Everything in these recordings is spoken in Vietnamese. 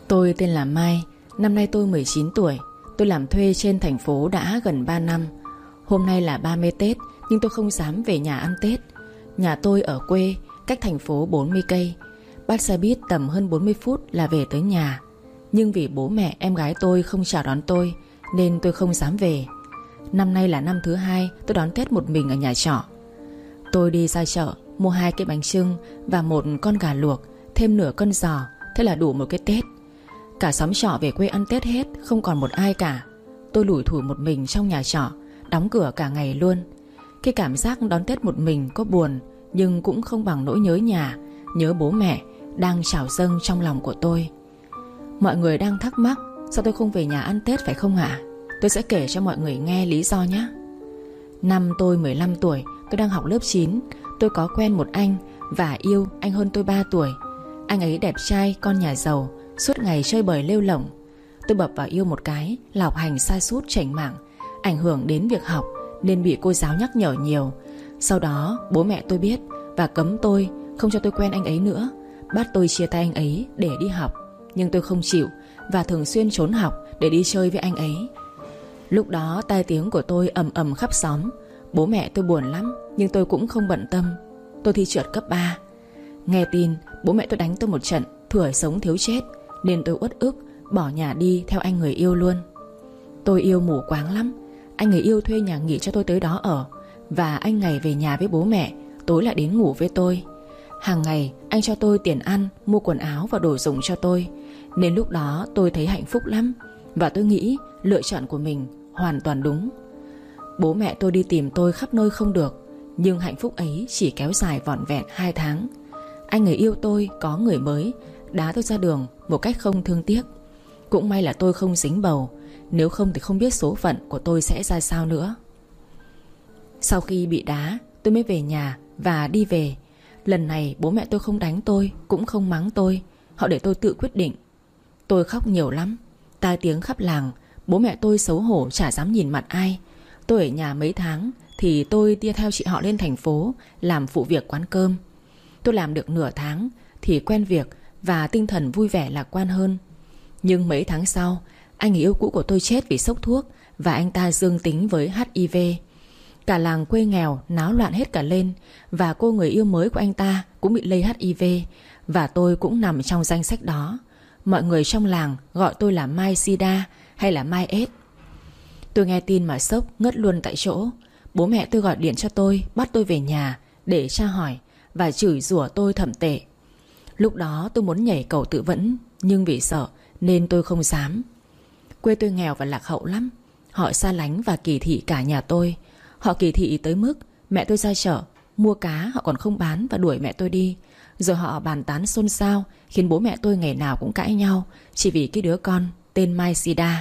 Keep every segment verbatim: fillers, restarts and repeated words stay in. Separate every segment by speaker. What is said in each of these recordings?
Speaker 1: Tôi tên là Mai, năm nay tôi mười chín tuổi. Tôi làm thuê trên thành phố đã gần ba năm. Hôm nay là ba mươi Tết, nhưng tôi không dám về nhà ăn Tết. Nhà tôi ở quê, cách thành phố bốn mươi cây. Bắt xe buýt tầm hơn bốn mươi phút là về tới nhà. Nhưng vì bố mẹ em gái tôi không chào đón tôi, nên tôi không dám về. Năm nay là năm thứ hai tôi đón Tết một mình ở nhà trọ. Tôi đi ra chợ mua hai cái bánh chưng và một con gà luộc, thêm nửa cân giò. Thế là đủ một cái Tết. Cả xóm trọ về quê ăn Tết hết, không còn một ai cả. Tôi lủi thủi một mình trong nhà trọ, đóng cửa cả ngày luôn. Cái cảm giác đón Tết một mình có buồn, nhưng cũng không bằng nỗi nhớ nhà, nhớ bố mẹ đang trào dâng trong lòng của tôi. Mọi người đang thắc mắc sao tôi không về nhà ăn Tết phải không ạ? Tôi sẽ kể cho mọi người nghe lý do nhé. Năm tôi mười lăm tuổi, tôi đang học lớp chín. Tôi có quen một anh và yêu anh hơn tôi ba tuổi. Anh ấy đẹp trai, con nhà giàu, suốt ngày chơi bời lêu lổng. Tôi bập vào yêu một cái là học hành sa sút chảnh mảng, ảnh hưởng đến việc học nên bị cô giáo nhắc nhở nhiều. Sau đó bố mẹ tôi biết và cấm tôi, không cho tôi quen anh ấy nữa, bắt tôi chia tay anh ấy để đi học. Nhưng tôi không chịu và thường xuyên trốn học để đi chơi với anh ấy. Lúc đó tai tiếng của tôi ầm ầm khắp xóm. Bố mẹ tôi buồn lắm, nhưng tôi cũng không bận tâm. Tôi thi trượt cấp ba. Nghe tin bố mẹ tôi đánh tôi một trận, thừa sống thiếu chết, nên tôi uất ức bỏ nhà đi theo anh người yêu luôn. Tôi yêu mù quáng lắm. Anh người yêu thuê nhà nghỉ cho tôi tới đó ở, và anh ngày về nhà với bố mẹ, tối lại đến ngủ với tôi. Hàng ngày anh cho tôi tiền ăn, mua quần áo và đồ dùng cho tôi. Nên lúc đó tôi thấy hạnh phúc lắm, và tôi nghĩ lựa chọn của mình hoàn toàn đúng. Bố mẹ tôi đi tìm tôi khắp nơi không được, nhưng hạnh phúc ấy chỉ kéo dài vỏn vẹn hai tháng. Anh người yêu tôi có người mới, đá tôi ra đường một cách không thương tiếc. Cũng may là tôi không dính bầu, nếu không thì không biết số phận của tôi sẽ ra sao nữa. Sau khi bị đá, tôi mới về nhà và đi về. Lần này bố mẹ tôi không đánh tôi, cũng không mắng tôi. Họ để tôi tự quyết định. Tôi khóc nhiều lắm, tai tiếng khắp làng. Bố mẹ tôi xấu hổ chả dám nhìn mặt ai. Tôi ở nhà mấy tháng thì tôi đi theo chị họ lên thành phố làm phụ việc quán cơm. Tôi làm được nửa tháng thì quen việc và tinh thần vui vẻ lạc quan hơn. Nhưng mấy tháng sau, anh người yêu cũ của tôi chết vì sốc thuốc, và anh ta dương tính với hát i vê. Cả làng quê nghèo náo loạn hết cả lên, và cô người yêu mới của anh ta cũng bị lây hát i vê, và tôi cũng nằm trong danh sách đó. Mọi người trong làng gọi tôi là Mai Sida hay là Mai AIDS. Tôi nghe tin mà sốc ngất luôn tại chỗ. Bố mẹ tôi gọi điện cho tôi, bắt tôi về nhà để tra hỏi và chửi rủa tôi thậm tệ. Lúc đó tôi muốn nhảy cầu tự vẫn, nhưng vì sợ nên tôi không dám. Quê tôi nghèo và lạc hậu lắm. Họ xa lánh và kỳ thị cả nhà tôi. Họ kỳ thị tới mức mẹ tôi ra chợ mua cá họ còn không bán và đuổi mẹ tôi đi. Rồi họ bàn tán xôn xao, khiến bố mẹ tôi ngày nào cũng cãi nhau, chỉ vì cái đứa con tên Mai Sida.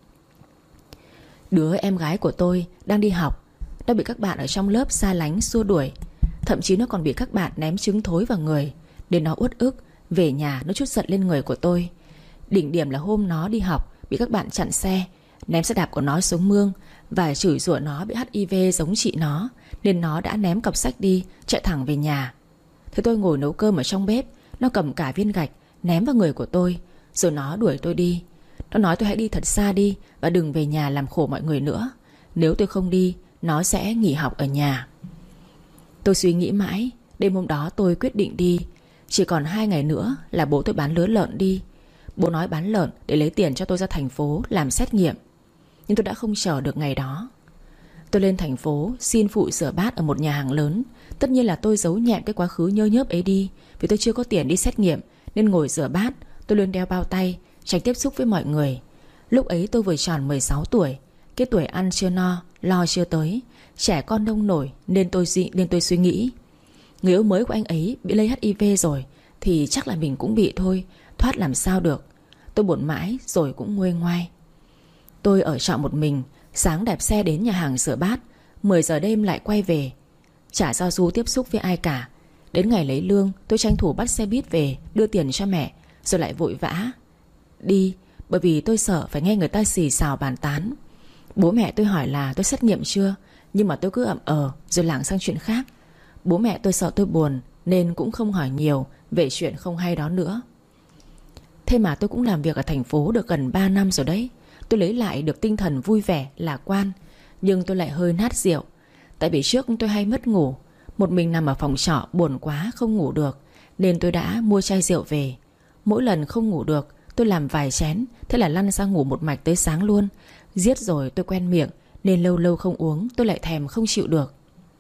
Speaker 1: Đứa em gái của tôi đang đi học, đã bị các bạn ở trong lớp xa lánh xua đuổi. Thậm chí nó còn bị các bạn ném trứng thối vào người. Đến nó uất ức, về nhà nó trút giận lên người của tôi. Đỉnh điểm là hôm nó đi học bị các bạn chặn xe, ném xe đạp của nó xuống mương và chửi rủa nó bị hát i vê giống chị nó, nên nó đã ném cặp sách đi, chạy thẳng về nhà. Thế tôi ngồi nấu cơm ở trong bếp, nó cầm cả viên gạch ném vào người của tôi, rồi nó đuổi tôi đi. Nó nói tôi hãy đi thật xa đi và đừng về nhà làm khổ mọi người nữa. Nếu tôi không đi, nó sẽ nghỉ học ở nhà. Tôi suy nghĩ mãi. Đêm hôm đó tôi quyết định đi. Chỉ còn hai ngày nữa là bố tôi bán lứa lợn đi. Bố nói bán lợn để lấy tiền cho tôi ra thành phố làm xét nghiệm. Nhưng tôi đã không chờ được ngày đó. Tôi lên thành phố xin phụ rửa bát ở một nhà hàng lớn. Tất nhiên là tôi giấu nhẹm cái quá khứ nhơ nhớp ấy đi, vì tôi chưa có tiền đi xét nghiệm. Nên ngồi rửa bát tôi luôn đeo bao tay, tránh tiếp xúc với mọi người. Lúc ấy tôi vừa tròn mười sáu tuổi. Cái tuổi ăn chưa no, lo chưa tới, trẻ con nông nổi. Nên tôi, nên tôi suy nghĩ, người yêu mới của anh ấy bị lây hát i vê rồi thì chắc là mình cũng bị thôi, thoát làm sao được. Tôi buồn mãi rồi cũng nguôi ngoai. Tôi ở trọ một mình. Sáng đạp xe đến nhà hàng rửa bát, mười giờ đêm lại quay về. Chả giao du tiếp xúc với ai cả. Đến ngày lấy lương tôi tranh thủ bắt xe buýt về, đưa tiền cho mẹ, rồi lại vội vã đi, bởi vì tôi sợ phải nghe người ta xì xào bàn tán. Bố mẹ tôi hỏi là tôi xét nghiệm chưa, nhưng mà tôi cứ ậm ờ rồi lảng sang chuyện khác. Bố mẹ tôi sợ tôi buồn nên cũng không hỏi nhiều về chuyện không hay đó nữa. Thế mà tôi cũng làm việc ở thành phố được gần ba năm rồi đấy. Tôi lấy lại được tinh thần vui vẻ, lạc quan. Nhưng tôi lại hơi nát rượu. Tại vì trước tôi hay mất ngủ. Một mình nằm ở phòng trọ buồn quá không ngủ được, nên tôi đã mua chai rượu về. Mỗi lần không ngủ được tôi làm vài chén, thế là lăn ra ngủ một mạch tới sáng luôn. Giết rồi tôi quen miệng, nên lâu lâu không uống tôi lại thèm không chịu được.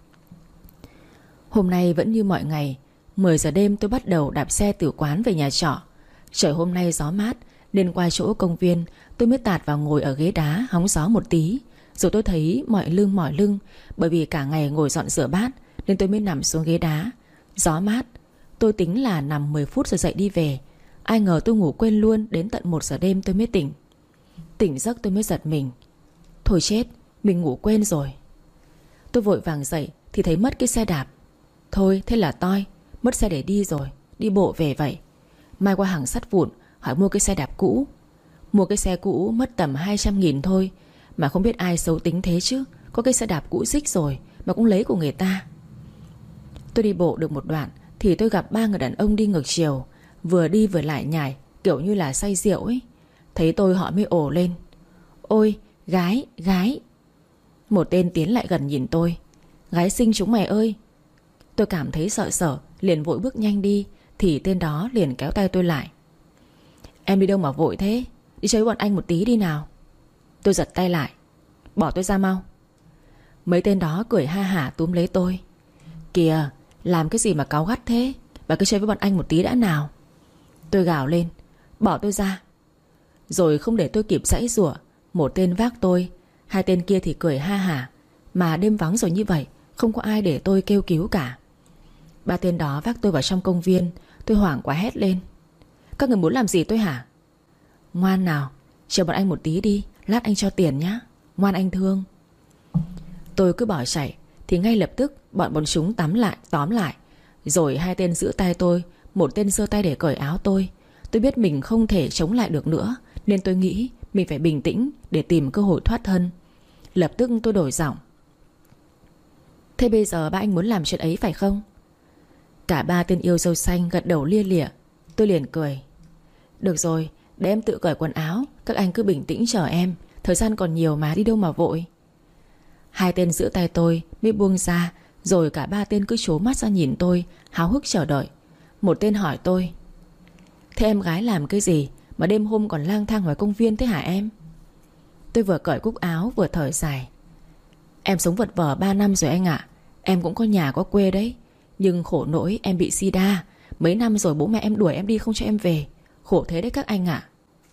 Speaker 1: Hôm nay vẫn như mọi ngày, mười giờ đêm tôi bắt đầu đạp xe từ quán về nhà trọ. Trời hôm nay gió mát, nên qua chỗ công viên tôi mới tạt vào ngồi ở ghế đá hóng gió một tí. Rồi tôi thấy mỏi lưng mỏi lưng, bởi vì cả ngày ngồi dọn rửa bát, nên tôi mới nằm xuống ghế đá. Gió mát. Tôi tính là nằm mười phút rồi dậy đi về. Ai ngờ tôi ngủ quên luôn, đến tận một giờ đêm tôi mới tỉnh. Tỉnh giấc tôi mới giật mình. Thôi chết, mình ngủ quên rồi. Tôi vội vàng dậy thì thấy mất cái xe đạp. Thôi thế là toi, mất xe để đi rồi, đi bộ về vậy. Mai qua hàng sắt vụn hỏi mua cái xe đạp cũ. Mua cái xe cũ mất tầm hai trăm nghìn thôi. Mà không biết ai xấu tính thế chứ. Có cái xe đạp cũ xích rồi mà cũng lấy của người ta. Tôi đi bộ được một đoạn thì tôi gặp ba người đàn ông đi ngược chiều, vừa đi vừa lại nhải, kiểu như là say rượu ấy. Thấy tôi họ mới ồ lên. Ôi gái, gái. Một tên tiến lại gần nhìn tôi. Gái xinh chúng mày ơi. Tôi cảm thấy sợ sợ, liền vội bước nhanh đi. Thì tên đó liền kéo tay tôi lại. Em đi đâu mà vội thế? Đi chơi với bọn anh một tí đi nào. Tôi giật tay lại. Bỏ tôi ra mau. Mấy tên đó cười ha hả túm lấy tôi. Kìa, làm cái gì mà cáu gắt thế? Bà cứ chơi với bọn anh một tí đã nào. Tôi gào lên. Bỏ tôi ra. Rồi không để tôi kịp giãy giụa, một tên vác tôi, hai tên kia thì cười ha hả. Mà đêm vắng rồi như vậy, không có ai để tôi kêu cứu cả. Ba tên đó vác tôi vào trong công viên. Tôi hoảng quá hét lên. Các người muốn làm gì tôi hả? Ngoan nào, chờ bọn anh một tí đi, lát anh cho tiền nhá. Ngoan anh thương. Tôi cứ bỏ chạy thì ngay lập tức bọn bọn chúng tóm lại, tóm lại. Rồi hai tên giữ tay tôi, một tên giơ tay để cởi áo tôi. Tôi biết mình không thể chống lại được nữa, nên tôi nghĩ mình phải bình tĩnh để tìm cơ hội thoát thân. Lập tức tôi đổi giọng. Thế bây giờ ba anh muốn làm chuyện ấy phải không? Cả ba tên yêu dâu xanh gật đầu lia lịa. Tôi liền cười. Được rồi, để em tự cởi quần áo. Các anh cứ bình tĩnh chờ em. Thời gian còn nhiều mà, đi đâu mà vội. Hai tên giữ tay tôi mới buông ra. Rồi cả ba tên cứ trố mắt ra nhìn tôi, háo hức chờ đợi. Một tên hỏi tôi. Thế em gái làm cái gì mà đêm hôm còn lang thang ngoài công viên thế hả em? Tôi vừa cởi cúc áo vừa thở dài. Em sống vật vờ ba năm rồi anh ạ. Em cũng có nhà có quê đấy. Nhưng khổ nỗi em bị sida. Mấy năm rồi bố mẹ em đuổi em đi không cho em về. Khổ thế đấy các anh ạ.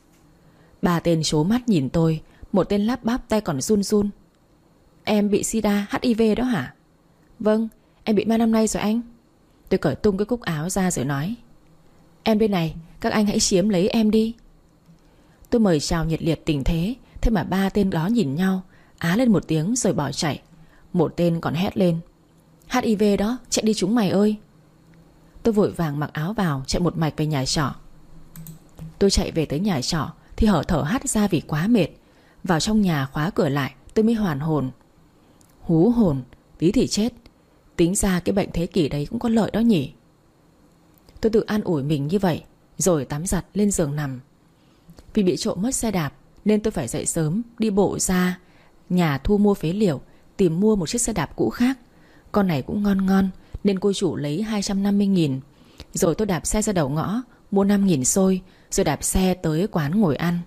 Speaker 1: Ba tên trố mắt nhìn tôi. Một tên lắp bắp tay còn run run. Em bị sida hát i vê đó hả? Vâng, em bị ba năm nay rồi anh. Tôi cởi tung cái cúc áo ra rồi nói. Em bên này, các anh hãy chiếm lấy em đi. Tôi mời chào nhiệt liệt tình thế. Thế mà ba tên đó nhìn nhau, á lên một tiếng rồi bỏ chạy. Một tên còn hét lên. hát i vê đó, chạy đi chúng mày ơi. Tôi vội vàng mặc áo vào, chạy một mạch về nhà trọ. Tôi chạy về tới nhà trọ thì hở thở hắt ra vì quá mệt. Vào trong nhà khóa cửa lại, tôi mới hoàn hồn. Hú hồn, tí thì chết. Tính ra cái bệnh thế kỷ đấy cũng có lợi đó nhỉ. Tôi tự an ủi mình như vậy, rồi tắm giặt lên giường nằm. Vì bị trộm mất xe đạp nên tôi phải dậy sớm, đi bộ ra nhà thu mua phế liệu, tìm mua một chiếc xe đạp cũ khác. Con này cũng ngon ngon nên cô chủ lấy hai trăm năm mươi nghìn. Rồi tôi đạp xe ra đầu ngõ, mua năm nghìn xôi, rồi đạp xe tới quán ngồi ăn.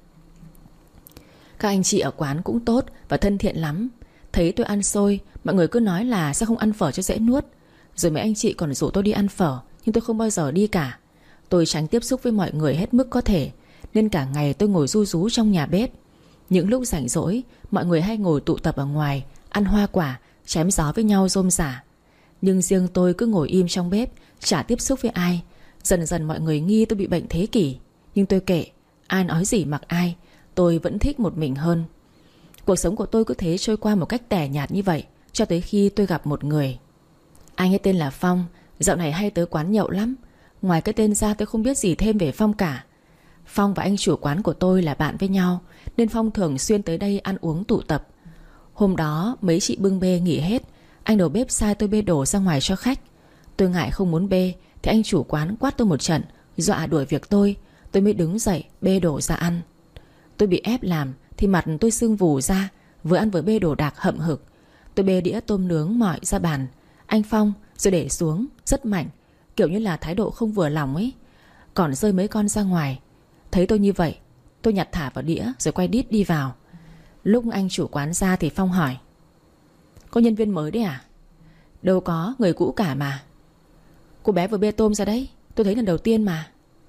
Speaker 1: Các anh chị ở quán cũng tốt và thân thiện lắm. Thấy tôi ăn xôi, mọi người cứ nói là sao không ăn phở cho dễ nuốt. Rồi mấy anh chị còn rủ tôi đi ăn phở, nhưng tôi không bao giờ đi cả. Tôi tránh tiếp xúc với mọi người hết mức có thể, nên cả ngày tôi ngồi ru rú trong nhà bếp. Những lúc rảnh rỗi, mọi người hay ngồi tụ tập ở ngoài, ăn hoa quả, chém gió với nhau rôm rả. Nhưng riêng tôi cứ ngồi im trong bếp, chả tiếp xúc với ai. Dần dần mọi người nghi tôi bị bệnh thế kỷ. Nhưng tôi kệ, ai nói gì mặc ai. Tôi vẫn thích một mình hơn. Cuộc sống của tôi cứ thế trôi qua một cách tẻ nhạt như vậy, cho tới khi tôi gặp một người. Anh ấy tên là Phong, dạo này hay tới quán nhậu lắm. Ngoài cái tên ra tôi không biết gì thêm về Phong cả. Phong và anh chủ quán của tôi là bạn với nhau, nên Phong thường xuyên tới đây ăn uống tụ tập. Hôm đó mấy chị bưng bê nghỉ hết, anh đầu bếp sai tôi bê đồ ra ngoài cho khách. Tôi ngại không muốn bê thì anh chủ quán quát tôi một trận, dọa đuổi việc tôi. Tôi mới đứng dậy bê đồ ra ăn. Tôi bị ép làm thì mặt tôi sưng vù ra, vừa ăn vừa bê đồ đạc hậm hực. Tôi bê đĩa tôm nướng mọi ra bàn. Anh Phong rồi để xuống rất mạnh, kiểu như là thái độ không vừa lòng ấy. Còn rơi mấy con ra ngoài. Thấy tôi như vậy, tôi nhặt thả vào đĩa rồi quay đít đi vào. Lúc anh chủ quán ra thì Phong hỏi: có nhân viên mới đấy à? Đâu có, người cũ cả mà. Cô bé vừa bê tôm ra đấy, tôi thấy lần đầu tiên mà.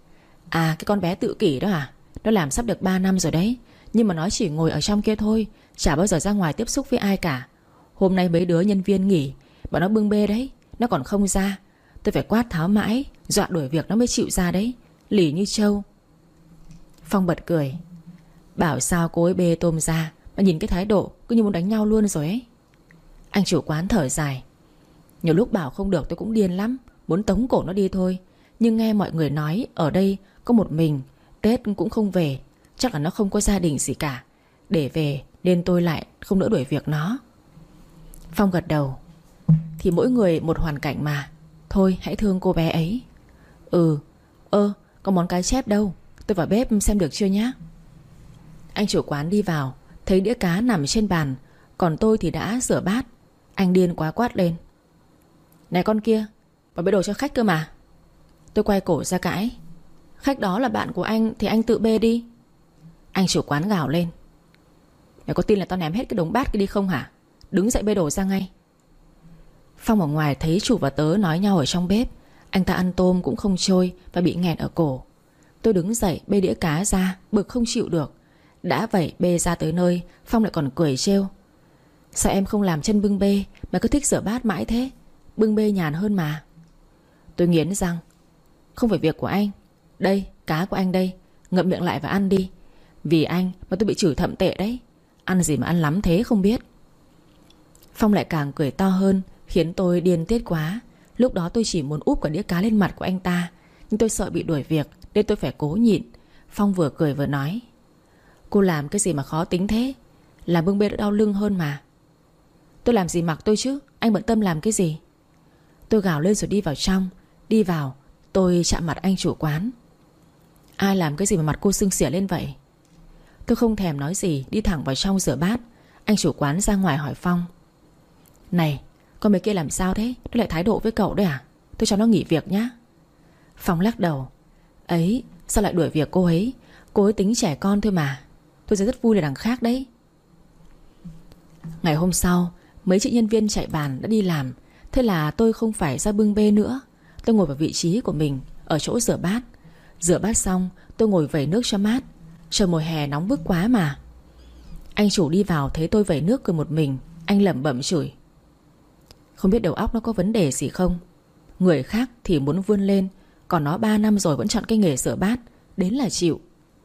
Speaker 1: À, cái con bé tự kỷ đó à? Nó làm sắp được ba năm rồi đấy, nhưng mà nó chỉ ngồi ở trong kia thôi, chả bao giờ ra ngoài tiếp xúc với ai cả. Hôm nay mấy đứa nhân viên nghỉ, bọn nó bưng bê đấy, nó còn không ra. Tôi phải quát tháo mãi, dọa đuổi việc nó mới chịu ra đấy. Lì như trâu. Phong bật cười: bảo sao cô ấy bê tôm ra mà nhìn cái thái độ cứ như muốn đánh nhau luôn rồi ấy. Anh chủ quán thở dài: nhiều lúc bảo không được tôi cũng điên lắm, muốn tống cổ nó đi thôi. Nhưng nghe mọi người nói ở đây có một mình, Tết cũng không về, chắc là nó không có gia đình gì cả. Để về nên tôi lại không nỡ đuổi việc nó. Phong gật đầu: thì mỗi người một hoàn cảnh mà. Thôi hãy thương cô bé ấy. Ừ. Ơ, có món cá chép đâu, tôi vào bếp xem được chưa nhá. Anh chủ quán đi vào, thấy đĩa cá nằm trên bàn, còn tôi thì đã rửa bát. Anh điên quá quát lên: này con kia, bà bê đồ cho khách cơ mà. Tôi quay cổ ra cãi: khách đó là bạn của anh thì anh tự bê đi. Anh chủ quán gào lên: mày có tin là tao ném hết cái đống bát kia đi không hả? Đứng dậy bê đồ ra ngay. Phong ở ngoài thấy chủ và tớ nói nhau ở trong bếp. Anh ta ăn tôm cũng không trôi và bị nghẹt ở cổ. Tôi đứng dậy bê đĩa cá ra, bực không chịu được. Đã vậy bê ra tới nơi, Phong lại còn cười trêu: sao em không làm chân bưng bê mà cứ thích rửa bát mãi thế? Bưng bê nhàn hơn mà. Tôi nghiến răng: không phải việc của anh. Đây, cá của anh đây, ngậm miệng lại và ăn đi. Vì anh mà tôi bị chửi thậm tệ đấy. Ăn gì mà ăn lắm thế không biết. Phong lại càng cười to hơn, khiến tôi điên tiết quá. Lúc đó tôi chỉ muốn úp cả đĩa cá lên mặt của anh ta, nhưng tôi sợ bị đuổi việc nên tôi phải cố nhịn. Phong vừa cười vừa nói: cô làm cái gì mà khó tính thế? Làm bưng bê đã đau lưng hơn mà. Tôi làm gì mặc tôi chứ, anh bận tâm làm cái gì? Tôi gào lên rồi đi vào trong. Đi vào tôi chạm mặt anh chủ quán: ai làm cái gì mà mặt cô sưng xỉa lên vậy? Tôi không thèm nói gì, đi thẳng vào trong rửa bát. Anh chủ quán ra ngoài hỏi Phong: này, con bé kia làm sao thế? Nó lại thái độ với cậu đấy à? Tôi cho nó nghỉ việc nhá. Phong lắc đầu: ấy, sao lại đuổi việc cô ấy? Cô ấy tính trẻ con thôi mà. Tôi sẽ rất vui là đằng khác đấy. Ngày hôm sau, mấy chị nhân viên chạy bàn đã đi làm. Thế là tôi không phải ra bưng bê nữa. Tôi ngồi vào vị trí của mình, ở chỗ rửa bát. Rửa bát xong, tôi ngồi vẩy nước cho mát. Trời mùa hè nóng bức quá mà. Anh chủ đi vào thấy tôi vẩy nước cười một mình. Anh lẩm bẩm chửi: không biết đầu óc nó có vấn đề gì không? Người khác thì muốn vươn lên, còn nó ba năm rồi vẫn chọn cái nghề rửa bát. Đến là chịu.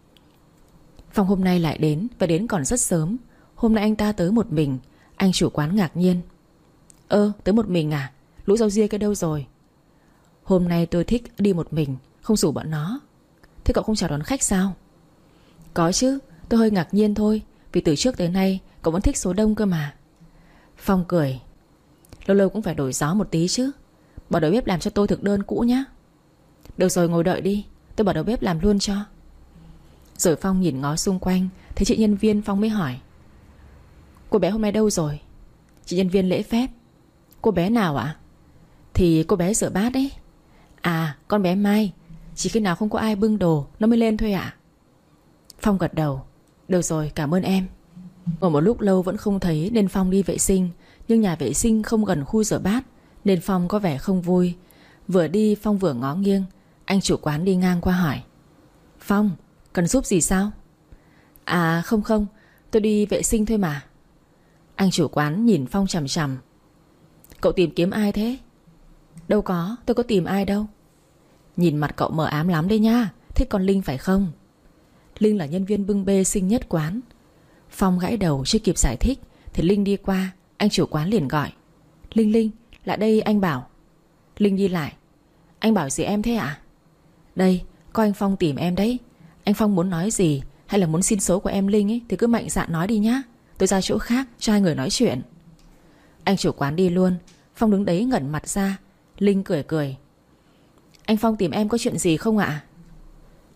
Speaker 1: Phong hôm nay lại đến, và đến còn rất sớm. Hôm nay anh ta tới một mình. Anh chủ quán ngạc nhiên: ơ, tới một mình à? Lũ rau ria cái đâu rồi? Hôm nay tôi thích đi một mình, không rủ bọn nó. Thế cậu không chào đón khách sao? Có chứ, tôi hơi ngạc nhiên thôi, vì từ trước tới nay cậu vẫn thích số đông cơ mà. Phong cười: lâu lâu cũng phải đổi gió một tí chứ. Bảo đầu bếp làm cho tôi thực đơn cũ nhá. Được rồi, ngồi đợi đi, tôi bảo đầu bếp làm luôn cho. Rồi Phong nhìn ngó xung quanh, thấy chị nhân viên, Phong mới hỏi: cô bé hôm nay đâu rồi? Chị nhân viên lễ phép: cô bé nào ạ? Thì cô bé rửa bát đấy. À, con bé Mai. Chỉ khi nào không có ai bưng đồ nó mới lên thôi ạ. Phong gật đầu: được rồi, cảm ơn em. Ngồi một lúc lâu vẫn không thấy nên Phong đi vệ sinh. Nhưng nhà vệ sinh không gần khu rửa bát nên Phong có vẻ không vui. Vừa đi Phong vừa ngó nghiêng. Anh chủ quán đi ngang qua hỏi: Phong, cần giúp gì sao? À không không, tôi đi vệ sinh thôi mà. Anh chủ quán nhìn Phong chằm chằm: cậu tìm kiếm ai thế? Đâu có, tôi có tìm ai đâu. Nhìn mặt cậu mờ ám lắm đấy nha. Thích con Linh phải không? Linh là nhân viên bưng bê xinh nhất quán. Phong gãi đầu chưa kịp giải thích thì Linh đi qua. Anh chủ quán liền gọi: Linh Linh, lại đây anh bảo. Linh đi lại: anh bảo gì em thế ạ? À? Đây, có anh Phong tìm em đấy. Anh Phong muốn nói gì hay là muốn xin số của em Linh ấy thì cứ mạnh dạn nói đi nhá. Tôi ra chỗ khác cho hai người nói chuyện. Anh chủ quán đi luôn. Phong đứng đấy ngẩn mặt ra. Linh cười cười: anh Phong tìm em có chuyện gì không ạ?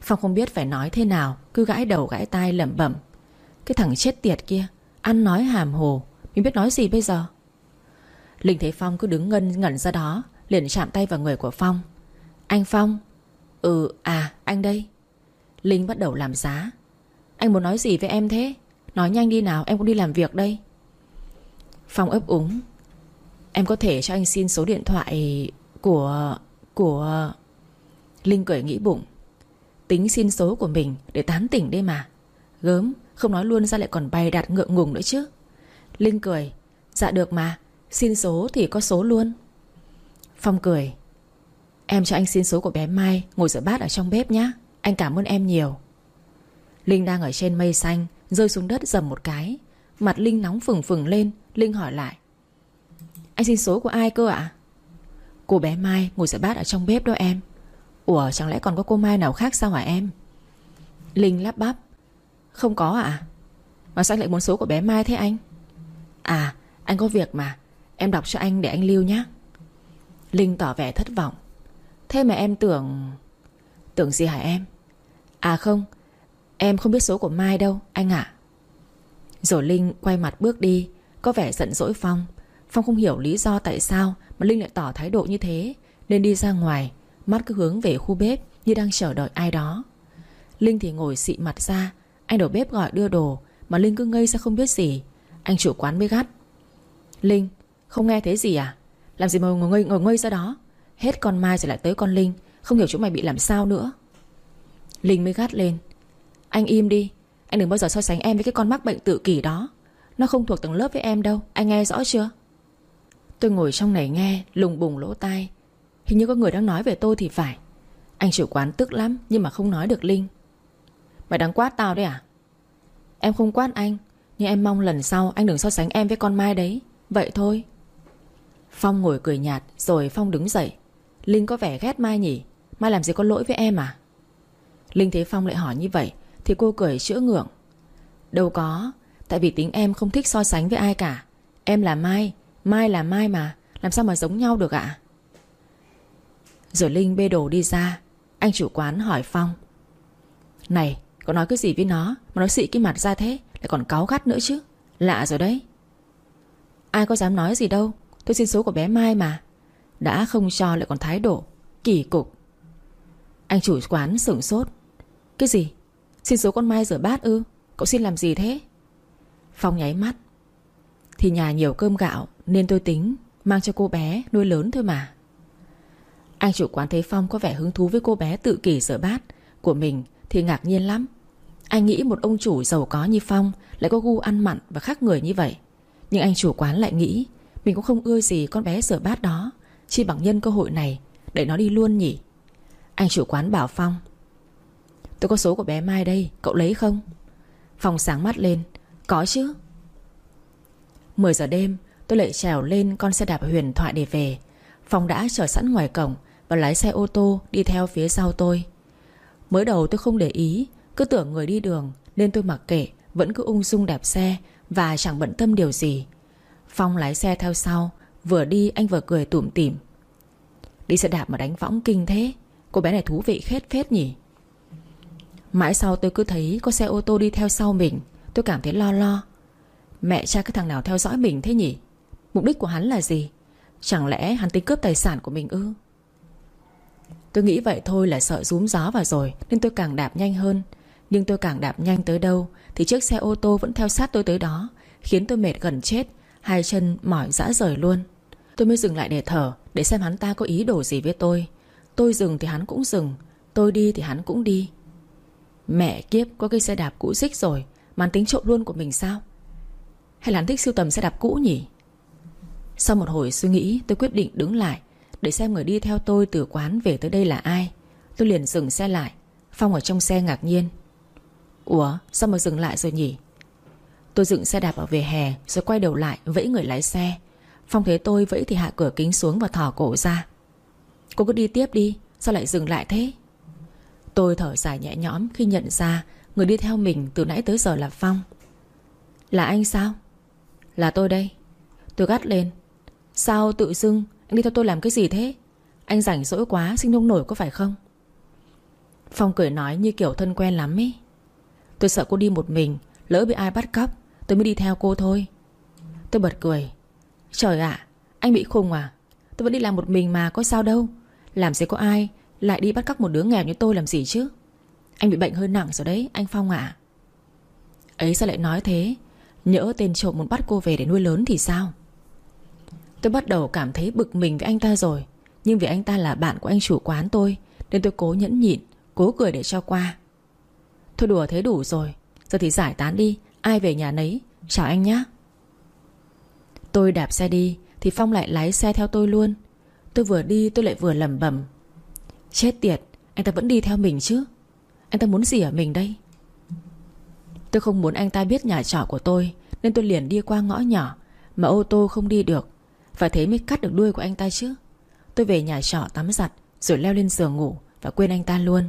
Speaker 1: Phong không biết phải nói thế nào, cứ gãi đầu gãi tai lẩm bẩm: Cái thằng chết tiệt kia, ăn nói hàm hồ, mình biết nói gì bây giờ. Linh thấy Phong cứ đứng ngân ngẩn ra đó, liền chạm tay vào người của Phong. Anh Phong. Ừ à anh đây. Linh bắt đầu làm giá. Anh muốn nói gì với em thế? Nói nhanh đi nào, em cũng đi làm việc đây. Phong ấp úng. Em có thể cho anh xin số điện thoại của... của... Linh cười nghĩ bụng. Tính xin số của mình để tán tỉnh đây mà. Gớm, không nói luôn ra lại còn bày đặt ngượng ngùng nữa chứ. Linh cười. Dạ được mà, xin số thì có số luôn. Phong cười. Em cho anh xin số của bé Mai ngồi rửa bát ở trong bếp nhá. Anh cảm ơn em nhiều. Linh đang ở trên mây xanh, rơi xuống đất dầm một cái. Mặt Linh nóng phừng phừng lên. Linh hỏi lại. Anh xin số của ai cơ ạ? À? Cô bé Mai ngồi rửa bát ở trong bếp đó em. Ủa chẳng lẽ còn có cô Mai nào khác sao hả em? Linh lắp bắp. Không có ạ. À? Mà sao anh lại muốn số của bé Mai thế anh? À anh có việc mà, em đọc cho anh để anh lưu nhé. Linh tỏ vẻ thất vọng. Thế mà em tưởng... Tưởng gì hả em? À không, em không biết số của Mai đâu anh ạ. À. Rồi Linh quay mặt bước đi, có vẻ giận dỗi Phong. Phong không hiểu lý do tại sao mà Linh lại tỏ thái độ như thế, nên đi ra ngoài, mắt cứ hướng về khu bếp như đang chờ đợi ai đó. Linh thì ngồi xị mặt ra. Anh đầu bếp gọi đưa đồ mà Linh cứ ngây ra không biết gì. Anh chủ quán mới gắt. Linh, không nghe thấy gì à? Làm gì mà ngồi ngây, ngồi ngây ra đó? Hết con Mai rồi lại tới con Linh. Không hiểu chúng mày bị làm sao nữa. Linh mới gắt lên. Anh im đi. Anh đừng bao giờ so sánh em với cái con mắc bệnh tự kỷ đó. Nó không thuộc tầng lớp với em đâu. Anh nghe rõ chưa? Tôi ngồi trong này nghe, lùng bùng lỗ tai. Hình như có người đang nói về tôi thì phải. Anh chủ quán tức lắm nhưng mà không nói được Linh. Mày đang quát tao đấy à? Em không quát anh, nhưng em mong lần sau anh đừng so sánh em với con Mai đấy. Vậy thôi. Phong ngồi cười nhạt. Rồi Phong đứng dậy. Linh có vẻ ghét Mai nhỉ? Mai làm gì có lỗi với em à? Linh thấy Phong lại hỏi như vậy thì cô cười chữa ngượng. Đâu có. Tại vì tính em không thích so sánh với ai cả. Em là Mai, Mai là Mai mà. Làm sao mà giống nhau được ạ? Rồi Linh bê đồ đi ra. Anh chủ quán hỏi Phong. Này, có nói cái gì với nó mà nó xị cái mặt ra thế, lại còn cáu gắt nữa chứ. Lạ rồi đấy. Ai có dám nói gì đâu. Tôi xin số của bé Mai mà. Đã không cho lại còn thái độ kỳ cục. Anh chủ quán sửng sốt. Cái gì? Xin số con Mai rửa bát ư? Cậu xin làm gì thế? Phong nháy mắt. Thì nhà nhiều cơm gạo nên tôi tính mang cho cô bé nuôi lớn thôi mà. Anh chủ quán thấy Phong có vẻ hứng thú với cô bé tự kỷ rửa bát của mình thì ngạc nhiên lắm. Anh nghĩ một ông chủ giàu có như Phong lại có gu ăn mặn và khác người như vậy. Nhưng anh chủ quán lại nghĩ mình cũng không ưa gì con bé rửa bát đó, chỉ bằng nhân cơ hội này để nó đi luôn nhỉ. Anh chủ quán bảo Phong. Tôi có số của bé Mai đây, cậu lấy không? Phong sáng mắt lên. Có chứ. Mười giờ đêm tôi lại trèo lên con xe đạp huyền thoại để về. Phong đã chờ sẵn ngoài cổng và lái xe ô tô đi theo phía sau tôi. Mới đầu tôi không để ý, cứ tưởng người đi đường nên tôi mặc kệ, vẫn cứ ung dung đạp xe và chẳng bận tâm điều gì. Phong lái xe theo sau. Vừa đi anh vừa cười tủm tỉm. Đi xe đạp mà đánh võng kinh thế. Cô bé này thú vị khết phết nhỉ. Mãi sau tôi cứ thấy có xe ô tô đi theo sau mình. Tôi cảm thấy lo lo. Mẹ cha cái thằng nào theo dõi mình thế nhỉ? Mục đích của hắn là gì? Chẳng lẽ hắn tính cướp tài sản của mình ư? Tôi nghĩ vậy thôi là sợ rúm gió vào rồi nên tôi càng đạp nhanh hơn. Nhưng tôi càng đạp nhanh tới đâu thì chiếc xe ô tô vẫn theo sát tôi tới đó, khiến tôi mệt gần chết. Hai chân mỏi rã rời luôn. Tôi mới dừng lại để thở, để xem hắn ta có ý đồ gì với tôi. Tôi dừng thì hắn cũng dừng, tôi đi thì hắn cũng đi. Mẹ kiếp, có cái xe đạp cũ xích rồi mà hắn tính trộm luôn của mình sao? Hay là hắn thích sưu tầm xe đạp cũ nhỉ? Sau một hồi suy nghĩ, tôi quyết định đứng lại để xem người đi theo tôi từ quán về tới đây là ai. Tôi liền dừng xe lại. Phong ở trong xe ngạc nhiên. Ủa sao mà dừng lại rồi nhỉ? Tôi dựng xe đạp ở vỉa hè rồi quay đầu lại vẫy người lái xe. Phong thấy tôi vẫy thì hạ cửa kính xuống và thò cổ ra. Cô cứ đi tiếp đi, sao lại dừng lại thế? Tôi thở dài nhẹ nhõm khi nhận ra người đi theo mình từ nãy tới giờ là Phong. Là anh sao? Là tôi đây. Tôi gắt lên. Sao tự dưng anh đi theo tôi làm cái gì thế? Anh rảnh rỗi quá sinh nông nổi có phải không? Phong cười nói như kiểu thân quen lắm ý. Tôi sợ cô đi một mình, lỡ bị ai bắt cóc, tôi mới đi theo cô thôi. Tôi bật cười. Trời ạ, anh bị khùng à? Tôi vẫn đi làm một mình mà, có sao đâu. Làm gì có ai lại đi bắt cóc một đứa nghèo như tôi làm gì chứ. Anh bị bệnh hơi nặng rồi đấy, anh Phong ạ. Ấy sao lại nói thế? Nhỡ tên trộm muốn bắt cô về để nuôi lớn thì sao? Tôi bắt đầu cảm thấy bực mình với anh ta rồi. Nhưng vì anh ta là bạn của anh chủ quán tôi, nên tôi cố nhẫn nhịn, cố cười để cho qua. Thôi đùa thế đủ rồi, giờ thì giải tán đi, ai về nhà nấy. Chào anh nhé. Tôi đạp xe đi thì Phong lại lái xe theo tôi luôn. Tôi vừa đi tôi lại vừa lẩm bẩm. Chết tiệt, anh ta vẫn đi theo mình chứ. Anh ta muốn gì ở mình đây? Tôi không muốn anh ta biết nhà trọ của tôi, nên tôi liền đi qua ngõ nhỏ mà ô tô không đi được. Và thế mới cắt được đuôi của anh ta chứ. Tôi về nhà trọ tắm giặt, rồi leo lên giường ngủ và quên anh ta luôn.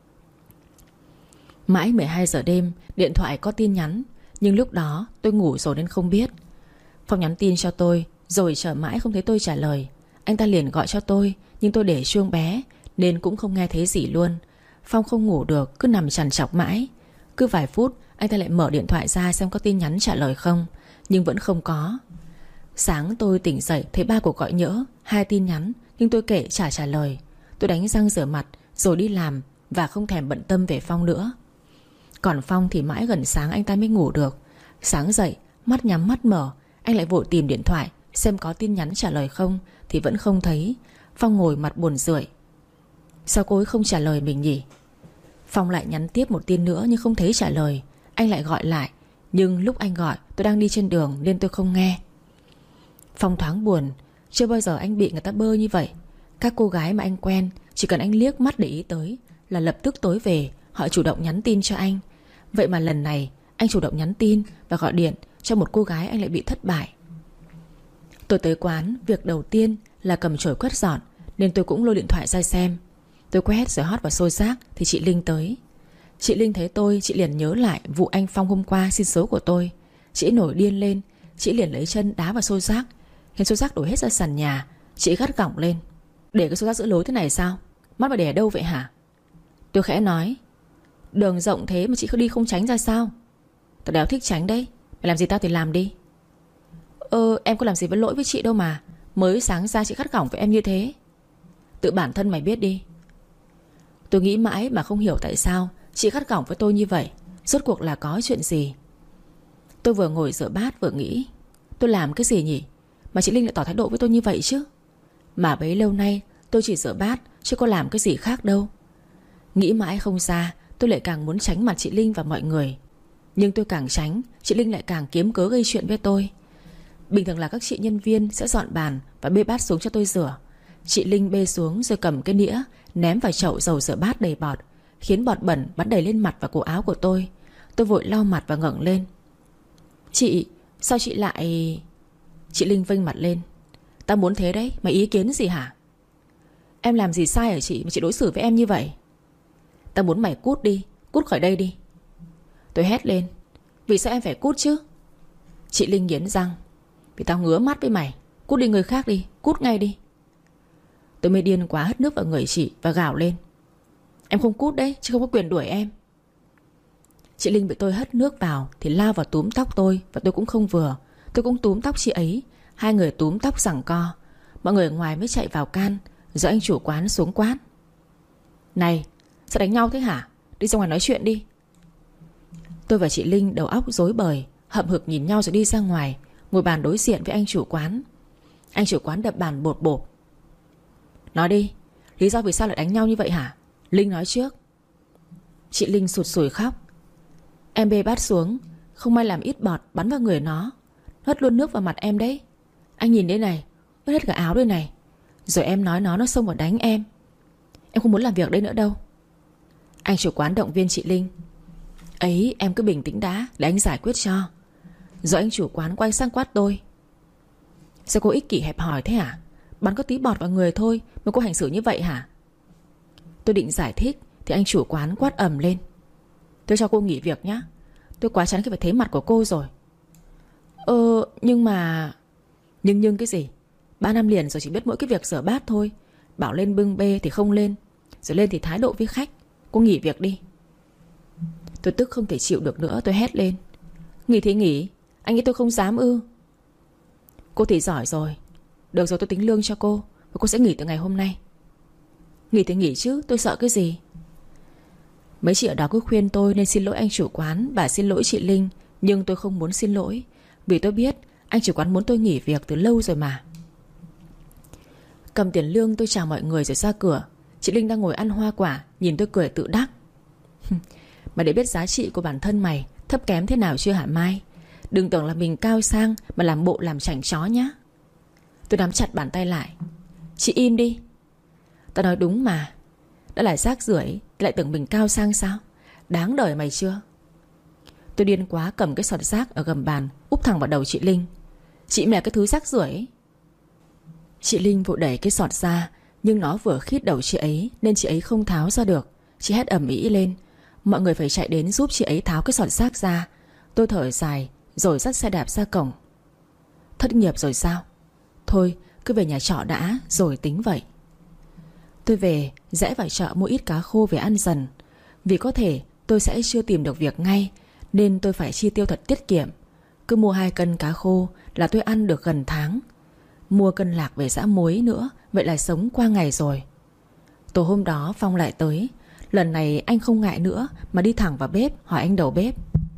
Speaker 1: Mãi mười hai giờ đêm, điện thoại có tin nhắn. Nhưng lúc đó tôi ngủ rồi nên không biết. Phong nhắn tin cho tôi, rồi chờ mãi không thấy tôi trả lời. Anh ta liền gọi cho tôi, nhưng tôi để chuông bé nên cũng không nghe thấy gì luôn. Phong không ngủ được, cứ nằm trằn trọc mãi. Cứ vài phút anh ta lại mở điện thoại ra xem có tin nhắn trả lời không, nhưng vẫn không có. Sáng tôi tỉnh dậy thấy ba cuộc gọi nhỡ, hai tin nhắn, nhưng tôi kệ chả trả lời. Tôi đánh răng rửa mặt rồi đi làm và không thèm bận tâm về Phong nữa. Còn Phong thì mãi gần sáng anh ta mới ngủ được. Sáng dậy, mắt nhắm mắt mở, anh lại vội tìm điện thoại xem có tin nhắn trả lời không, thì vẫn không thấy. Phong ngồi mặt buồn rười. Sao cô ấy không trả lời mình nhỉ? Phong lại nhắn tiếp một tin nữa nhưng không thấy trả lời. Anh lại gọi lại, nhưng lúc anh gọi tôi đang đi trên đường nên tôi không nghe. Phong thoáng buồn. Chưa bao giờ anh bị người ta bơ như vậy. Các cô gái mà anh quen, chỉ cần anh liếc mắt để ý tới là lập tức tối về họ chủ động nhắn tin cho anh. Vậy mà lần này anh chủ động nhắn tin và gọi điện cho một cô gái, anh lại bị thất bại. Tôi tới quán, việc đầu tiên là cầm chổi quét dọn, nên tôi cũng lôi điện thoại ra xem. Tôi quét rồi hót vào xô rác thì chị Linh tới. Chị Linh thấy tôi, chị liền nhớ lại vụ anh Phong hôm qua xin số của tôi. Chị nổi điên lên. Chị liền lấy chân đá vào xô rác, khiến xô rác đổ hết ra sàn nhà. Chị gắt gỏng lên. Để cái xô rác giữa lối thế này sao? Mắt mà để ở đâu vậy hả? Tôi khẽ nói. Đường rộng thế mà chị không đi không tránh ra sao? Tao đéo thích tránh đấy. Mày làm gì tao thì làm đi. Ơ em có làm gì với lỗi với chị đâu mà. Mới sáng ra chị gắt gỏng với em như thế. Tự bản thân mày biết đi. Tôi nghĩ mãi mà không hiểu tại sao chị gắt gỏng với tôi như vậy. Rốt cuộc là có chuyện gì? Tôi vừa ngồi rửa bát vừa nghĩ, tôi làm cái gì nhỉ mà chị Linh lại tỏ thái độ với tôi như vậy chứ? Mà bấy lâu nay tôi chỉ rửa bát chứ có làm cái gì khác đâu. Nghĩ mãi không ra, tôi lại càng muốn tránh mặt chị Linh và mọi người. Nhưng tôi càng tránh, chị Linh lại càng kiếm cớ gây chuyện với tôi. Bình thường là các chị nhân viên sẽ dọn bàn và bê bát xuống cho tôi rửa. Chị Linh bê xuống rồi cầm cái nĩa ném vào chậu dầu rửa bát đầy bọt, khiến bọt bẩn bắn đầy lên mặt và cổ áo của tôi. Tôi vội lau mặt và ngẩng lên. Chị, sao chị lại... Chị Linh vênh mặt lên. Tao muốn thế đấy, mày ý kiến gì hả? Em làm gì sai hả chị mà chị đối xử với em như vậy? Tao muốn mày cút đi, cút khỏi đây đi. Tôi hét lên. Vì sao em phải cút chứ? Chị Linh nghiến răng. Vì tao ngứa mắt với mày. Cút đi người khác đi, cút ngay đi. Tôi mới điên quá hất nước vào người chị và gào lên. Em không cút đấy, chứ không có quyền đuổi em. Chị Linh bị tôi hất nước vào thì lao vào túm tóc tôi, và tôi cũng không vừa. Tôi cũng túm tóc chị ấy. Hai người túm tóc giằng co. Mọi người ở ngoài mới chạy vào can, rồi anh chủ quán xuống quát. Này, sao đánh nhau thế hả? Đi ra ngoài nói chuyện đi. Tôi và chị Linh đầu óc rối bời, hậm hực nhìn nhau rồi đi ra ngoài, ngồi bàn đối diện với anh chủ quán. Anh chủ quán đập bàn bột bột. Nói đi, lý do vì sao lại đánh nhau như vậy hả? Linh nói trước. Chị Linh sụt sùi khóc. Em bê bát xuống, không may làm ít bọt bắn vào người nó, hất luôn nước vào mặt em đấy. Anh nhìn đây này, ướt hết cả áo đây này. Rồi em nói nó nó xông vào đánh em. Em không muốn làm việc đây nữa đâu. Anh chủ quán động viên chị Linh. Ấy, em cứ bình tĩnh đã, để anh giải quyết cho. Rồi anh chủ quán quay sang quát tôi. Sao cô ích kỷ hẹp hòi thế hả? Bắn có tí bọt vào người thôi mà cô hành xử như vậy hả? Tôi định giải thích thì anh chủ quán quát ầm lên. Tôi cho cô nghỉ việc nhá. Tôi quá chán khi phải thấy mặt của cô rồi. Ờ nhưng mà... Nhưng nhưng cái gì? Ba năm liền rồi chỉ biết mỗi cái việc rửa bát thôi. Bảo lên bưng bê thì không lên, rồi lên thì thái độ với khách. Cô nghỉ việc đi. Tôi tức không thể chịu được nữa, tôi hét lên. Nghỉ thì nghỉ, anh nghĩ tôi không dám ư? Cô thì giỏi rồi. Được rồi, tôi tính lương cho cô, và cô sẽ nghỉ từ ngày hôm nay. Nghỉ thì nghỉ chứ, tôi sợ cái gì. Mấy chị ở đó cứ khuyên tôi nên xin lỗi anh chủ quán và xin lỗi chị Linh. Nhưng tôi không muốn xin lỗi, vì tôi biết anh chủ quán muốn tôi nghỉ việc từ lâu rồi mà. Cầm tiền lương tôi chào mọi người rồi ra cửa. Chị Linh đang ngồi ăn hoa quả, nhìn tôi cười tự đắc. Mà để biết giá trị của bản thân mày thấp kém thế nào chưa hả Mai? Đừng tưởng là mình cao sang mà làm bộ làm chảnh chó nhá. Tôi nắm chặt bàn tay lại. Chị im đi. Tao nói đúng mà. Đã là rác rưởi lại tưởng mình cao sang sao? Đáng đời mày chưa? Tôi điên quá cầm cái sọt rác ở gầm bàn úp thẳng vào đầu chị Linh. Chị mẹ cái thứ rác rưởi ấy. Chị Linh vội đẩy cái sọt ra, nhưng nó vừa khít đầu chị ấy nên chị ấy không tháo ra được. Chị hét ầm ĩ lên. Mọi người phải chạy đến giúp chị ấy tháo cái sọt rác ra. Tôi thở dài rồi dắt xe đạp ra cổng. Thất nghiệp rồi sao? Thôi cứ về nhà trọ đã rồi tính vậy. Tôi về rẽ vào chợ mua ít cá khô về ăn dần. Vì có thể tôi sẽ chưa tìm được việc ngay, nên tôi phải chi tiêu thật tiết kiệm. Cứ mua hai cân cá khô là tôi ăn được gần tháng. Mua cân lạc về giã muối nữa, vậy là sống qua ngày rồi. Tối hôm đó Phong lại tới. Lần này anh không ngại nữa mà đi thẳng vào bếp hỏi anh đầu bếp.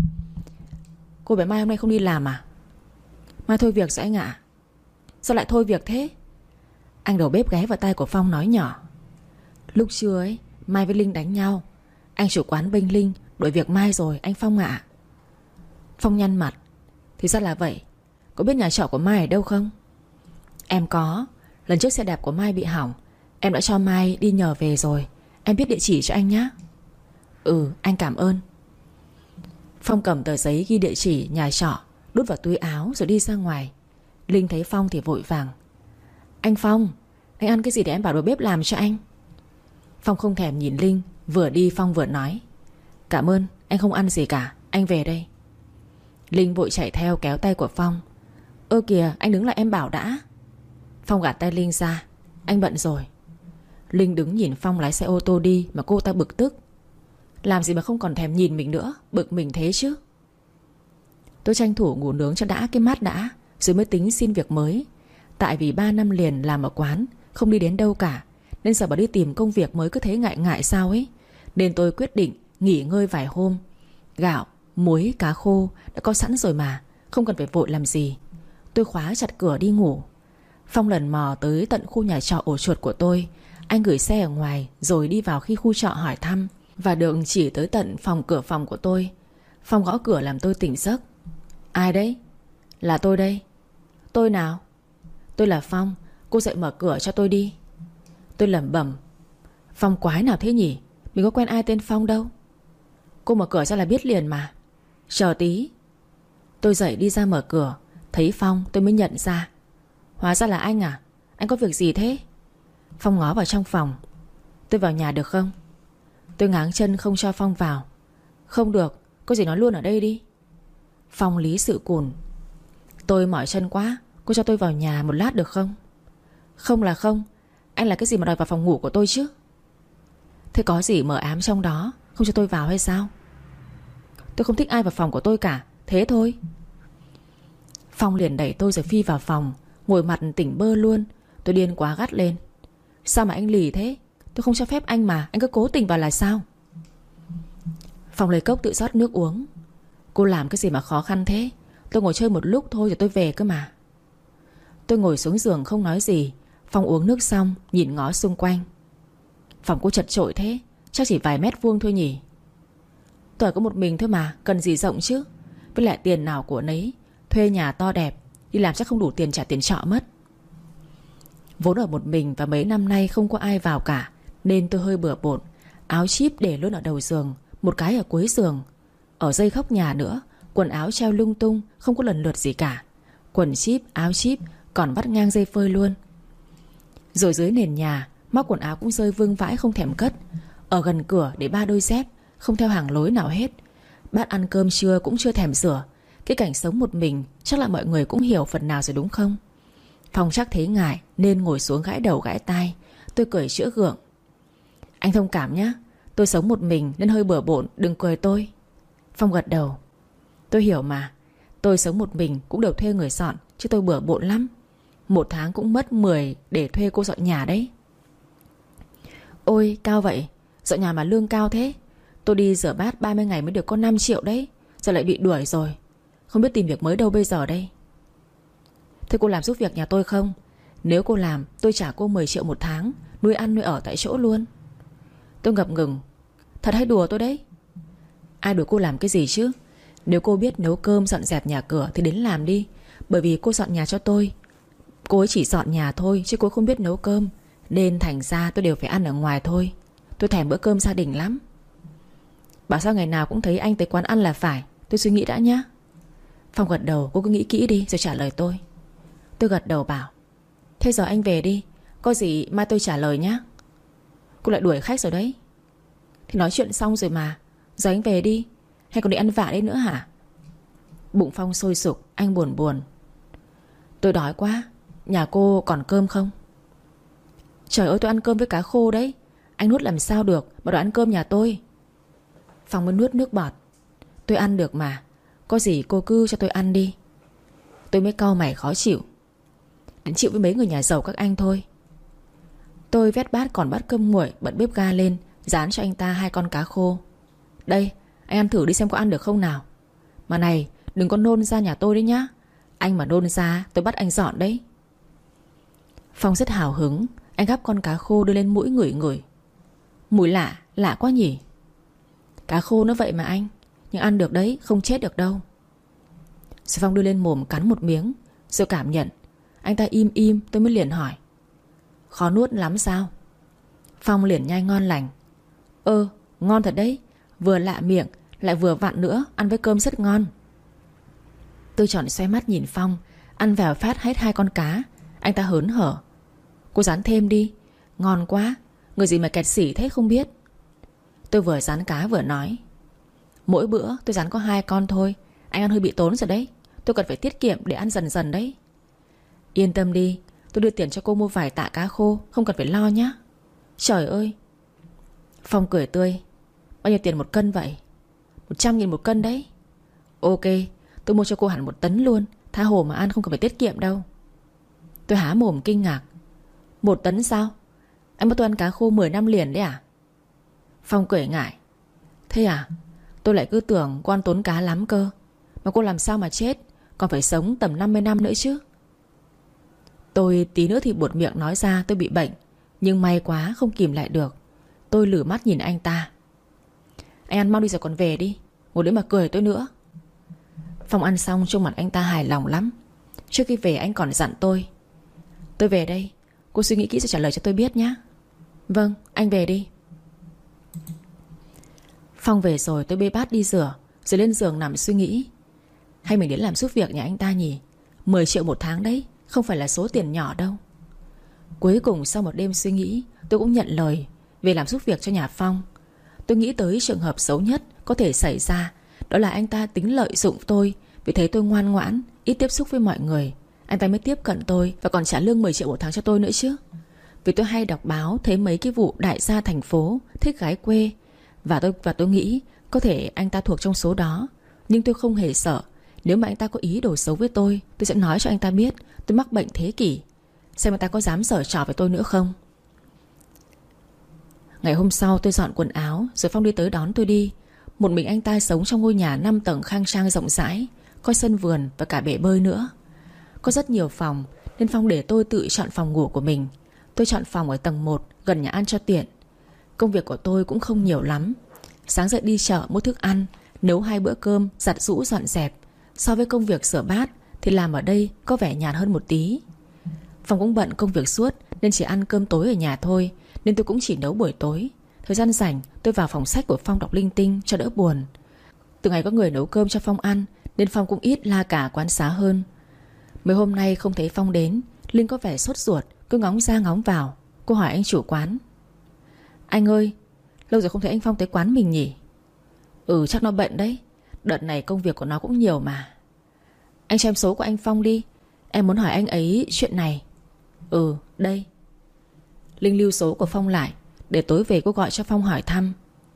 Speaker 1: Cô bé Mai hôm nay không đi làm à? Mai thôi việc rồi anh ạ. Sao lại thôi việc thế? Anh đầu bếp ghé vào tai của Phong nói nhỏ. Lúc trưa ấy Mai với Linh đánh nhau. Anh chủ quán bênh Linh đuổi việc Mai rồi anh Phong ạ. Phong nhăn mặt. Thì ra là vậy. Có biết nhà trọ của Mai ở đâu không? Em có. Lần trước xe đạp của Mai bị hỏng, em đã cho Mai đi nhờ về rồi. Em biết địa chỉ cho anh nhé. Ừ, anh cảm ơn. Phong cầm tờ giấy ghi địa chỉ nhà trọ, đút vào túi áo rồi đi ra ngoài. Linh thấy Phong thì vội vàng. Anh Phong, anh ăn cái gì để em bảo đầu bếp làm cho anh? Phong không thèm nhìn Linh. Vừa đi Phong vừa nói. Cảm ơn, anh không ăn gì cả, anh về đây. Linh vội chạy theo kéo tay của Phong. Ơ kìa, anh đứng lại em bảo đã. Phong gạt tay Linh ra. Anh bận rồi. Linh đứng nhìn Phong lái xe ô tô đi mà cô ta bực tức. Làm gì mà không còn thèm nhìn mình nữa, bực mình thế chứ. Tôi tranh thủ ngủ nướng cho đã cái mắt đã, rồi mới tính xin việc mới. Tại vì ba năm liền làm ở quán, không đi đến đâu cả, nên giờ bảo đi tìm công việc mới cứ thấy ngại ngại sao ấy. Nên tôi quyết định nghỉ ngơi vài hôm. Gạo, muối, cá khô đã có sẵn rồi mà, không cần phải vội làm gì. Tôi khóa chặt cửa đi ngủ. Phong lần mò tới tận khu nhà trọ ổ chuột của tôi. Anh gửi xe ở ngoài rồi đi vào khi khu trọ hỏi thăm, và được chỉ tới tận phòng cửa phòng của tôi. Phong gõ cửa làm tôi tỉnh giấc. Ai đấy? Là tôi đây. Tôi nào? Tôi là Phong, cô dậy mở cửa cho tôi đi. Tôi lẩm bẩm. Phong quái nào thế nhỉ? Mình có quen ai tên Phong đâu. Cô mở cửa ra là biết liền mà. Chờ tí. Tôi dậy đi ra mở cửa. Thấy Phong tôi mới nhận ra. Hóa ra là anh à? Anh có việc gì thế? Phong ngó vào trong phòng. Tôi vào nhà được không? Tôi ngáng chân không cho Phong vào. Không được, có gì nói luôn ở đây đi. Phong lý sự cùn. Tôi mỏi chân quá, cô cho tôi vào nhà một lát được không? Không là không. Anh là cái gì mà đòi vào phòng ngủ của tôi chứ? Thế có gì mờ ám trong đó, không cho tôi vào hay sao? Tôi không thích ai vào phòng của tôi cả, thế thôi. Phong liền đẩy tôi rồi phi vào phòng, ngồi mặt tỉnh bơ luôn. Tôi điên quá gắt lên. Sao mà anh lì thế? Tôi không cho phép anh mà, anh cứ cố tình vào là sao? Phong lấy cốc tự rót nước uống. Cô làm cái gì mà khó khăn thế? Tôi ngồi chơi một lúc thôi rồi tôi về cơ mà. Tôi ngồi xuống giường không nói gì. Phong uống nước xong nhìn ngó xung quanh. Phòng cô chật chội thế, chắc chỉ vài mét vuông thôi nhỉ? Tôi có một mình thôi mà, cần gì rộng chứ? Với lại tiền nào của nấy. Thuê nhà to đẹp, đi làm chắc không đủ tiền trả tiền trọ mất. Vốn ở một mình và mấy năm nay không có ai vào cả, nên tôi hơi bừa bộn. Áo chip để luôn ở đầu giường, một cái ở cuối giường. Ở dây khóc nhà nữa, quần áo treo lung tung, không có lần lượt gì cả. Quần chip, áo chip, còn vắt ngang dây phơi luôn. Rồi dưới nền nhà, móc quần áo cũng rơi vương vãi không thèm cất. Ở gần cửa để ba đôi dép, không theo hàng lối nào hết. Bát ăn cơm trưa cũng chưa thèm rửa. Cái cảnh sống một mình chắc là mọi người cũng hiểu phần nào rồi đúng không? Phong chắc thấy ngại nên ngồi xuống gãi đầu gãi tai. Tôi cười chữa gượng. Anh thông cảm nhé, Tôi sống một mình nên hơi bừa bộn, đừng cười tôi. Phong gật đầu. Tôi hiểu mà. Tôi sống một mình cũng đều thuê người dọn, chứ tôi bừa bộn lắm. Một tháng cũng mất mười để thuê cô dọn nhà đấy. Ôi cao vậy. Dọn nhà mà lương cao thế. Tôi đi rửa bát ba mươi ngày mới được có năm triệu đấy. Giờ lại bị đuổi rồi. Không biết tìm việc mới đâu bây giờ đây. Thế cô làm giúp việc nhà tôi không? Nếu cô làm tôi trả cô mười triệu một tháng, nuôi ăn nuôi ở tại chỗ luôn. Tôi ngập ngừng. Thật hay đùa tôi đấy? Ai đuổi cô làm cái gì chứ? Nếu cô biết nấu cơm dọn dẹp nhà cửa thì đến làm đi. Bởi vì cô dọn nhà cho tôi. Cô ấy chỉ dọn nhà thôi chứ cô không biết nấu cơm, nên thành ra tôi đều phải ăn ở ngoài thôi. Tôi thèm bữa cơm gia đình lắm. Bảo sao ngày nào cũng thấy anh tới quán ăn là phải. Tôi suy nghĩ đã nhá. Phong gật đầu. Cô cứ nghĩ kỹ đi rồi trả lời tôi. Tôi gật đầu bảo thế giờ anh về đi. Có gì mai tôi trả lời nhá. Cô lại đuổi khách rồi đấy. Thì nói chuyện xong rồi mà. Giờ anh về đi. Hay còn đi ăn vạ đấy nữa hả? Bụng Phong sôi sục. Anh buồn buồn. Tôi đói quá. Nhà cô còn cơm không? Trời ơi tôi ăn cơm với cá khô đấy. Anh nuốt làm sao được mà đòi ăn cơm nhà tôi. Phong mới nuốt nước bọt. Tôi ăn được mà. Có gì cô cứ cho tôi ăn đi. Tôi mới cau mày khó chịu. Đến chịu với mấy người nhà giàu các anh thôi. Tôi vét bát còn bát cơm nguội, bật bếp ga lên, rán cho anh ta hai con cá khô. Đây, anh ăn thử đi xem có ăn được không nào. Mà này, đừng có nôn ra nhà tôi đấy nhá. Anh mà nôn ra tôi bắt anh dọn đấy. Phong rất hào hứng. Anh gắp con cá khô đưa lên mũi ngửi ngửi. Mùi lạ, lạ quá nhỉ. Cá khô nó vậy mà anh. Nhưng ăn được đấy, không chết được đâu. Rồi Phong đưa lên mồm cắn một miếng. Rồi cảm nhận. Anh ta im im. Tôi mới liền hỏi khó nuốt lắm sao? Phong liền nhai ngon lành. Ơ, ngon thật đấy. Vừa lạ miệng lại vừa vặn nữa. Ăn với cơm rất ngon. Tôi tròn xoay mắt nhìn Phong. Ăn vào phát hết hai con cá. Anh ta hớn hở. Cô rán thêm đi. Ngon quá. Người gì mà kẹt xỉ thế không biết. Tôi vừa rán cá vừa nói. Mỗi bữa tôi rán có hai con thôi. Anh ăn hơi bị tốn rồi đấy. Tôi cần phải tiết kiệm để ăn dần dần đấy. Yên tâm đi. Tôi đưa tiền cho cô mua vài tạ cá khô. Không cần phải lo nhá. Trời ơi. Phong cười tươi. Bao nhiêu tiền một cân vậy? Một trăm nghìn một cân đấy. Ok. Tôi mua cho cô hẳn một tấn luôn. Tha hồ mà ăn không cần phải tiết kiệm đâu. Tôi há mồm kinh ngạc. Một tấn sao? Anh bắt tôi ăn cá khô mười năm liền đấy à? Phong cười ngại. Thế à? Tôi lại cứ tưởng cô ăn tốn cá lắm cơ. Mà cô làm sao mà chết? Còn phải sống tầm năm mươi năm nữa chứ. Tôi tí nữa thì buột miệng nói ra tôi bị bệnh. Nhưng may quá không kìm lại được. Tôi lử mắt nhìn anh ta. Anh ăn mau đi rồi còn về đi. Ngồi đấy mà cười tôi nữa. Phong ăn xong trông mặt anh ta hài lòng lắm. Trước khi về anh còn dặn tôi. Tôi về đây. Cô suy nghĩ kỹ rồi trả lời cho tôi biết nhé. Vâng, anh về đi. Phong về rồi tôi bê bát đi rửa. Rồi lên giường nằm suy nghĩ. Hay mình đến làm giúp việc nhà anh ta nhỉ? Mười triệu một tháng đấy. Không phải là số tiền nhỏ đâu. Cuối cùng sau một đêm suy nghĩ, tôi cũng nhận lời về làm giúp việc cho nhà Phong. Tôi nghĩ tới trường hợp xấu nhất có thể xảy ra. Đó là anh ta tính lợi dụng tôi. Vì thấy tôi ngoan ngoãn, ít tiếp xúc với mọi người, anh ta mới tiếp cận tôi. Và còn trả lương mười triệu một tháng cho tôi nữa chứ. Vì tôi hay đọc báo thấy mấy cái vụ đại gia thành phố thích gái quê. Và tôi, và tôi nghĩ có thể anh ta thuộc trong số đó. Nhưng tôi không hề sợ. Nếu mà anh ta có ý đồ xấu với tôi, tôi sẽ nói cho anh ta biết tôi mắc bệnh thế kỷ. Xem anh ta có dám giở trò với tôi nữa không. Ngày hôm sau tôi dọn quần áo. Rồi Phong đi tới đón tôi đi. Một mình anh ta sống trong ngôi nhà năm tầng khang trang rộng rãi. Có sân vườn và cả bể bơi nữa. Có rất nhiều phòng nên Phong để tôi tự chọn phòng ngủ của mình. Tôi chọn phòng ở tầng một, gần nhà ăn cho tiện. Công việc của tôi cũng không nhiều lắm. Sáng dậy đi chợ mua thức ăn, nấu hai bữa cơm, giặt giũ dọn dẹp. So với công việc rửa bát thì làm ở đây có vẻ nhàn hơn một tí. Phong cũng bận công việc suốt nên chỉ ăn cơm tối ở nhà thôi. Nên tôi cũng chỉ nấu buổi tối. Thời gian rảnh tôi vào phòng sách của Phong đọc linh tinh cho đỡ buồn. Từ ngày có người nấu cơm cho Phong ăn nên Phong cũng ít la cả quán xá hơn. Mấy hôm nay không thấy Phong đến, Linh có vẻ sốt ruột, cứ ngóng ra ngóng vào. Cô hỏi anh chủ quán. Anh ơi, lâu rồi không thấy anh Phong tới quán mình nhỉ? Ừ, chắc nó bận đấy. Đợt này công việc của nó cũng nhiều mà. Anh cho em số của anh Phong đi. Em muốn hỏi anh ấy chuyện này. Ừ, đây. Linh lưu số của Phong lại để tối về cô gọi cho Phong hỏi thăm.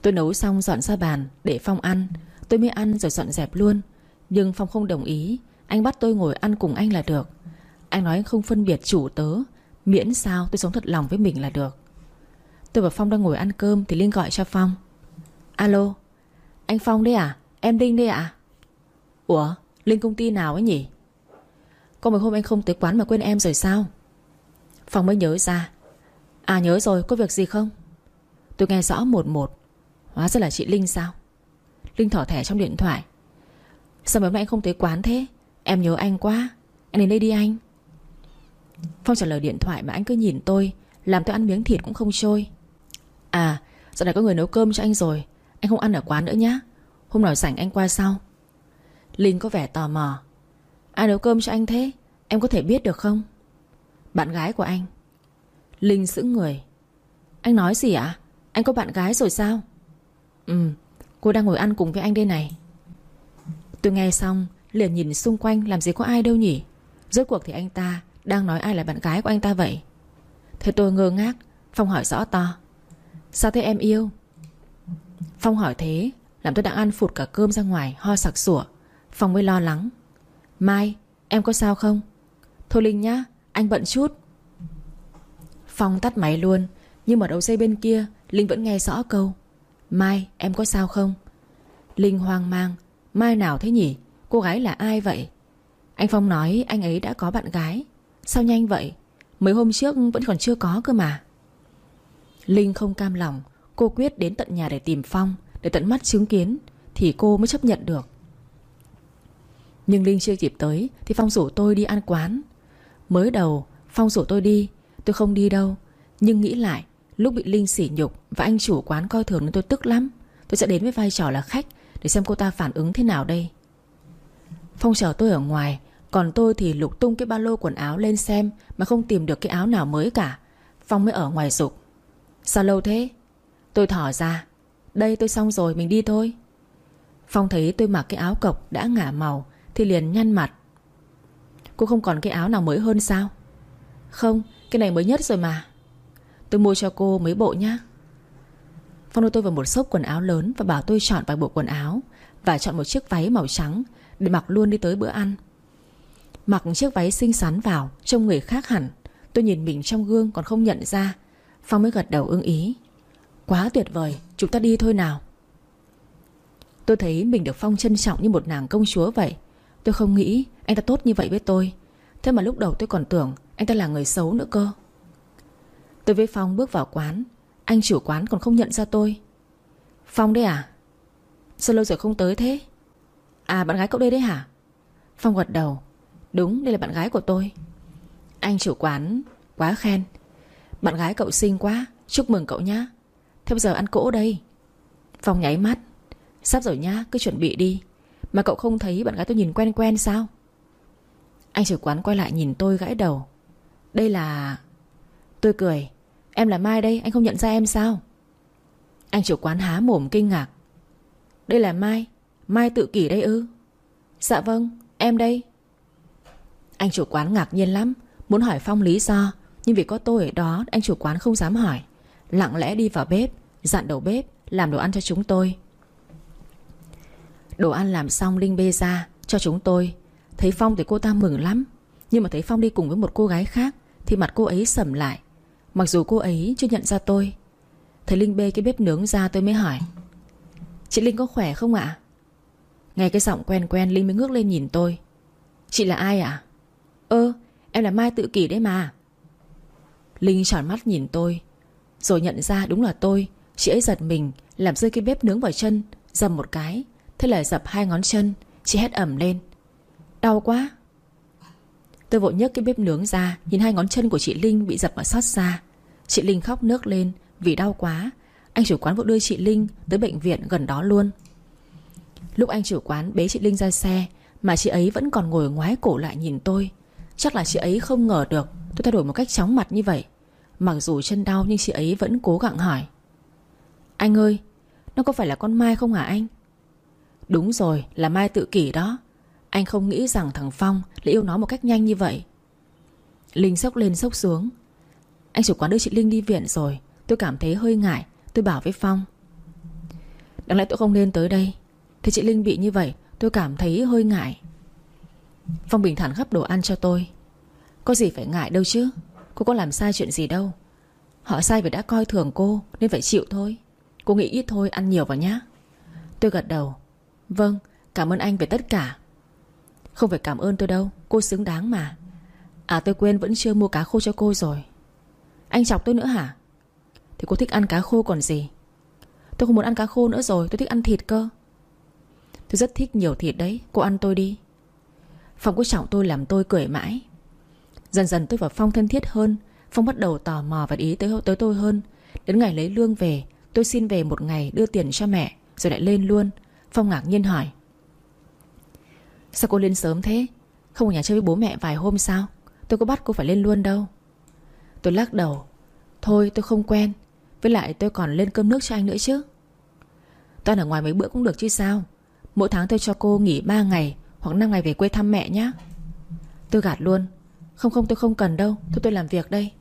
Speaker 1: Tôi nấu xong dọn ra bàn để Phong ăn. Tôi mới ăn rồi dọn dẹp luôn. Nhưng Phong không đồng ý. Anh bắt tôi ngồi ăn cùng anh là được. Anh nói anh không phân biệt chủ tớ, miễn sao tôi sống thật lòng với mình là được. Tôi và Phong đang ngồi ăn cơm thì Linh gọi cho Phong. Alo, anh Phong đấy à? Em Linh đấy ạ. À? Ủa, Linh công ty nào ấy nhỉ? Có mấy hôm anh không tới quán mà quên em rồi sao? Phong mới nhớ ra. À nhớ rồi, có việc gì không? Tôi nghe rõ một một. Hóa ra là chị Linh sao? Linh thỏ thẻ trong điện thoại. Sao mấy hôm nay anh không tới quán thế? Em nhớ anh quá. Anh đến đây đi anh. Phong trả lời điện thoại mà anh cứ nhìn tôi, làm tôi ăn miếng thịt cũng không trôi. À, dạo này có người nấu cơm cho anh rồi. Anh không ăn ở quán nữa nhá. Hôm nào rảnh anh qua sau. Linh có vẻ tò mò. Ai nấu cơm cho anh thế? Em có thể biết được không? Bạn gái của anh. Linh sững người. Anh nói gì ạ? Anh có bạn gái rồi sao? Ừ, cô đang ngồi ăn cùng với anh đây này. Tôi nghe xong liền nhìn xung quanh, làm gì có ai đâu nhỉ. Rốt cuộc thì anh ta đang nói ai là bạn gái của anh ta vậy? Thế tôi ngơ ngác. Phong hỏi rõ to. Sao thế em yêu? Phong hỏi thế làm tôi đang ăn phụt cả cơm ra ngoài, ho sặc sủa. Phong mới lo lắng. Mai, em có sao không? Thôi Linh nhá, anh bận chút. Phong tắt máy luôn. Nhưng mà đầu dây bên kia Linh vẫn nghe rõ câu Mai, em có sao không? Linh hoang mang. Mai nào thế nhỉ? Cô gái là ai vậy? Anh Phong nói anh ấy đã có bạn gái. Sao nhanh vậy? Mấy hôm trước vẫn còn chưa có cơ mà. Linh không cam lòng. Cô quyết đến tận nhà để tìm Phong, để tận mắt chứng kiến thì cô mới chấp nhận được. Nhưng Linh chưa kịp tới thì Phong rủ tôi đi ăn quán. Mới đầu Phong rủ tôi đi, tôi không đi đâu. Nhưng nghĩ lại, lúc bị Linh sỉ nhục và anh chủ quán coi thường nên tôi tức lắm. Tôi sẽ đến với vai trò là khách để xem cô ta phản ứng thế nào đây. Phong chờ tôi ở ngoài, còn tôi thì lục tung cái ba lô quần áo lên xem mà không tìm được cái áo nào mới cả. Phong mới ở ngoài giục. Sao lâu thế? Tôi thỏ ra. Đây tôi xong rồi, mình đi thôi. Phong thấy tôi mặc cái áo cộc đã ngả màu thì liền nhăn mặt. Cô không còn cái áo nào mới hơn sao? Không, cái này mới nhất rồi mà. Tôi mua cho cô mấy bộ nhá. Phong đưa tôi vào một shop quần áo lớn và bảo tôi chọn vài bộ quần áo và chọn một chiếc váy màu trắng để mặc luôn đi tới bữa ăn. Mặc chiếc váy xinh xắn vào, trông người khác hẳn. Tôi nhìn mình trong gương còn không nhận ra. Phong mới gật đầu ưng ý. Quá tuyệt vời, chúng ta đi thôi nào. Tôi thấy mình được Phong trân trọng như một nàng công chúa vậy. Tôi không nghĩ anh ta tốt như vậy với tôi. Thế mà lúc đầu tôi còn tưởng anh ta là người xấu nữa cơ. Tôi với Phong bước vào quán. Anh chủ quán còn không nhận ra tôi. Phong đấy à? Sao lâu rồi không tới thế? À, bạn gái cậu đây đấy hả? Phong gật đầu. Đúng, đây là bạn gái của tôi. Anh chủ quán quá khen. Bạn gái cậu xinh quá, chúc mừng cậu nhá. Thế bây giờ ăn cỗ đây. Phong nháy mắt. Sắp rồi nhá, cứ chuẩn bị đi. Mà cậu không thấy bạn gái tôi nhìn quen quen sao? Anh chủ quán quay lại nhìn tôi gãi đầu. Đây là... Tôi cười. Em là Mai đây, anh không nhận ra em sao? Anh chủ quán há mồm kinh ngạc. Đây là Mai? Mai Tự Kỷ đây ư? Dạ vâng, em đây. Anh chủ quán ngạc nhiên lắm, muốn hỏi Phong lý do, nhưng vì có tôi ở đó anh chủ quán không dám hỏi. Lặng lẽ đi vào bếp, dặn đầu bếp làm đồ ăn cho chúng tôi. Đồ ăn làm xong Linh bê ra cho chúng tôi. Thấy Phong thì cô ta mừng lắm. Nhưng mà thấy Phong đi cùng với một cô gái khác thì mặt cô ấy sầm lại. Mặc dù cô ấy chưa nhận ra tôi. Thấy Linh bê cái bếp nướng ra tôi mới hỏi. Chị Linh có khỏe không ạ? Nghe cái giọng quen quen Linh mới ngước lên nhìn tôi. Chị là ai ạ? Ơ, em là Mai Tự Kỷ đấy mà. Linh tròn mắt nhìn tôi, rồi nhận ra đúng là tôi. Chị ấy giật mình, làm rơi cái bếp nướng vào chân, dầm một cái. Thế là dập hai ngón chân. Chị hét ầm lên. Đau quá. Tôi vội nhấc cái bếp nướng ra, nhìn hai ngón chân của chị Linh bị dập ở xót xa. Chị Linh khóc nấc lên vì đau quá. Anh chủ quán vội đưa chị Linh tới bệnh viện gần đó luôn. Lúc anh chủ quán bế chị Linh ra xe mà chị ấy vẫn còn ngồi ngoái cổ lại nhìn tôi. Chắc là chị ấy không ngờ được tôi thay đổi một cách chóng mặt như vậy. Mặc dù chân đau nhưng chị ấy vẫn cố gắng hỏi. Anh ơi, nó có phải là con Mai không hả anh? Đúng rồi, là Mai Tự Kỷ đó. Anh không nghĩ rằng thằng Phong lại yêu nó một cách nhanh như vậy. Linh sốc lên sốc xuống. Anh chủ quán đưa chị Linh đi viện rồi. Tôi cảm thấy hơi ngại. Tôi bảo với Phong. Đáng lẽ tôi không nên tới đây. Thì chị Linh bị như vậy tôi cảm thấy hơi ngại. Phong bình thản gắp đồ ăn cho tôi. Có gì phải ngại đâu chứ. Cô có làm sai chuyện gì đâu. Họ sai vì đã coi thường cô nên phải chịu thôi. Cô nghĩ ít thôi, ăn nhiều vào nhá. Tôi gật đầu. Vâng, cảm ơn anh về tất cả. Không phải cảm ơn tôi đâu, cô xứng đáng mà. À tôi quên, vẫn chưa mua cá khô cho cô rồi. Anh chọc tôi nữa hả? Thì cô thích ăn cá khô còn gì. Tôi không muốn ăn cá khô nữa rồi, tôi thích ăn thịt cơ. Tôi rất thích nhiều thịt đấy, cô ăn tôi đi. Phong cứ chọc tôi làm tôi cười mãi. Dần dần tôi và Phong thân thiết hơn. Phong bắt đầu tò mò và ý tới, tới tôi hơn. Đến ngày lấy lương về, tôi xin về một ngày đưa tiền cho mẹ, rồi lại lên luôn. Phong ngạc nhiên hỏi: Sao cô lên sớm thế? Không ở nhà chơi với bố mẹ vài hôm sao? Tôi có bắt cô phải lên luôn đâu. Tôi lắc đầu. Thôi tôi không quen. Với lại tôi còn lên cơm nước cho anh nữa chứ. Tôi ăn ở ngoài mấy bữa cũng được chứ sao. Mỗi tháng tôi cho cô nghỉ ba ngày hoặc năm ngày về quê thăm mẹ nhé. Tôi gạt luôn. Không không tôi không cần đâu. Thôi tôi làm việc đây.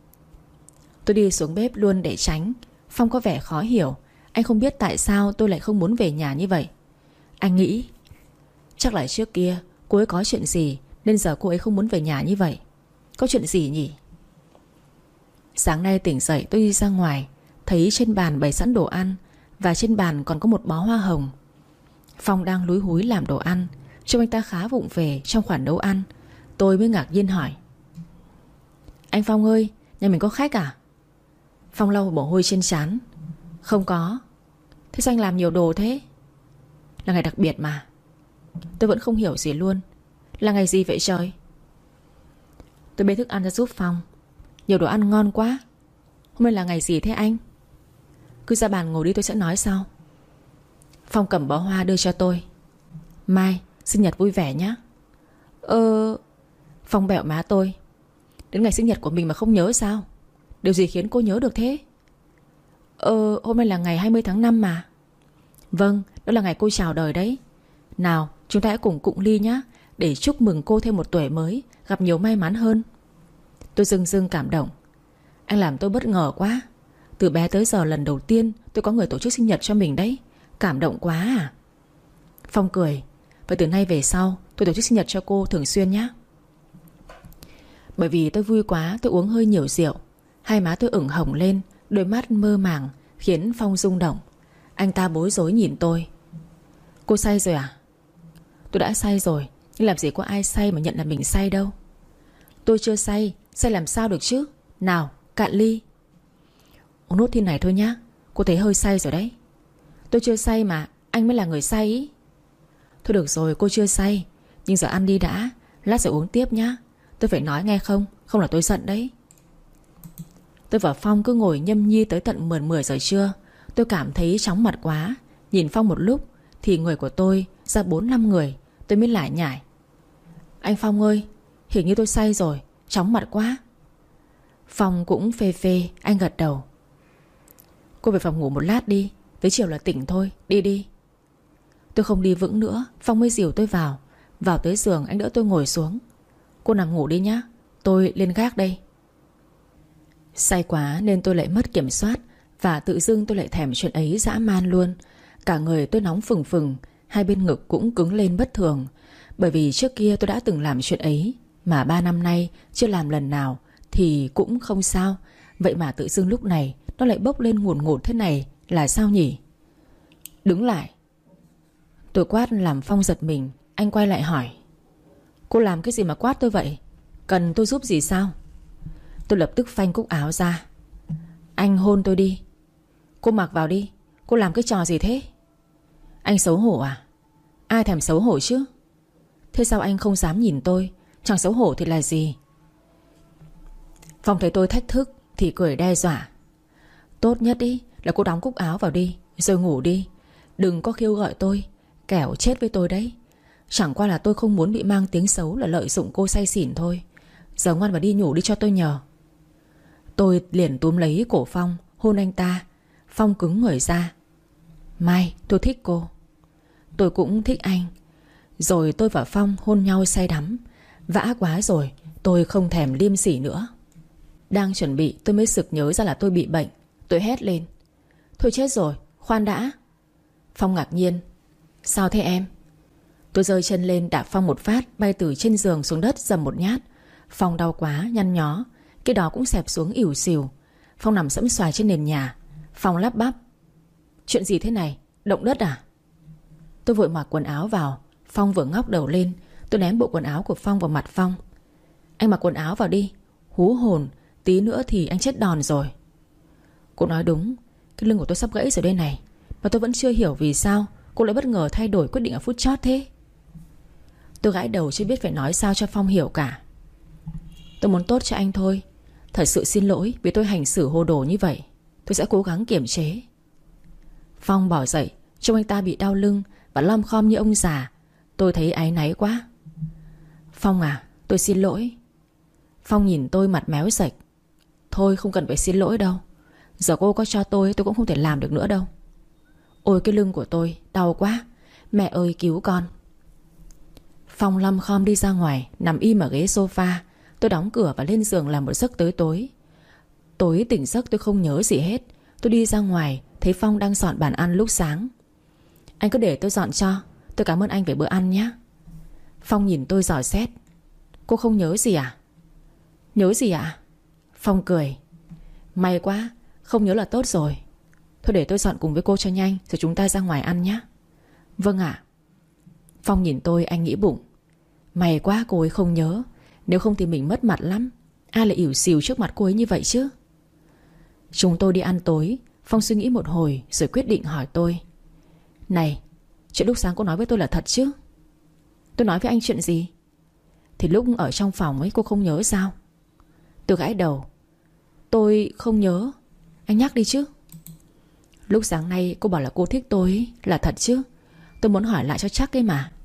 Speaker 1: Tôi đi xuống bếp luôn để tránh. Phong có vẻ khó hiểu. Anh không biết tại sao tôi lại không muốn về nhà như vậy. Anh nghĩ chắc là trước kia cô ấy có chuyện gì nên giờ cô ấy không muốn về nhà như vậy. Có chuyện gì nhỉ? Sáng nay tỉnh dậy tôi đi ra ngoài, thấy trên bàn bày sẵn đồ ăn, và trên bàn còn có một bó hoa hồng. Phong đang lúi húi làm đồ ăn, trông anh ta khá vụng về trong khoản nấu ăn. Tôi mới ngạc nhiên hỏi: Anh Phong ơi, nhà mình có khách à? Phong lau mồ hôi trên trán. Không có. Thế sao anh làm nhiều đồ thế? Là ngày đặc biệt mà. Tôi vẫn không hiểu gì luôn. Là ngày gì vậy trời? Tôi bê thức ăn ra giúp Phong. Nhiều đồ ăn ngon quá. Hôm nay là ngày gì thế anh? Cứ ra bàn ngồi đi, tôi sẽ nói sau. Phong cầm bó hoa đưa cho tôi. Mai, sinh nhật vui vẻ nhé. Ờ... Phong bẹo má tôi. Đến ngày sinh nhật của mình mà không nhớ sao? Điều gì khiến cô nhớ được thế? Ờ... Hôm nay là ngày hai mươi tháng năm mà. Vâng, đó là ngày cô chào đời đấy. Nào, chúng ta hãy cùng cụng ly nhé, để chúc mừng cô thêm một tuổi mới, gặp nhiều may mắn hơn. Tôi rưng rưng cảm động. Anh làm tôi bất ngờ quá. Từ bé tới giờ lần đầu tiên tôi có người tổ chức sinh nhật cho mình đấy. Cảm động quá à. Phong cười. Vậy từ nay về sau tôi tổ chức sinh nhật cho cô thường xuyên nhé. Bởi vì tôi vui quá, tôi uống hơi nhiều rượu. Hai má tôi ửng hồng lên, đôi mắt mơ màng, khiến Phong rung động. Anh ta bối rối nhìn tôi. Cô say rồi à? Tôi đã say rồi, nhưng làm gì có ai say mà nhận là mình say đâu. Tôi chưa say, say làm sao được chứ. Nào, cạn ly. Uống nốt thiên này thôi nhá. Cô thấy hơi say rồi đấy. Tôi chưa say mà, anh mới là người say ý. Thôi được rồi, cô chưa say, nhưng giờ ăn đi đã, lát rồi uống tiếp nhá. Tôi phải nói nghe không, không là tôi giận đấy. Tôi và Phong cứ ngồi nhâm nhi tới tận mười mười giờ trưa. Tôi cảm thấy chóng mặt quá. Nhìn Phong một lúc thì người của tôi ra bốn năm người. Tôi mới lải nhải: Anh Phong ơi, hình như tôi say rồi, chóng mặt quá. Phong cũng phê phê. Anh gật đầu. Cô về phòng ngủ một lát đi, tới chiều là tỉnh thôi, đi đi. Tôi không đi vững nữa. Phong mới dìu tôi vào. Vào tới giường anh đỡ tôi ngồi xuống. Cô nằm ngủ đi nhá, tôi lên gác đây. Say quá nên tôi lại mất kiểm soát, và tự dưng tôi lại thèm chuyện ấy dã man luôn. Cả người tôi nóng phừng phừng, hai bên ngực cũng cứng lên bất thường. Bởi vì trước kia tôi đã từng làm chuyện ấy, mà ba năm nay chưa làm lần nào thì cũng không sao. Vậy mà tự dưng lúc này nó lại bốc lên ngùn ngụt thế này là sao nhỉ? Đứng lại. Tôi quát làm Phong giật mình. Anh quay lại hỏi: Cô làm cái gì mà quát tôi vậy? Cần tôi giúp gì sao? Tôi lập tức phanh cúc áo ra. Anh hôn tôi đi. Cô mặc vào đi. Cô làm cái trò gì thế? Anh xấu hổ à? Ai thèm xấu hổ chứ? Thế sao anh không dám nhìn tôi? Chẳng xấu hổ thì là gì? Phong thấy tôi thách thức thì cười đe dọa: Tốt nhất ý là cô đóng cúc áo vào đi, rồi ngủ đi. Đừng có khiêu gợi tôi, kẻo chết với tôi đấy. Chẳng qua là tôi không muốn bị mang tiếng xấu là lợi dụng cô say xỉn thôi. Giờ ngoan vào đi ngủ đi cho tôi nhờ. Tôi liền túm lấy cổ Phong, hôn anh ta. Phong cứng người ra. Mai, tôi thích cô. Tôi cũng thích anh. Rồi tôi và Phong hôn nhau say đắm. Vã quá rồi, tôi không thèm liêm sỉ nữa. Đang chuẩn bị tôi mới sực nhớ ra là tôi bị bệnh. Tôi hét lên: Thôi chết rồi, khoan đã. Phong ngạc nhiên. Sao thế em? Tôi giơ chân lên đạp Phong một phát, bay từ trên giường xuống đất dầm một nhát. Phong đau quá, nhăn nhó. Cái đó cũng xẹp xuống ỉu xìu. Phong nằm sẫm xoài trên nền nhà. Phong lắp bắp. Chuyện gì thế này? Động đất à? Tôi vội mặc quần áo vào. Phong vừa ngóc đầu lên. Tôi ném bộ quần áo của Phong vào mặt Phong. Anh mặc quần áo vào đi. Hú hồn, tí nữa thì anh chết đòn rồi. Cô nói đúng. Cái lưng của tôi sắp gãy rồi đây này. Mà tôi vẫn chưa hiểu vì sao cô lại bất ngờ thay đổi quyết định ở phút chót thế. Tôi gãi đầu chưa biết phải nói sao cho Phong hiểu cả. Tôi muốn tốt cho anh thôi. Thật sự xin lỗi vì tôi hành xử hồ đồ như vậy. Tôi sẽ cố gắng kiềm chế. Phong bỏ dậy, trông anh ta bị đau lưng và lom khom như ông già. Tôi thấy áy náy quá. Phong à, tôi xin lỗi. Phong nhìn tôi mặt méo sạch. Thôi không cần phải xin lỗi đâu. Giờ cô có cho tôi tôi cũng không thể làm được nữa đâu. Ôi cái lưng của tôi đau quá. Mẹ ơi cứu con. Phong lom khom đi ra ngoài, nằm im ở ghế sofa. Tôi đóng cửa và lên giường làm một giấc tới tối. Tối tỉnh giấc tôi không nhớ gì hết. Tôi đi ra ngoài, thấy Phong đang dọn bàn ăn lúc sáng. Anh cứ để tôi dọn cho. Tôi cảm ơn anh về bữa ăn nhé. Phong nhìn tôi dò xét. Cô không nhớ gì à? Nhớ gì ạ? Phong cười. May quá, không nhớ là tốt rồi. Thôi để tôi dọn cùng với cô cho nhanh, rồi chúng ta ra ngoài ăn nhé. Vâng ạ. Phong nhìn tôi, anh nghĩ bụng. May quá cô ấy không nhớ. Nếu không thì mình mất mặt lắm. Ai lại ỉu xìu trước mặt cô ấy như vậy chứ? Chúng tôi đi ăn tối. Phong suy nghĩ một hồi rồi quyết định hỏi tôi. Này, chuyện lúc sáng cô nói với tôi là thật chứ? Tôi nói với anh chuyện gì? Thì lúc ở trong phòng ấy cô không nhớ sao? Tôi gãi đầu. Tôi không nhớ. Anh nhắc đi chứ. Lúc sáng nay cô bảo là cô thích tôi ấy, là thật chứ? Tôi muốn hỏi lại cho chắc ấy mà.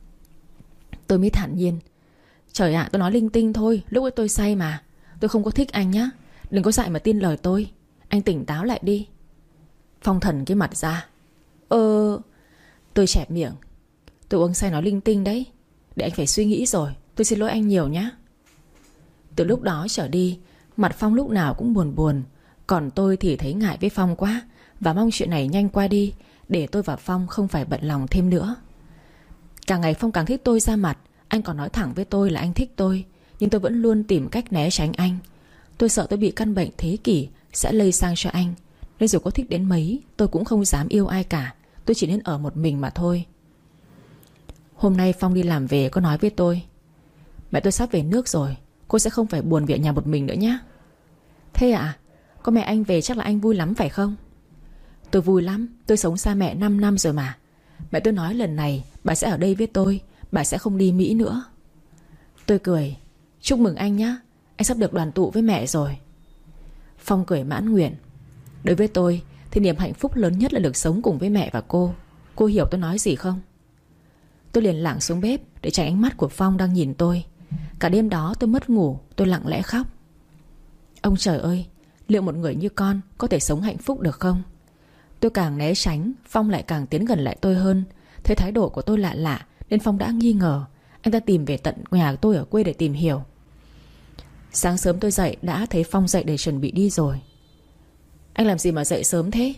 Speaker 1: Tôi mới thản nhiên. Trời ạ, tôi nói linh tinh thôi. Lúc ấy tôi say mà. Tôi không có thích anh nhá. Đừng có dại mà tin lời tôi. Anh tỉnh táo lại đi. Phong thần cái mặt ra. Ờ... Tôi chẹp miệng. Tôi uống say nói linh tinh đấy. Để anh phải suy nghĩ rồi. Tôi xin lỗi anh nhiều nhá. Từ lúc đó trở đi, mặt Phong lúc nào cũng buồn buồn. Còn tôi thì thấy ngại với Phong quá, và mong chuyện này nhanh qua đi, để tôi và Phong không phải bận lòng thêm nữa. Càng ngày Phong càng thích tôi ra mặt. Anh còn nói thẳng với tôi là anh thích tôi. Nhưng tôi vẫn luôn tìm cách né tránh anh. Tôi sợ tôi bị căn bệnh thế kỷ sẽ lây sang cho anh. Nên dù có thích đến mấy, tôi cũng không dám yêu ai cả. Tôi chỉ nên ở một mình mà thôi. Hôm nay Phong đi làm về có nói với tôi. Mẹ tôi sắp về nước rồi. Cô sẽ không phải buồn vì ở nhà một mình nữa nhé. Thế à? Có mẹ anh về chắc là anh vui lắm phải không? Tôi vui lắm. Tôi sống xa mẹ năm năm rồi mà. Mẹ tôi nói lần này bà sẽ ở đây với tôi. Bà sẽ không đi Mỹ nữa. Tôi cười. Chúc mừng anh nhé. Anh sắp được đoàn tụ với mẹ rồi. Phong cười mãn nguyện. Đối với tôi thì niềm hạnh phúc lớn nhất là được sống cùng với mẹ và cô. Cô hiểu tôi nói gì không? Tôi liền lảng xuống bếp để tránh ánh mắt của Phong đang nhìn tôi. Cả đêm đó tôi mất ngủ. Tôi lặng lẽ khóc. Ông trời ơi, liệu một người như con có thể sống hạnh phúc được không? Tôi càng né tránh, Phong lại càng tiến gần lại tôi hơn. Thấy thái độ của tôi lạ lạ nên Phong đã nghi ngờ. Anh ta tìm về tận nhà tôi ở quê để tìm hiểu. Sáng sớm tôi dậy đã thấy Phong dậy để chuẩn bị đi rồi. Anh làm gì mà dậy sớm thế?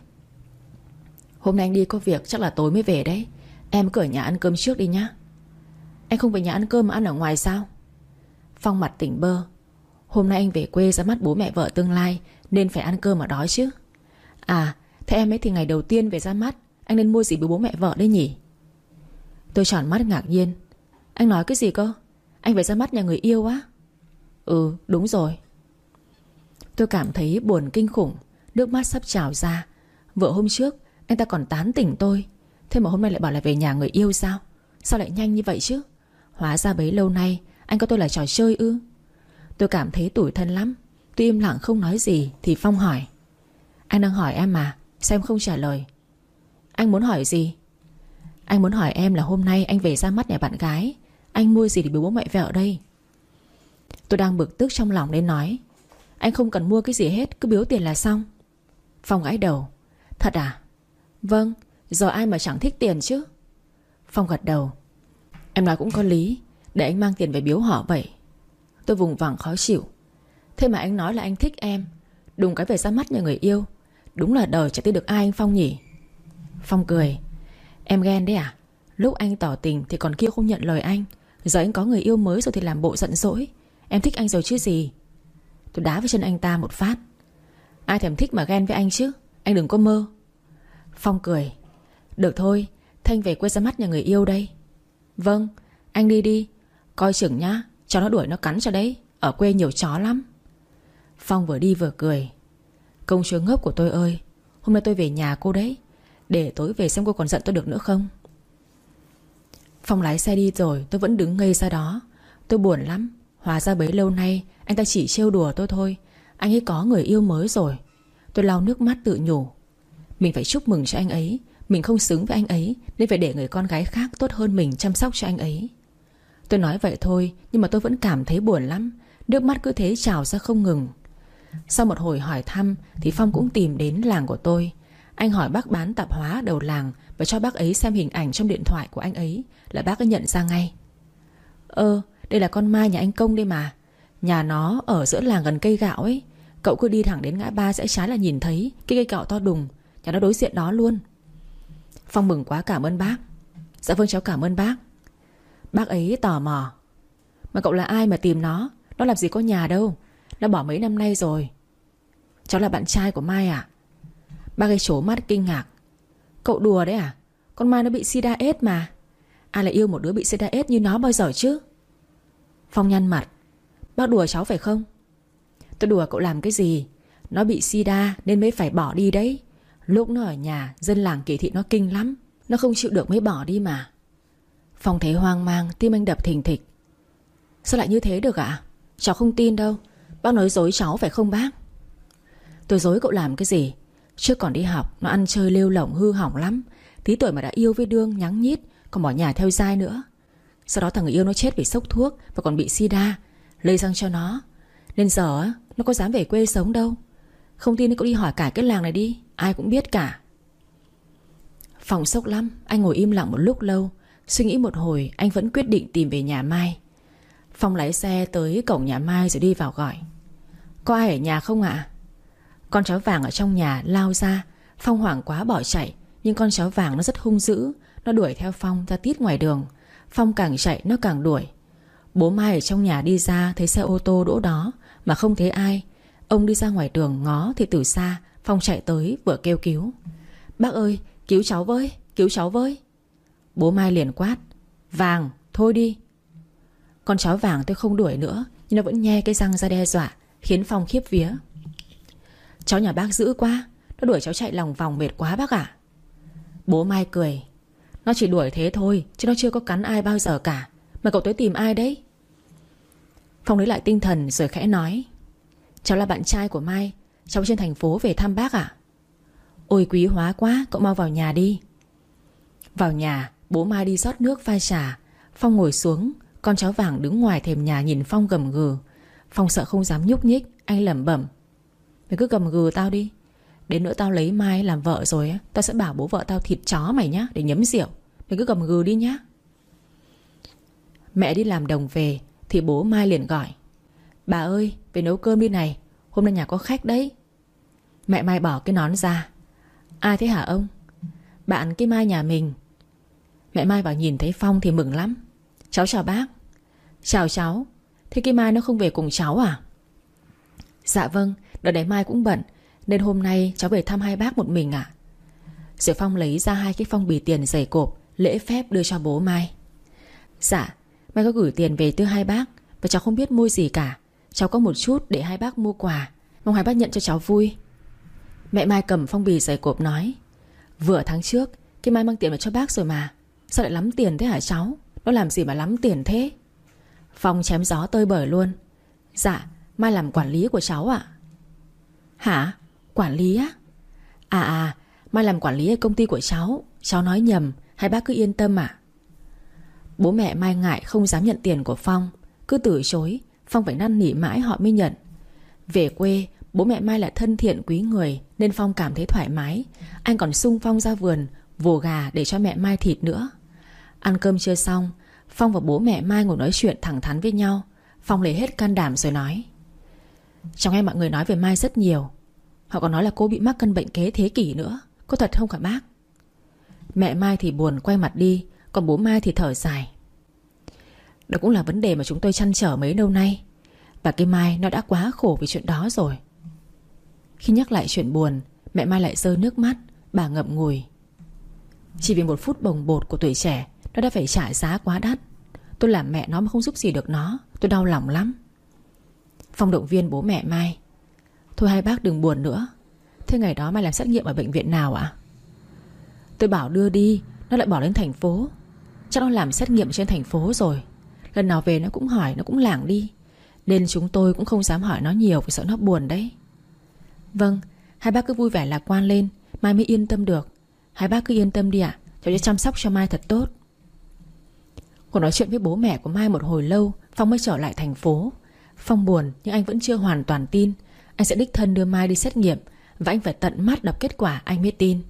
Speaker 1: Hôm nay anh đi có việc, chắc là tối mới về đấy. Em cứ ở nhà ăn cơm trước đi nhá. Anh không về nhà ăn cơm mà ăn ở ngoài sao? Phong mặt tỉnh bơ. Hôm nay anh về quê ra mắt bố mẹ vợ tương lai, nên phải ăn cơm ở đó chứ. À, thế em ấy thì ngày đầu tiên về ra mắt, anh nên mua gì với bố mẹ vợ đấy nhỉ? Tôi tròn mắt ngạc nhiên. Anh nói cái gì cơ? Anh về ra mắt nhà người yêu á? Ừ, đúng rồi. Tôi cảm thấy buồn kinh khủng. Nước mắt sắp trào ra. Vợ hôm trước anh ta còn tán tỉnh tôi. Thế mà hôm nay lại bảo là về nhà người yêu sao? Sao lại nhanh như vậy chứ? Hóa ra bấy lâu nay anh có tôi là trò chơi ư? Tôi cảm thấy tủi thân lắm. Tôi im lặng không nói gì thì Phong hỏi. Anh đang hỏi em mà, sao em không trả lời? Anh muốn hỏi gì? Anh muốn hỏi em là hôm nay anh về ra mắt nhà bạn gái, anh mua gì để biếu bố mẹ vợ ở đây? Tôi đang bực tức trong lòng nên nói. Anh không cần mua cái gì hết, cứ biếu tiền là xong. Phong gãi đầu. Thật à? Vâng, giờ ai mà chẳng thích tiền chứ. Phong gật đầu. Em nói cũng có lý. Để anh mang tiền về biếu họ vậy. Tôi vùng vằng khó chịu. Thế mà anh nói là anh thích em, đùng cái về ra mắt nhà người yêu. Đúng là đời chả tin được ai anh Phong nhỉ. Phong cười. Em ghen đấy à? Lúc anh tỏ tình thì còn kia không nhận lời anh, giờ anh có người yêu mới rồi thì làm bộ giận dỗi. Em thích anh rồi chứ gì. Tôi đá vào chân anh ta một phát. Ai thèm thích mà ghen với anh chứ. Anh đừng có mơ. Phong cười. Được thôi, Thanh về quê ra mắt nhà người yêu đây. Vâng, anh đi đi. Coi chừng nhá, cho nó đuổi nó cắn cho đấy. Ở quê nhiều chó lắm. Phong vừa đi vừa cười. Công chúa ngốc của tôi ơi, hôm nay tôi về nhà cô đấy. Để tối về xem cô còn giận tôi được nữa không. Phong lái xe đi rồi, tôi vẫn đứng ngây ra đó. Tôi buồn lắm. Hóa ra bấy lâu nay anh ta chỉ trêu đùa tôi thôi. Anh ấy có người yêu mới rồi. Tôi lau nước mắt tự nhủ. Mình phải chúc mừng cho anh ấy. Mình không xứng với anh ấy, nên phải để người con gái khác tốt hơn mình chăm sóc cho anh ấy. Tôi nói vậy thôi, nhưng mà tôi vẫn cảm thấy buồn lắm. Nước mắt cứ thế trào ra không ngừng. Sau một hồi hỏi thăm thì Phong cũng tìm đến làng của tôi. Anh hỏi bác bán tạp hóa đầu làng và cho bác ấy xem hình ảnh trong điện thoại của anh ấy, là bác ấy nhận ra ngay. Ơ, đây là con Mai nhà anh Công đây mà. Nhà nó ở giữa làng gần cây gạo ấy. Cậu cứ đi thẳng đến ngã ba rẽ trái là nhìn thấy cái cây gạo to đùng. Nhà nó đối diện đó luôn. Phong mừng quá, cảm ơn bác. Dạ vâng, cháu cảm ơn bác. Bác ấy tò mò. Mà cậu là ai mà tìm nó? Nó làm gì có nhà đâu. Nó bỏ mấy năm nay rồi. Cháu là bạn trai của Mai à? Bác ấy trố mắt kinh ngạc. Cậu đùa đấy à? Con Mai nó bị sida AIDS mà. Ai lại yêu một đứa bị sida AIDS như nó bao giờ chứ? Phong nhăn mặt. Bác đùa cháu phải không? Tôi đùa cậu làm cái gì? Nó bị sida nên mới phải bỏ đi đấy. Lúc nó ở nhà, dân làng kỳ thị nó kinh lắm. Nó không chịu được mới bỏ đi mà. Phong thấy hoang mang, tim anh đập thình thịch. Sao lại như thế được ạ? Cháu không tin đâu. Bác nói dối cháu phải không bác? Tôi dối cậu làm cái gì? Trước còn đi học nó ăn chơi lêu lỏng hư hỏng lắm. Tí tuổi mà đã yêu với đương nhắng nhít, còn bỏ nhà theo dai nữa. Sau đó thằng người yêu nó chết vì sốc thuốc và còn bị sida, lây sang cho nó. Nên giờ nó có dám về quê sống đâu. Không tin thì cậu đi hỏi cả cái làng này đi, ai cũng biết cả. Phong sốc lắm. Anh ngồi im lặng một lúc lâu. Suy nghĩ một hồi, anh vẫn quyết định tìm về nhà Mai. Phong lái xe tới cổng nhà Mai rồi đi vào gọi. Có ai ở nhà không ạ? Con chó vàng ở trong nhà lao ra. Phong hoảng quá bỏ chạy. Nhưng con chó vàng nó rất hung dữ. Nó đuổi theo Phong ra tít ngoài đường. Phong càng chạy nó càng đuổi. Bố Mai ở trong nhà đi ra thấy xe ô tô đỗ đó mà không thấy ai. Ông đi ra ngoài đường ngó thì từ xa Phong chạy tới vừa kêu cứu. Bác ơi, cứu cháu với, cứu cháu với. Bố Mai liền quát. Vàng, thôi đi. Con chó vàng tôi không đuổi nữa, nhưng nó vẫn nhe cái răng ra đe dọa, khiến Phong khiếp vía. Cháu nhà bác dữ quá. Nó đuổi cháu chạy lòng vòng mệt quá bác ạ. Bố Mai cười. Nó chỉ đuổi thế thôi, chứ nó chưa có cắn ai bao giờ cả. Mà cậu tới tìm ai đấy? Phong lấy lại tinh thần rồi khẽ nói. Cháu là bạn trai của Mai. Cháu trên thành phố về thăm bác ạ. Ôi quý hóa quá, cậu mau vào nhà đi. Vào nhà, bố Mai đi rót nước pha trà. Phong ngồi xuống. Con chó vàng đứng ngoài thềm nhà nhìn Phong gầm gừ. Phong sợ không dám nhúc nhích. Anh lẩm bẩm. Mày cứ gầm gừ tao đi. Đến nữa tao lấy Mai làm vợ rồi, tao sẽ bảo bố vợ tao thịt chó mày nhá, để nhấm rượu. Mày cứ gầm gừ đi nhá. Mẹ đi làm đồng về thì bố Mai liền gọi. Bà ơi, về nấu cơm đi này. Hôm nay nhà có khách đấy. Mẹ Mai bỏ cái nón ra. Ai thế hả ông? Bạn cái Mai nhà mình. Mẹ Mai bảo nhìn thấy Phong thì mừng lắm. Cháu chào bác. Chào cháu. Thế cái Mai nó không về cùng cháu à? Dạ vâng, đợt này Mai cũng bận, nên hôm nay cháu về thăm hai bác một mình ạ. Rồi Phong lấy ra hai cái phong bì tiền dày cộp, lễ phép đưa cho bố Mai. Dạ, Mai có gửi tiền về từ hai bác, và cháu không biết mua gì cả. Cháu có một chút để hai bác mua quà, mong hai bác nhận cho cháu vui. Mẹ Mai cầm phong bì dày cộp nói. Vừa tháng trước cái Mai mang tiền vào cho bác rồi mà. Sao lại lắm tiền thế hả cháu? Nó làm gì mà lắm tiền thế? Phong chém gió tơi bời luôn. Dạ, Mai làm quản lý của cháu ạ. Hả? Quản lý á? À à, Mai làm quản lý ở công ty của cháu. Cháu nói nhầm, hai bác cứ yên tâm ạ. Bố mẹ Mai ngại không dám nhận tiền của Phong, cứ từ chối. Phong phải năn nỉ mãi họ mới nhận. Về quê, bố mẹ Mai lại thân thiện quý người, nên Phong cảm thấy thoải mái. Anh còn xung phong ra vườn vồ gà để cho mẹ Mai thịt nữa. Ăn cơm chưa xong, Phong và bố mẹ Mai ngồi nói chuyện thẳng thắn với nhau. Phong lấy hết can đảm rồi nói. Cháu nghe mọi người nói về Mai rất nhiều. Họ còn nói là cô bị mắc căn bệnh kế thế kỷ nữa. Có thật không cả bác? Mẹ Mai thì buồn quay mặt đi, còn bố Mai thì thở dài. Đó cũng là vấn đề mà chúng tôi trăn trở mấy lâu nay. Và cái Mai nó đã quá khổ vì chuyện đó rồi. Khi nhắc lại chuyện buồn, mẹ Mai lại rơi nước mắt. Bà ngậm ngùi. Chỉ vì một phút bồng bột của tuổi trẻ, nó đã phải trả giá quá đắt. Tôi làm mẹ nó mà không giúp gì được nó. Tôi đau lòng lắm. Phong động viên bố mẹ Mai. Thôi hai bác đừng buồn nữa. Thế ngày đó Mai làm xét nghiệm ở bệnh viện nào ạ? Tôi bảo đưa đi, nó lại bỏ lên thành phố. Chắc nó làm xét nghiệm trên thành phố rồi. Lần nào về nó cũng hỏi, nó cũng lảng đi. Nên chúng tôi cũng không dám hỏi nó nhiều, vì sợ nó buồn đấy. Vâng, hai bác cứ vui vẻ lạc quan lên, Mai mới yên tâm được. Hai bác cứ yên tâm đi ạ. Cháu sẽ chăm sóc cho Mai thật tốt. Cuộc nói chuyện với bố mẹ của Mai một hồi lâu, Phong mới trở lại thành phố. Phong buồn nhưng anh vẫn chưa hoàn toàn tin. Anh sẽ đích thân đưa Mai đi xét nghiệm, và anh phải tận mắt đọc kết quả anh mới tin.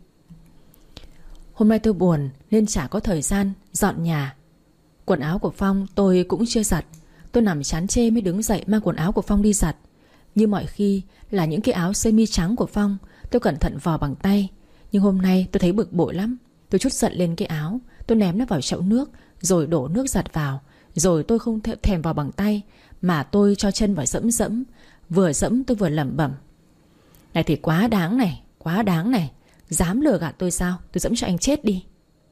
Speaker 1: Hôm nay tôi buồn nên chả có thời gian dọn nhà. Quần áo của Phong tôi cũng chưa giặt. Tôi nằm chán chê mới đứng dậy mang quần áo của Phong đi giặt. Như mọi khi là những cái áo sơ mi trắng của Phong, tôi cẩn thận vò bằng tay. Nhưng hôm nay tôi thấy bực bội lắm. Tôi trút giận lên cái áo, tôi ném nó vào chậu nước, rồi đổ nước giặt vào. Rồi tôi không thèm vò bằng tay, mà tôi cho chân vào dẫm dẫm. Vừa dẫm tôi vừa lẩm bẩm. Này thì quá đáng này, quá đáng này. Dám lừa gạt tôi sao? Tôi dẫm cho anh chết đi.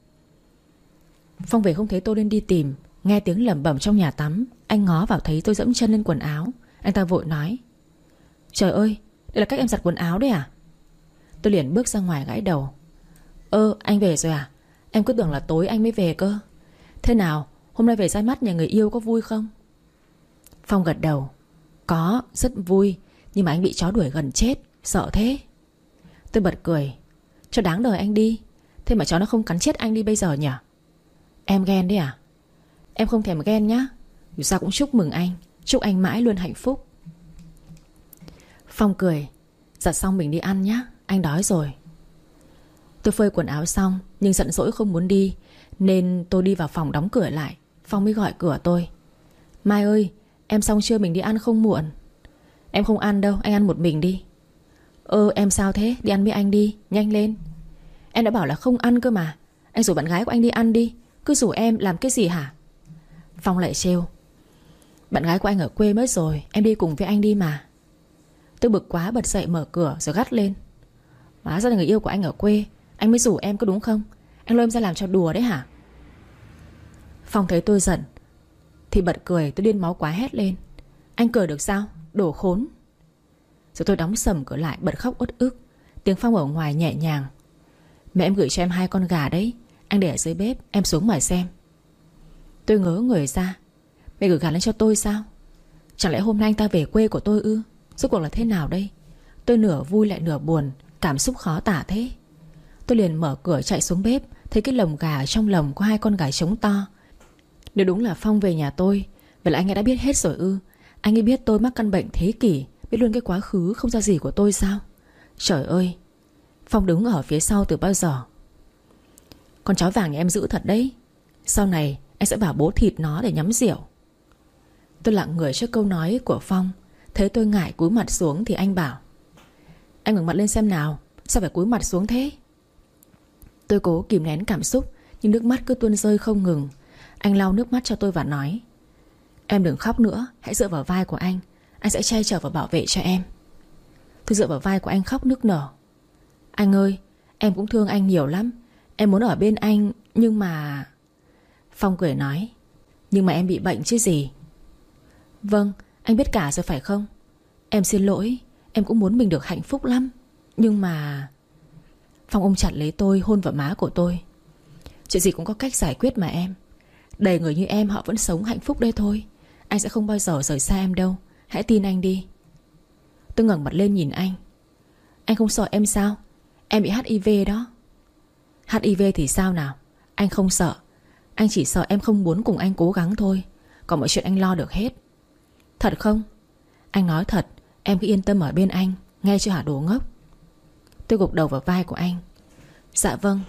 Speaker 1: Phong về không thấy tôi nên đi tìm. Nghe tiếng lẩm bẩm trong nhà tắm, anh ngó vào thấy tôi dẫm chân lên quần áo. Anh ta vội nói. Trời ơi, đây là cách em giặt quần áo đấy à? Tôi liền bước ra ngoài gãi đầu. Ơ, anh về rồi à? Em cứ tưởng là tối anh mới về cơ. Thế nào, hôm nay về ra mắt nhà người yêu có vui không? Phong gật đầu. Có, rất vui. Nhưng mà anh bị chó đuổi gần chết, sợ thế. Tôi bật cười. Cho đáng đời anh đi. Thế mà chó nó không cắn chết anh đi bây giờ nhỉ? Em ghen đấy à? Em không thèm ghen nhá. Dù sao cũng chúc mừng anh. Chúc anh mãi luôn hạnh phúc. Phong cười. Giặt xong mình đi ăn nhá, anh đói rồi. Tôi phơi quần áo xong nhưng giận dỗi không muốn đi, nên tôi đi vào phòng đóng cửa lại. Phong mới gọi cửa tôi. Mai ơi, em xong chưa, mình đi ăn không muộn? Em không ăn đâu, anh ăn một mình đi. Ơ em sao thế, đi ăn với anh đi, nhanh lên. Em đã bảo là không ăn cơ mà. Anh rủ bạn gái của anh đi ăn đi. Cứ rủ em làm cái gì hả? Phong lại trêu. Bạn gái của anh ở quê mất rồi, em đi cùng với anh đi mà. Tôi bực quá bật dậy mở cửa rồi gắt lên. Hóa ra là người yêu của anh ở quê, anh mới rủ em có đúng không? Anh lôi em ra làm cho đùa đấy hả? Phong thấy tôi giận thì bật cười. Tôi điên máu quá hét lên. Anh cười được sao? Đồ khốn. Rồi tôi đóng sầm cửa lại bật khóc uất ức. Tiếng Phong ở ngoài nhẹ nhàng. Mẹ em gửi cho em hai con gà đấy, anh để ở dưới bếp, em xuống mà xem. Tôi ngớ người ra. Mẹ gửi gà lên cho tôi sao? Chẳng lẽ hôm nay anh ta về quê của tôi ư? Rốt cuộc là thế nào đây? Tôi nửa vui lại nửa buồn, cảm xúc khó tả thế. Tôi liền mở cửa chạy xuống bếp, thấy cái lồng gà ở trong lồng có hai con gà trống to. Nếu đúng là Phong về nhà tôi, vậy là anh ấy đã biết hết rồi ư? Anh ấy biết tôi mắc căn bệnh thế kỷ, biết luôn cái quá khứ không ra gì của tôi sao? Trời ơi, Phong đứng ở phía sau từ bao giờ? Con chó vàng nhà em giữ thật đấy. Sau này anh sẽ bảo bố thịt nó để nhắm rượu. Tôi lặng người trước câu nói của Phong. Thấy tôi ngại cúi mặt xuống thì anh bảo. Anh ngẩng mặt lên xem nào, sao phải cúi mặt xuống thế? Tôi cố kìm nén cảm xúc, nhưng nước mắt cứ tuôn rơi không ngừng. Anh lau nước mắt cho tôi và nói. Em đừng khóc nữa, hãy dựa vào vai của anh. Anh sẽ che chở và bảo vệ cho em. Tôi dựa vào vai của anh khóc nức nở. Anh ơi, em cũng thương anh nhiều lắm. Em muốn ở bên anh, nhưng mà... Phong cười nói. Nhưng mà em bị bệnh chứ gì. Vâng, anh biết cả rồi phải không? Em xin lỗi, em cũng muốn mình được hạnh phúc lắm. Nhưng mà... Phong ôm chặt lấy tôi, hôn vào má của tôi. Chuyện gì cũng có cách giải quyết mà em. Đầy người như em họ vẫn sống hạnh phúc đây thôi. Anh sẽ không bao giờ rời xa em đâu. Hãy tin anh đi. Tôi ngẩng mặt lên nhìn anh. Anh không sợ em sao? Em bị hát i vê đó. hát i vê thì sao nào? Anh không sợ. Anh chỉ sợ em không muốn cùng anh cố gắng thôi. Còn mọi chuyện anh lo được hết. Thật không? Anh nói thật. Em cứ yên tâm ở bên anh. Nghe chưa hả đồ ngốc? Tôi gục đầu vào vai của anh. Dạ vâng.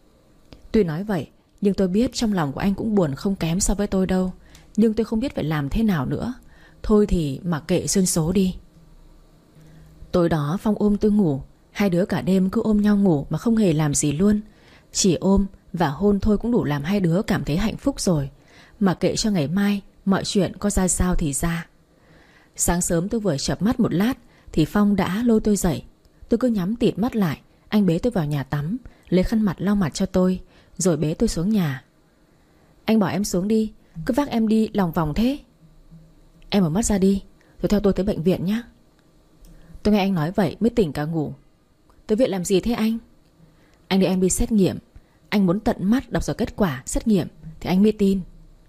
Speaker 1: Tuy nói vậy, nhưng tôi biết trong lòng của anh cũng buồn không kém so với tôi đâu. Nhưng tôi không biết phải làm thế nào nữa. Thôi thì mặc kệ duyên số đi. Tối đó Phong ôm tôi ngủ. Hai đứa cả đêm cứ ôm nhau ngủ mà không hề làm gì luôn. Chỉ ôm và hôn thôi cũng đủ làm hai đứa cảm thấy hạnh phúc rồi. Mà kệ cho ngày mai mọi chuyện có ra sao thì ra. Sáng sớm tôi vừa chợp mắt một lát thì Phong đã lôi tôi dậy. Tôi cứ nhắm tịt mắt lại. Anh bế tôi vào nhà tắm, lấy khăn mặt lau mặt cho tôi, rồi bế tôi xuống nhà. Anh bỏ em xuống đi, cứ vác em đi lòng vòng thế. Em mở mắt ra đi, rồi theo tôi tới bệnh viện nhé. Tôi nghe anh nói vậy mới tỉnh cả ngủ. Tới viện làm gì thế anh? Anh đưa em đi xét nghiệm. Anh muốn tận mắt đọc rồi kết quả xét nghiệm thì anh mới tin.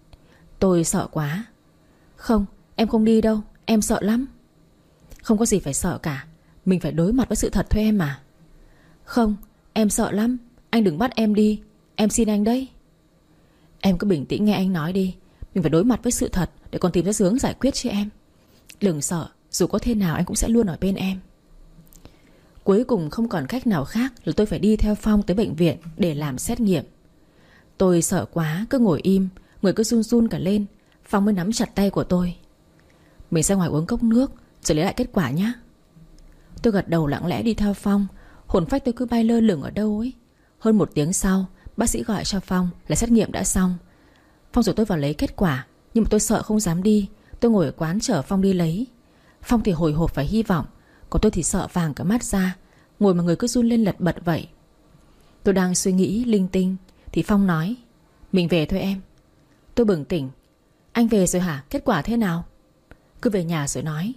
Speaker 1: Tôi sợ quá. Không, em không đi đâu, em sợ lắm. Không có gì phải sợ cả, mình phải đối mặt với sự thật thôi em mà. Không, em sợ lắm. Anh đừng bắt em đi, em xin anh đấy. Em cứ bình tĩnh nghe anh nói đi. Mình phải đối mặt với sự thật để còn tìm ra hướng giải quyết cho em. Đừng sợ, dù có thế nào anh cũng sẽ luôn ở bên em. Cuối cùng không còn cách nào khác là tôi phải đi theo Phong tới bệnh viện để làm xét nghiệm. Tôi sợ quá, cứ ngồi im, người cứ run run cả lên. Phong mới nắm chặt tay của tôi. Mình ra ngoài uống cốc nước rồi lấy lại kết quả nhé. Tôi gật đầu lặng lẽ đi theo Phong. Hồn phách tôi cứ bay lơ lửng ở đâu ấy. Hơn một tiếng sau, bác sĩ gọi cho Phong là xét nghiệm đã xong. Phong rủ tôi vào lấy kết quả, nhưng mà tôi sợ không dám đi. Tôi ngồi ở quán chờ Phong đi lấy. Phong thì hồi hộp và hy vọng, còn tôi thì sợ vàng cả mắt ra, ngồi mà người cứ run lên lật bật vậy. Tôi đang suy nghĩ linh tinh thì Phong nói: Mình về thôi em. Tôi bừng tỉnh: Anh về rồi hả? Kết quả thế nào? Cứ về nhà rồi nói.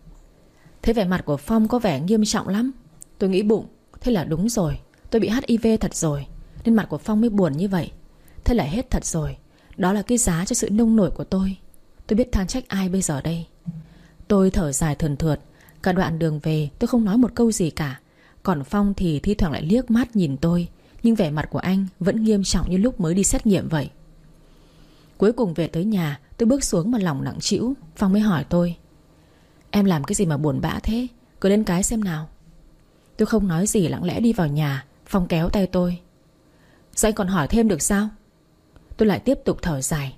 Speaker 1: Thế vẻ mặt của Phong có vẻ nghiêm trọng lắm. Tôi nghĩ bụng, thế là đúng rồi, tôi bị hát i vê thật rồi, nên mặt của Phong mới buồn như vậy. Thế là hết thật rồi. Đó là cái giá cho sự nông nổi của tôi. Tôi biết than trách ai bây giờ đây. Tôi thở dài thườn thượt. Cả đoạn đường về tôi không nói một câu gì cả. Còn Phong thì thi thoảng lại liếc mắt nhìn tôi, nhưng vẻ mặt của anh vẫn nghiêm trọng như lúc mới đi xét nghiệm vậy. Cuối cùng về tới nhà, tôi bước xuống mà lòng nặng trĩu. Phong mới hỏi tôi: Em làm cái gì mà buồn bã thế? Cứ lên cái xem nào. Tôi không nói gì, lặng lẽ đi vào nhà. Phong kéo tay tôi: Sao anh còn hỏi thêm được sao? Tôi lại tiếp tục thở dài.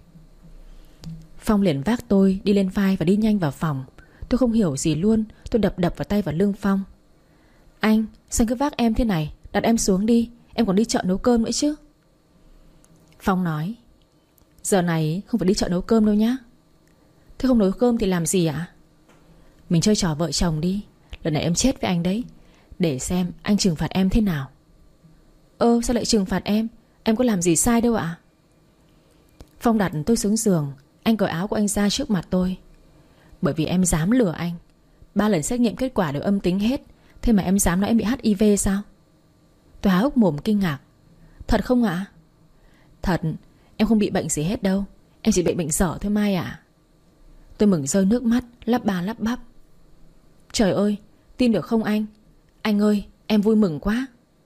Speaker 1: Phong liền vác tôi đi lên vai và đi nhanh vào phòng. Tôi không hiểu gì luôn. Tôi đập đập vào tay vào lưng Phong. Anh, sao anh cứ vác em thế này? Đặt em xuống đi, em còn đi chợ nấu cơm nữa chứ. Phong nói: Giờ này không phải đi chợ nấu cơm đâu nhá. Thế không nấu cơm thì làm gì ạ? Mình chơi trò vợ chồng đi. Lần này em chết với anh đấy. Để xem anh trừng phạt em thế nào. Ơ sao lại trừng phạt em? Em có làm gì sai đâu ạ? Phong đặt tôi xuống giường. Anh cởi áo của anh ra trước mặt tôi. Bởi vì em dám lừa anh. Ba lần xét nghiệm kết quả đều âm tính hết. Thế mà em dám nói em bị hát i vê sao? Tôi há hốc mồm kinh ngạc. Thật không ạ? Thật, em không bị bệnh gì hết đâu. Em chỉ bị bệnh dở thôi Mai ạ. Tôi mừng rơi nước mắt, lắp ba lắp bắp. Trời ơi, tin được không anh? Anh ơi, em vui mừng quá.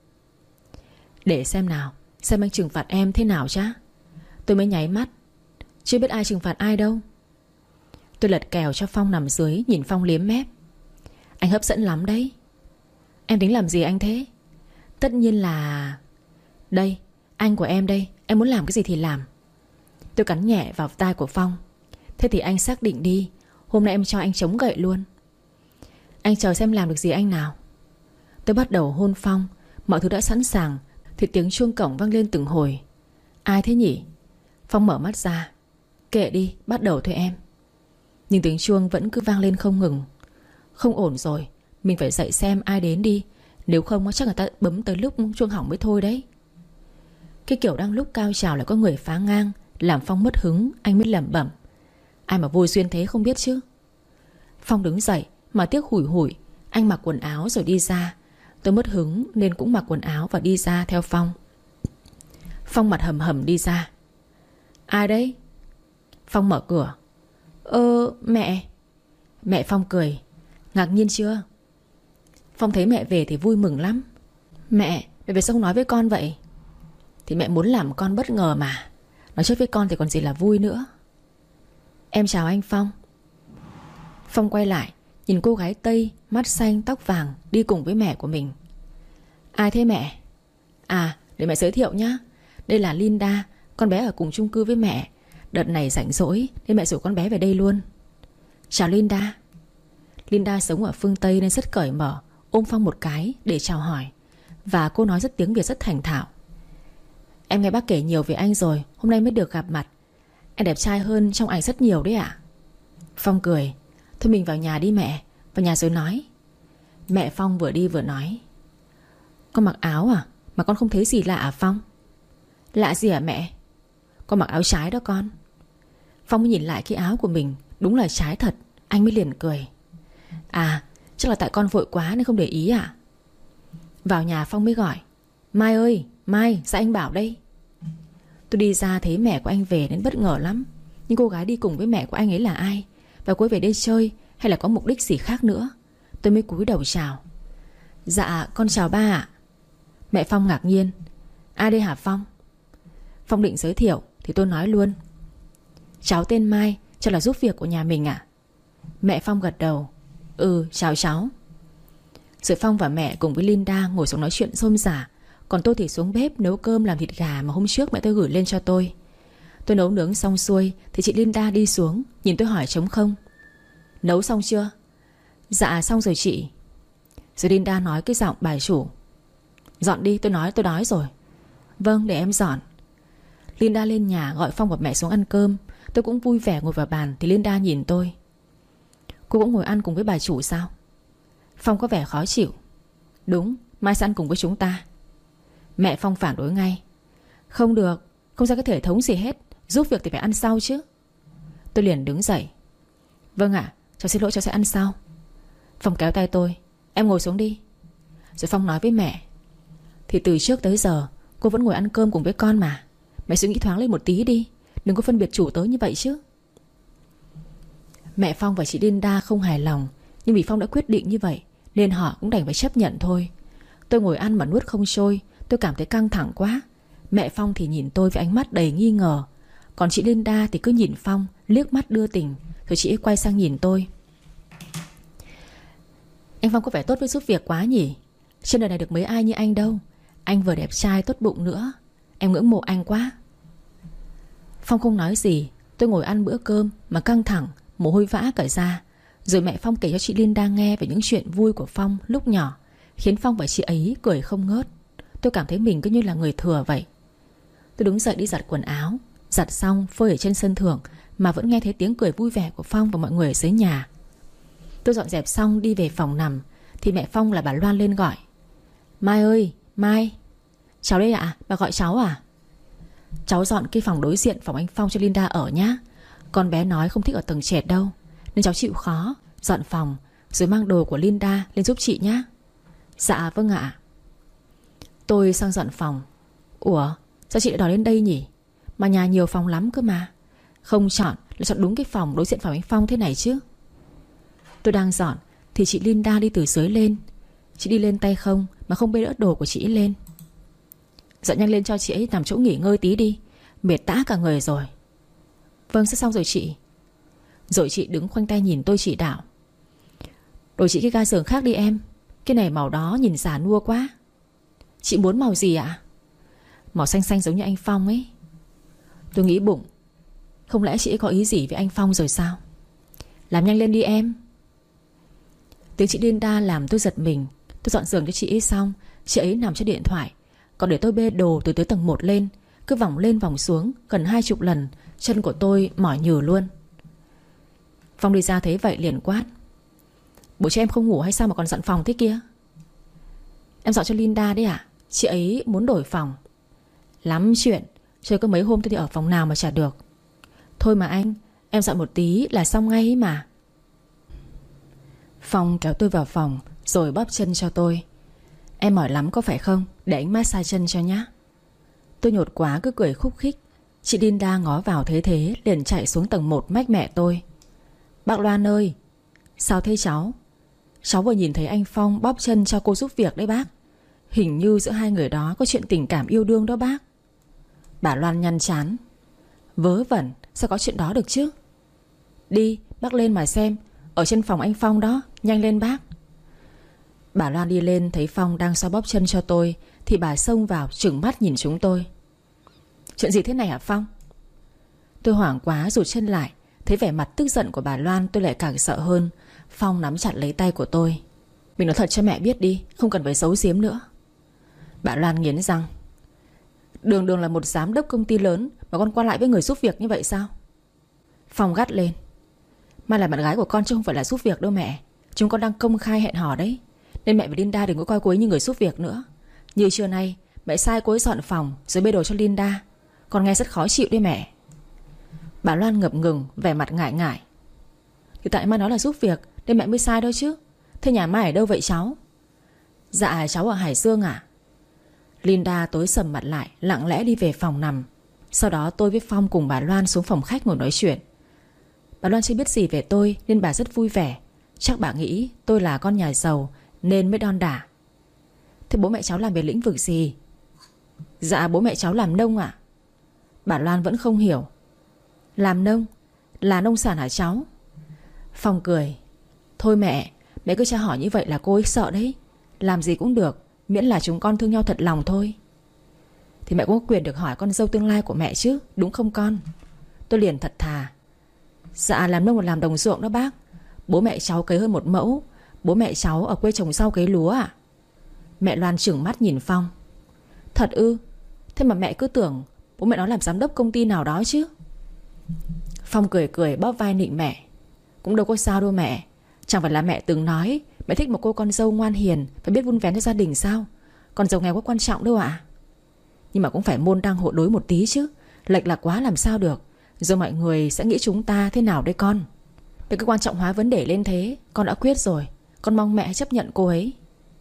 Speaker 1: Để xem nào, xem anh trừng phạt em thế nào chá. Tôi mới nháy mắt. Chưa biết ai trừng phạt ai đâu. Tôi lật kèo cho Phong nằm dưới, nhìn Phong liếm mép. Anh hấp dẫn lắm đấy. Em tính làm gì anh thế? Tất nhiên là... Đây, anh của em đây. Em muốn làm cái gì thì làm. Tôi cắn nhẹ vào tai của Phong. Thế thì anh xác định đi. Hôm nay em cho anh chống gậy luôn. Anh chờ xem làm được gì anh nào. Tôi bắt đầu hôn Phong. Mọi thứ đã sẵn sàng thì tiếng chuông cổng vang lên từng hồi. Ai thế nhỉ? Phong mở mắt ra. Kệ đi, bắt đầu thôi em. Nhưng tiếng chuông vẫn cứ vang lên không ngừng. Không ổn rồi, mình phải dậy xem ai đến đi. Nếu không chắc người ta bấm tới lúc chuông hỏng mới thôi đấy. Cái kiểu đang lúc cao trào lại có người phá ngang, làm Phong mất hứng. Anh mới lẩm bẩm: Ai mà vui duyên thế không biết chứ. Phong đứng dậy mà tiếc hủi hủi. Anh mặc quần áo rồi đi ra. Tôi mất hứng nên cũng mặc quần áo và đi ra theo Phong. Phong mặt hầm hầm đi ra. Ai đấy? Phong mở cửa. Ơ mẹ. Mẹ Phong cười. Ngạc nhiên chưa? Phong thấy mẹ về thì vui mừng lắm. Mẹ, mẹ về sao không nói với con vậy? Thì mẹ muốn làm con bất ngờ mà. Nói trước với con thì còn gì là vui nữa. Em chào anh Phong. Phong quay lại, nhìn cô gái Tây, mắt xanh tóc vàng đi cùng với mẹ của mình. Ai thế mẹ? À, để mẹ giới thiệu nhá. Đây là Linda, con bé ở cùng chung cư với mẹ. Đợt này rảnh rỗi nên mẹ rủ con bé về đây luôn. Chào Linda. Linda sống ở phương Tây nên rất cởi mở, ôm Phong một cái để chào hỏi. Và cô nói rất tiếng Việt rất thành thạo. Em nghe bác kể nhiều về anh rồi, hôm nay mới được gặp mặt. Anh đẹp trai hơn trong ảnh rất nhiều đấy ạ. Phong cười. Thôi mình vào nhà đi mẹ. Vào nhà rồi nói. Mẹ Phong vừa đi vừa nói. Con mặc áo à? Mà con không thấy gì lạ à Phong? Lạ gì à mẹ? Con mặc áo trái đó con. Phong mới nhìn lại cái áo của mình, đúng là trái thật. Anh mới liền cười. À, chắc là tại con vội quá nên không để ý à? Vào nhà Phong mới gọi. Mai ơi, Mai, sao anh bảo đây? Tôi đi ra thấy mẹ của anh về nên bất ngờ lắm. Nhưng cô gái đi cùng với mẹ của anh ấy là ai? Và cô ấy về đây chơi hay là có mục đích gì khác nữa? Tôi mới cúi đầu chào. Dạ, con chào ba ạ. Mẹ Phong ngạc nhiên. Ai đây hả Phong? Phong định giới thiệu thì tôi nói luôn. Cháu tên Mai, cho là giúp việc của nhà mình ạ. Mẹ Phong gật đầu. Ừ, chào cháu. Rồi Phong và mẹ cùng với Linda ngồi xuống nói chuyện rôm rả. Còn tôi thì xuống bếp nấu cơm làm thịt gà mà hôm trước mẹ tôi gửi lên cho tôi. Tôi nấu nướng xong xuôi thì chị Linda đi xuống, nhìn tôi hỏi trống không. Nấu xong chưa? Dạ xong rồi chị. Rồi Linda nói cái giọng bà chủ. Dọn đi, tôi nói tôi đói rồi. Vâng, để em dọn. Linda lên nhà gọi Phong và mẹ xuống ăn cơm. Tôi cũng vui vẻ ngồi vào bàn thì Linda nhìn tôi. Cô cũng ngồi ăn cùng với bà chủ sao? Phong có vẻ khó chịu. Đúng, mai sẽ ăn cùng với chúng ta. Mẹ Phong phản đối ngay. Không được, không ra cái thể thống gì hết. Giúp việc thì phải ăn sau chứ. Tôi liền đứng dậy. Vâng ạ, cháu xin lỗi, cháu sẽ ăn sau. Phong kéo tay tôi. Em ngồi xuống đi. Rồi Phong nói với mẹ. Thì từ trước tới giờ cô vẫn ngồi ăn cơm cùng với con mà. Mẹ suy nghĩ thoáng lên một tí đi. Đừng có phân biệt chủ tớ như vậy chứ. Mẹ Phong và chị Linda không hài lòng. Nhưng vì Phong đã quyết định như vậy nên họ cũng đành phải chấp nhận thôi. Tôi ngồi ăn mà nuốt không trôi. Tôi cảm thấy căng thẳng quá. Mẹ Phong thì nhìn tôi với ánh mắt đầy nghi ngờ. Còn chị Linda thì cứ nhìn Phong, liếc mắt đưa tình. Rồi chị ấy quay sang nhìn tôi. Anh Phong có vẻ tốt với giúp việc quá nhỉ? Trên đời này được mấy ai như anh đâu. Anh vừa đẹp trai tốt bụng nữa. Em ngưỡng mộ anh quá. Phong không nói gì. Tôi ngồi ăn bữa cơm mà căng thẳng, mồ hôi vã cả ra. Rồi mẹ Phong kể cho chị Linda nghe về những chuyện vui của Phong lúc nhỏ, khiến Phong và chị ấy cười không ngớt. Tôi cảm thấy mình cứ như là người thừa vậy. Tôi đứng dậy đi giặt quần áo. Giặt xong phơi ở trên sân thượng mà vẫn nghe thấy tiếng cười vui vẻ của Phong và mọi người ở dưới nhà. Tôi dọn dẹp xong đi về phòng nằm thì mẹ Phong là bà Loan lên gọi. Mai ơi, Mai. Cháu đây ạ, à? Bà gọi cháu à? Cháu dọn cái phòng đối diện phòng anh Phong cho Linda ở nhá. Con bé nói không thích ở tầng trệt đâu nên cháu chịu khó dọn phòng rồi mang đồ của Linda lên giúp chị nhá. Dạ vâng ạ. Tôi sang dọn phòng. Ủa, sao chị lại đòi lên đây nhỉ? Mà nhà nhiều phòng lắm cơ mà. Không chọn là chọn đúng cái phòng đối diện phòng anh Phong thế này chứ. Tôi đang dọn thì chị Linda đi từ dưới lên. Chị đi lên tay không mà không bê đỡ đồ của chị ấy lên. Dọn nhanh lên cho chị ấy nằm chỗ nghỉ ngơi tí đi. Mệt tã cả người rồi. Vâng, sắp xong rồi chị. Rồi chị đứng khoanh tay nhìn tôi chỉ đạo. Đổi chị cái ga giường khác đi em. Cái này màu đó nhìn già nua quá. Chị muốn màu gì ạ? Màu xanh xanh giống như anh Phong ấy. Tôi nghĩ bụng, không lẽ chị ấy có ý gì với anh Phong rồi sao? Làm nhanh lên đi em. Tiếng chị Linda làm tôi giật mình. Tôi dọn giường cho chị ấy xong, chị ấy nằm trên điện thoại. Còn để tôi bê đồ từ tới tầng một lên. Cứ vòng lên vòng xuống gần hai chục lần. Chân của tôi mỏi nhừ luôn. Phong đi ra thấy vậy liền quát. Buổi trưa em không ngủ hay sao mà còn dọn phòng thế kia? Em dọn cho Linda đấy ạ. Chị ấy muốn đổi phòng. Lắm chuyện. Chơi có mấy hôm tôi đi ở phòng nào mà chả được. Thôi mà anh, em dọn một tí là xong ngay ấy mà. Phong kéo tôi vào phòng rồi bóp chân cho tôi. Em mỏi lắm có phải không? Để anh massage chân cho nhá. Tôi nhột quá cứ cười khúc khích. Chị Linda ngó vào thế thế liền chạy xuống tầng một mách mẹ tôi. Bác Loan ơi. Sao thế cháu? Cháu vừa nhìn thấy anh Phong bóp chân cho cô giúp việc đấy bác. Hình như giữa hai người đó có chuyện tình cảm yêu đương đó bác. Bà Loan nhăn chán. Vớ vẩn, sao có chuyện đó được chứ? Đi, bác lên mà xem. Ở trên phòng anh Phong đó, nhanh lên bác. Bà Loan đi lên thấy Phong đang xoa bóp chân cho tôi thì bà xông vào trừng mắt nhìn chúng tôi. Chuyện gì thế này hả Phong? Tôi hoảng quá rụt chân lại. Thấy vẻ mặt tức giận của bà Loan tôi lại càng sợ hơn. Phong nắm chặt lấy tay của tôi. Mình nói thật cho mẹ biết đi, không cần phải giấu giếm nữa. Bà Loan nghiến răng. Đường đường là một giám đốc công ty lớn mà con qua lại với người giúp việc như vậy sao? Phong gắt lên. Mai là bạn gái của con chứ không phải là giúp việc đâu mẹ. Chúng con đang công khai hẹn hò đấy. Nên mẹ và Linda đừng có coi cô ấy như người giúp việc nữa. Như trưa nay mẹ sai cô ấy dọn phòng rồi bê đồ cho Linda. Con nghe rất khó chịu đấy mẹ. Bà Loan ngập ngừng, vẻ mặt ngại ngại. Thì tại Mai nói là giúp việc nên mẹ mới sai đâu chứ. Thế nhà Mai ở đâu vậy cháu? Dạ cháu ở Hải Dương ạ. Linda tối sầm mặt lại, lặng lẽ đi về phòng nằm. Sau đó tôi với Phong cùng bà Loan xuống phòng khách ngồi nói chuyện. Bà Loan chưa biết gì về tôi nên bà rất vui vẻ. Chắc bà nghĩ tôi là con nhà giàu nên mới đon đả. Thế bố mẹ cháu làm về lĩnh vực gì? Dạ bố mẹ cháu làm nông ạ. Bà Loan vẫn không hiểu. Làm nông? Là nông sản hả cháu? Phong cười. Thôi mẹ, mẹ cứ tra hỏi như vậy là cô ấy sợ đấy. Làm gì cũng được, miễn là chúng con thương nhau thật lòng thôi. Thì mẹ cũng có quyền được hỏi con dâu tương lai của mẹ chứ, đúng không con? Tôi liền thật thà. Dạ làm nông và làm đồng ruộng đó bác. Bố mẹ cháu cấy hơn một mẫu. Bố mẹ cháu ở quê trồng rau cấy lúa ạ. Mẹ Loan trừng mắt nhìn Phong. Thật ư? Thế mà mẹ cứ tưởng bố mẹ nó làm giám đốc công ty nào đó chứ. Phong cười cười bóp vai nịnh mẹ. Cũng đâu có sao đâu mẹ. Chẳng phải là mẹ từng nói mẹ thích một cô con dâu ngoan hiền, phải biết vun vén cho gia đình sao? Con dâu nghèo có quan trọng đâu ạ. Nhưng mà cũng phải môn đăng hộ đối một tí chứ. Lệch lạc quá làm sao được. Rồi mọi người sẽ nghĩ chúng ta thế nào đây con? Để cứ quan trọng hóa vấn đề lên thế. Con đã quyết rồi. Con mong mẹ chấp nhận cô ấy.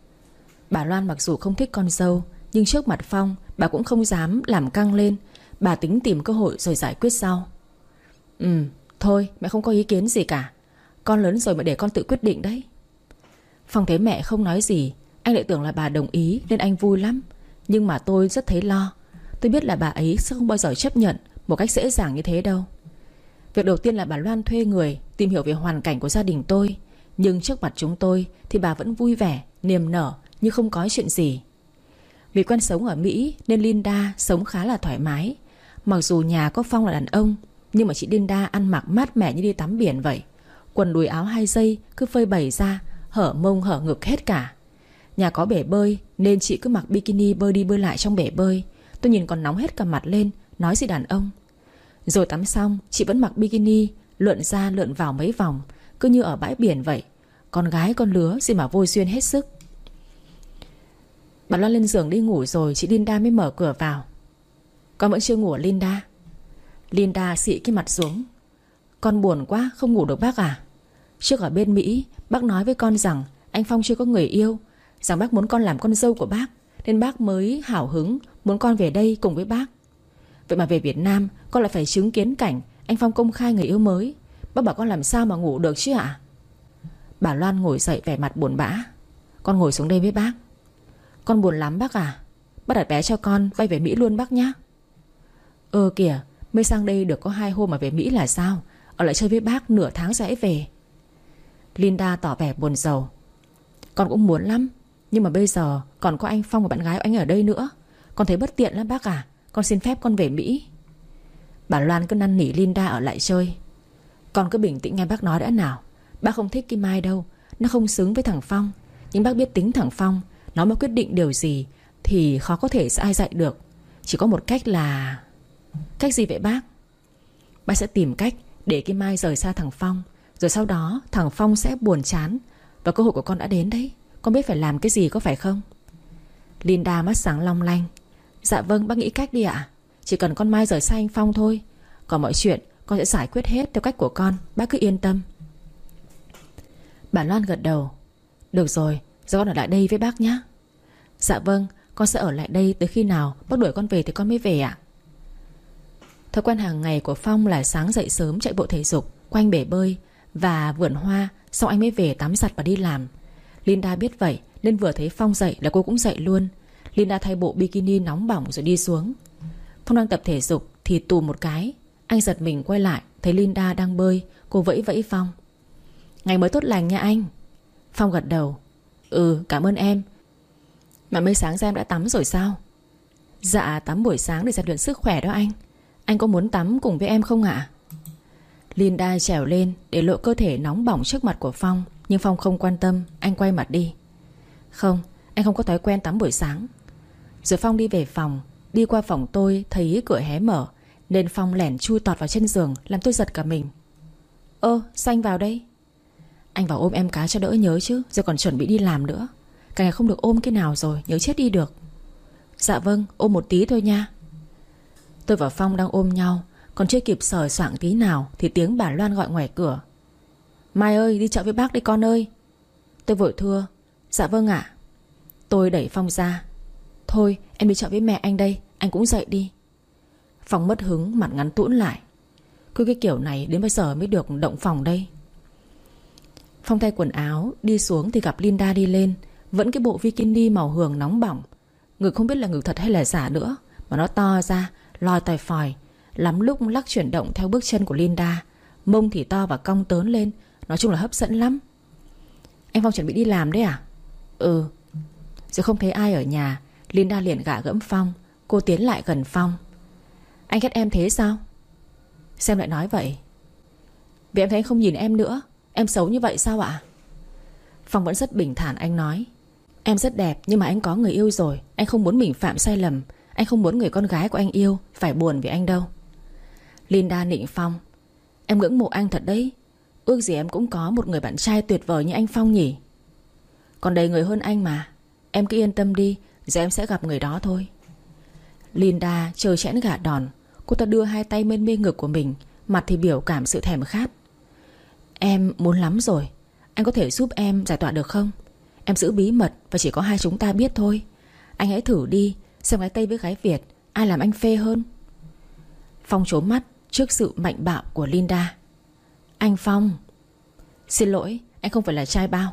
Speaker 1: Bà Loan mặc dù không thích con dâu, nhưng trước mặt Phong bà cũng không dám làm căng lên. Bà tính tìm cơ hội rồi giải quyết sau. Ừ, thôi mẹ không có ý kiến gì cả. Con lớn rồi mà để con tự quyết định đấy. Phong thấy mẹ không nói gì, anh lại tưởng là bà đồng ý nên anh vui lắm. Nhưng mà tôi rất thấy lo. Tôi biết là bà ấy sẽ không bao giờ chấp nhận một cách dễ dàng như thế đâu. Việc đầu tiên là bà Loan thuê người tìm hiểu về hoàn cảnh của gia đình tôi. Nhưng trước mặt chúng tôi thì bà vẫn vui vẻ, niềm nở như không có chuyện gì. Vì quen sống ở Mỹ nên Linda sống khá là thoải mái. Mặc dù nhà có Phong là đàn ông, nhưng mà chị Linda ăn mặc mát mẻ như đi tắm biển vậy. Quần đùi áo hai dây cứ phơi bày ra, hở mông hở ngực hết cả. Nhà có bể bơi nên chị cứ mặc bikini bơi đi bơi lại trong bể bơi. Tôi nhìn còn nóng hết cả mặt lên, nói gì đàn ông. Rồi tắm xong chị vẫn mặc bikini, lượn ra lượn vào mấy vòng, cứ như ở bãi biển vậy. Con gái con lứa gì mà vô duyên hết sức. Bà Loan lên giường đi ngủ rồi chị Linda mới mở cửa vào. Con vẫn chưa ngủ à Linda? Linda xị cái mặt xuống. Con buồn quá không ngủ được bác à? Trước ở bên Mỹ bác nói với con rằng anh Phong chưa có người yêu, rằng bác muốn con làm con dâu của bác, nên bác mới hào hứng muốn con về đây cùng với bác. Vậy mà về Việt Nam con lại phải chứng kiến cảnh anh Phong công khai người yêu mới. Bác bảo con làm sao mà ngủ được chứ ạ? À? Bà Loan ngồi dậy vẻ mặt buồn bã. Con ngồi xuống đây với bác. Con buồn lắm bác à? Bác đặt vé cho con bay về Mỹ luôn bác nhá. Ơ kìa, mới sang đây được có hai hôm mà về Mỹ là sao? Ở lại chơi với bác nửa tháng sẽ về. Linda tỏ vẻ buồn rầu. Con cũng muốn lắm, nhưng mà bây giờ còn có anh Phong và bạn gái anh ở đây nữa. Con thấy bất tiện lắm bác à. Con xin phép con về Mỹ. Bà Loan cứ năn nỉ Linda ở lại chơi. Con cứ bình tĩnh nghe bác nói đã nào. Bác không thích cái Mai đâu, nó không xứng với thằng Phong. Nhưng bác biết tính thằng Phong, nó mới quyết định điều gì thì khó có thể sẽ ai dạy được. Chỉ có một cách là... Cách gì vậy bác? Bác sẽ tìm cách để cái Mai rời xa thằng Phong. Rồi sau đó thằng Phong sẽ buồn chán. Và cơ hội của con đã đến đấy. Con biết phải làm cái gì có phải không? Linda mắt sáng long lanh. Dạ vâng bác nghĩ cách đi ạ. Chỉ cần con Mai rời xa anh Phong thôi. Còn mọi chuyện con sẽ giải quyết hết theo cách của con. Bác cứ yên tâm. Bà Loan gật đầu. Được rồi, giờ con ở lại đây với bác nhé. Dạ vâng, con sẽ ở lại đây tới khi nào bác đuổi con về thì con mới về ạ. Thói quen hàng ngày của Phong là sáng dậy sớm chạy bộ thể dục quanh bể bơi và vườn hoa, xong anh mới về tắm giặt và đi làm. Linda biết vậy nên vừa thấy Phong dậy là cô cũng dậy luôn. Linda thay bộ bikini nóng bỏng rồi đi xuống. Phong đang tập thể dục thì tù một cái. Anh giật mình quay lại thấy Linda đang bơi. Cô vẫy vẫy Phong. Ngày mới tốt lành nha anh. Phong gật đầu. Ừ cảm ơn em. Mà mới sáng ra em đã tắm rồi sao? Dạ tắm buổi sáng để rèn luyện sức khỏe đó anh. Anh có muốn tắm cùng với em không ạ? Linda trèo lên để lộ cơ thể nóng bỏng trước mặt của Phong. Nhưng Phong không quan tâm. Anh quay mặt đi. Không, anh không có thói quen tắm buổi sáng. Rồi Phong đi về phòng, Đi qua phòng tôi thấy cửa hé mở, nên Phong lẻn chui tọt vào chân giường, làm tôi giật cả mình. Ơ, sao anh vào đây? Anh vào ôm em cái cho đỡ nhớ chứ, giờ còn chuẩn bị đi làm nữa. Cả ngày không được ôm cái nào rồi, nhớ chết đi được. Dạ vâng, ôm một tí thôi nha. Tôi và Phong đang ôm nhau, còn chưa kịp sờ soạng tí nào thì tiếng bà Loan gọi ngoài cửa. Mai ơi, đi chợ với bác đi con ơi. Tôi vội thưa, dạ vâng ạ. Tôi đẩy Phong ra. Thôi em đi chợ với mẹ anh đây, anh cũng dậy đi. Phong mất hứng, mặt ngắn tũn lại. Cứ cái kiểu này đến bây giờ mới được động phòng đây. Phong thay quần áo, đi xuống thì gặp Linda đi lên. Vẫn cái bộ bikini màu hường nóng bỏng. Ngực không biết là ngực thật hay là giả nữa, mà nó to ra, lòi tòi phòi, lắm lúc lắc chuyển động theo bước chân của Linda. Mông thì to và cong tớn lên. Nói chung là hấp dẫn lắm. Anh Phong chuẩn bị đi làm đấy à? Ừ. Rồi không thấy ai ở nhà, Linda liền gạ gẫm Phong. Cô tiến lại gần Phong. Anh ghét em thế sao? Xem lại nói vậy. Vì em thấy anh không nhìn em nữa. Em xấu như vậy sao ạ? Phong vẫn rất bình thản, anh nói. Em rất đẹp nhưng mà anh có người yêu rồi. Anh không muốn mình phạm sai lầm. Anh không muốn người con gái của anh yêu phải buồn vì anh đâu. Linda nịnh Phong. Em ngưỡng mộ anh thật đấy. Ước gì em cũng có một người bạn trai tuyệt vời như anh Phong nhỉ. Còn đầy người hơn anh mà. Em cứ yên tâm đi, rồi em sẽ gặp người đó thôi. Linda trơ trẽn gạ đòn. Cô ta đưa hai tay bên mê ngực của mình, mặt thì biểu cảm sự thèm khát. Em muốn lắm rồi. Anh có thể giúp em giải tỏa được không? Em giữ bí mật và chỉ có hai chúng ta biết thôi. Anh hãy thử đi, xem gái Tây với gái Việt ai làm anh phê hơn. Phong trố mắt trước sự mạnh bạo của Linda. Anh Phong. Xin lỗi, anh không phải là trai bao.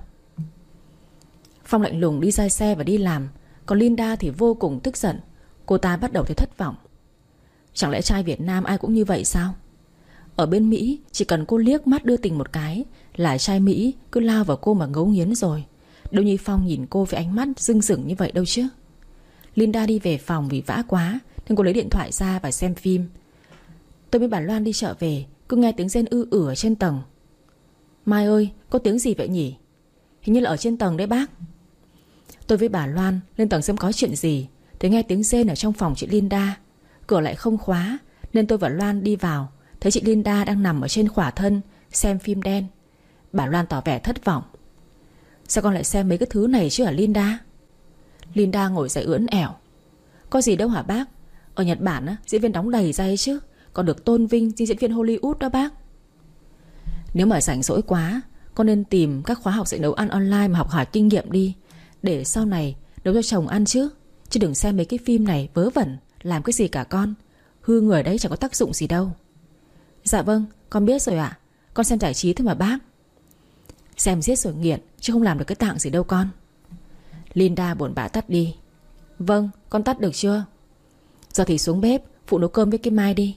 Speaker 1: Phong lạnh lùng đi ra xe và đi làm. Còn Linda thì vô cùng tức giận. Cô ta bắt đầu thấy thất vọng. Chẳng lẽ trai Việt Nam ai cũng như vậy sao? Ở bên Mỹ chỉ cần cô liếc mắt đưa tình một cái là trai Mỹ cứ lao vào cô mà ngấu nghiến rồi. Đâu như Phong nhìn cô với ánh mắt rưng rưng như vậy đâu chứ. Linda đi về phòng vì vã quá, nên cô lấy điện thoại ra và xem phim. Tôi với bà Loan đi chợ về, cứ nghe tiếng rên ư ử ở trên tầng. Mai ơi, có tiếng gì vậy nhỉ? Hình như là ở trên tầng đấy bác. Tôi với bà Loan lên tầng xem có chuyện gì, thì nghe tiếng rên ở trong phòng chị Linda. Cửa lại không khóa, nên tôi và Loan đi vào, thấy chị Linda đang nằm ở trên khỏa thân xem phim đen. Bà Loan tỏ vẻ thất vọng. Sao con lại xem mấy cái thứ này chứ hả Linda? Linda ngồi dậy ưỡn ẻo. Có gì đâu hả bác? Ở Nhật Bản á, diễn viên đóng đầy ra ấy chứ, còn được tôn vinh như diễn viên Hollywood đó bác. Nếu mà rảnh rỗi quá, con nên tìm các khóa học dạy nấu ăn online mà học hỏi kinh nghiệm đi, để sau này nấu cho chồng ăn chứ. Chứ đừng xem mấy cái phim này vớ vẩn. Làm cái gì cả con. Hư người đấy chẳng có tác dụng gì đâu. Dạ vâng, con biết rồi ạ. Con xem giải trí thôi mà bác. Xem giết rồi nghiện, chứ không làm được cái tạng gì đâu con. Linda buồn bã tắt đi. Vâng, con tắt được chưa? Giờ thì xuống bếp phụ nấu cơm với cái Mai đi.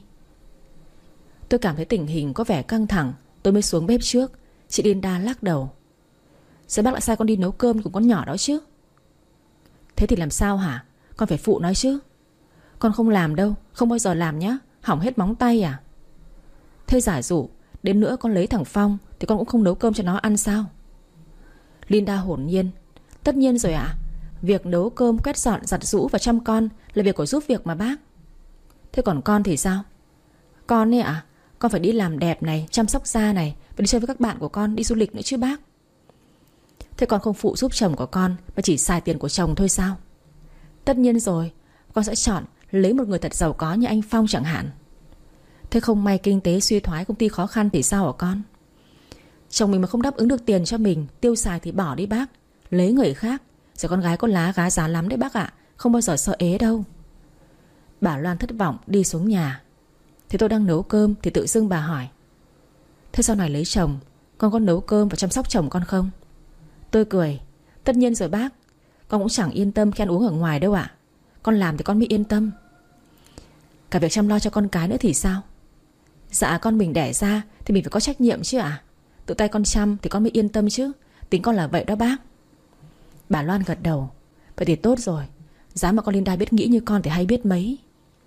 Speaker 1: Tôi cảm thấy tình hình có vẻ căng thẳng, tôi mới xuống bếp trước. Chị Linda lắc đầu. Sao bác lại sai con đi nấu cơm cùng con nhỏ đó chứ? Thế thì làm sao hả? Con phải phụ nói chứ. Con không làm đâu, không bao giờ làm nhá. Hỏng hết móng tay à? Thế giả dụ đến nữa con lấy thằng Phong thì con cũng không nấu cơm cho nó ăn sao? Linda hồn nhiên. Tất nhiên rồi ạ. Việc nấu cơm, quét dọn, giặt giũ và chăm con là việc của giúp việc mà bác. Thế còn con thì sao? Con ấy ạ, con phải đi làm đẹp này, chăm sóc da này, và đi chơi với các bạn của con, đi du lịch nữa chứ bác. Thế con không phụ giúp chồng của con mà chỉ xài tiền của chồng thôi sao? Tất nhiên rồi. Con sẽ chọn lấy một người thật giàu có như anh Phong chẳng hạn. Thế không may kinh tế suy thoái, công ty khó khăn thì sao hả con? Chồng mình mà không đáp ứng được tiền cho mình, tiêu xài thì bỏ đi bác. Lấy người khác. Rồi con gái có lá gá giá lắm đấy bác ạ. Không bao giờ sợ ế đâu. Bà Loan thất vọng đi xuống nhà. Thế tôi đang nấu cơm thì tự dưng bà hỏi. Thế sau này lấy chồng, con có nấu cơm và chăm sóc chồng con không? Tôi cười. Tất nhiên rồi bác. Con cũng chẳng yên tâm khi ăn uống ở ngoài đâu ạ. Con làm thì con mới yên tâm. Cả việc chăm lo cho con cái nữa thì sao? Dạ con mình đẻ ra thì mình phải có trách nhiệm chứ ạ. Tự tay con chăm thì con mới yên tâm chứ. Tính con là vậy đó bác. Bà Loan gật đầu. Vậy thì tốt rồi. Giá mà con Linda biết nghĩ như con thì hay biết mấy.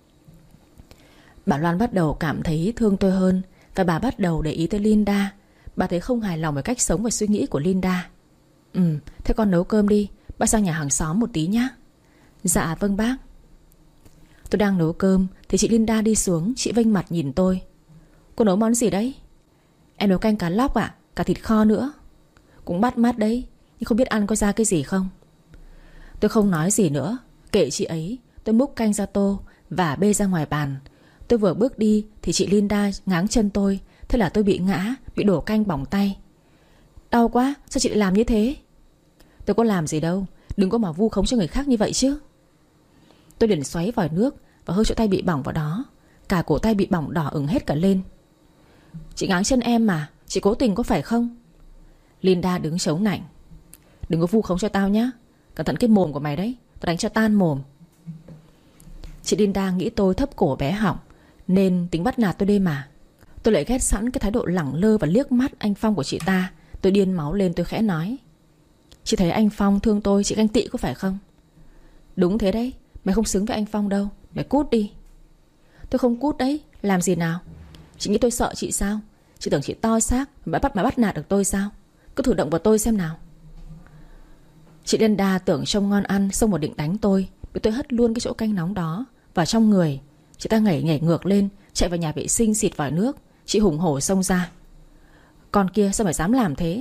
Speaker 1: Bà Loan bắt đầu cảm thấy thương tôi hơn, và bà bắt đầu để ý tới Linda. Bà thấy không hài lòng với cách sống và suy nghĩ của Linda. Ừ, thế con nấu cơm đi. Bác sang nhà hàng xóm một tí nhá. Dạ vâng bác. Tôi đang nấu cơm thì chị Linda đi xuống. Chị vênh mặt nhìn tôi. Cô nấu món gì đấy? Em nấu canh cá lóc ạ, cả thịt kho nữa. Cũng bắt mắt đấy, nhưng không biết ăn có ra cái gì không. Tôi không nói gì nữa, kệ chị ấy. Tôi múc canh ra tô và bê ra ngoài bàn. Tôi vừa bước đi thì chị Linda ngáng chân tôi. Thế là tôi bị ngã, bị đổ canh bỏng tay. Đau quá, sao chị lại làm như thế? Tôi có làm gì đâu, đừng có mà vu khống cho người khác như vậy chứ. Tôi liền xoáy vòi nước và hơi chỗ tay bị bỏng vào đó. Cả cổ tay bị bỏng đỏ ửng hết cả lên. Chị ngáng chân em mà, chị cố tình có phải không? Linda đứng chống nạnh. Đừng có vu khống cho tao nhá. Cẩn thận cái mồm của mày đấy, tao đánh cho tan mồm. Chị Linda nghĩ tôi thấp cổ bé họng nên tính bắt nạt tôi đây mà. Tôi lại ghét sẵn cái thái độ lẳng lơ và liếc mắt anh Phong của chị ta. Tôi điên máu lên, tôi khẽ nói. Chị thấy anh Phong thương tôi, chị ganh tị có phải không? Đúng thế đấy, mày không xứng với anh Phong đâu. Mày cút đi. Tôi không cút đấy, làm gì nào? Chị nghĩ tôi sợ chị sao? Chị tưởng chị to xác mà bắt mà bắt nạt được tôi sao? Cứ thử động vào tôi xem nào. Chị Linda tưởng trông ngon ăn, xong một định đánh tôi. Bị tôi hất luôn cái chỗ canh nóng đó vào trong người. Chị ta nhảy nhảy ngược lên, chạy vào nhà vệ sinh xịt vòi nước. Chị hùng hổ xông ra. Con kia sao mày dám làm thế?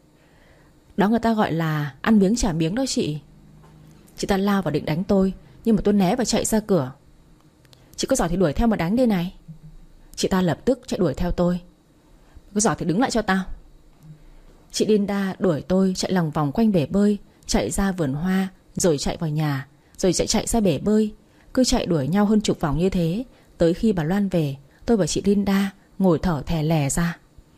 Speaker 1: Đó người ta gọi là ăn miếng trả miếng đó chị. Chị ta lao vào định đánh tôi, nhưng mà tôi né và chạy ra cửa. Chị có giỏi thì đuổi theo mà đánh đây này. Chị ta lập tức chạy đuổi theo tôi. Có giỏi thì đứng lại cho tao. Chị Linda đuổi tôi chạy lòng vòng quanh bể bơi, chạy ra vườn hoa, rồi chạy vào nhà, rồi chạy chạy ra bể bơi. Cứ chạy đuổi nhau hơn chục vòng như thế. Tới khi bà Loan về, tôi và chị Linda ngồi thở thè lè ra.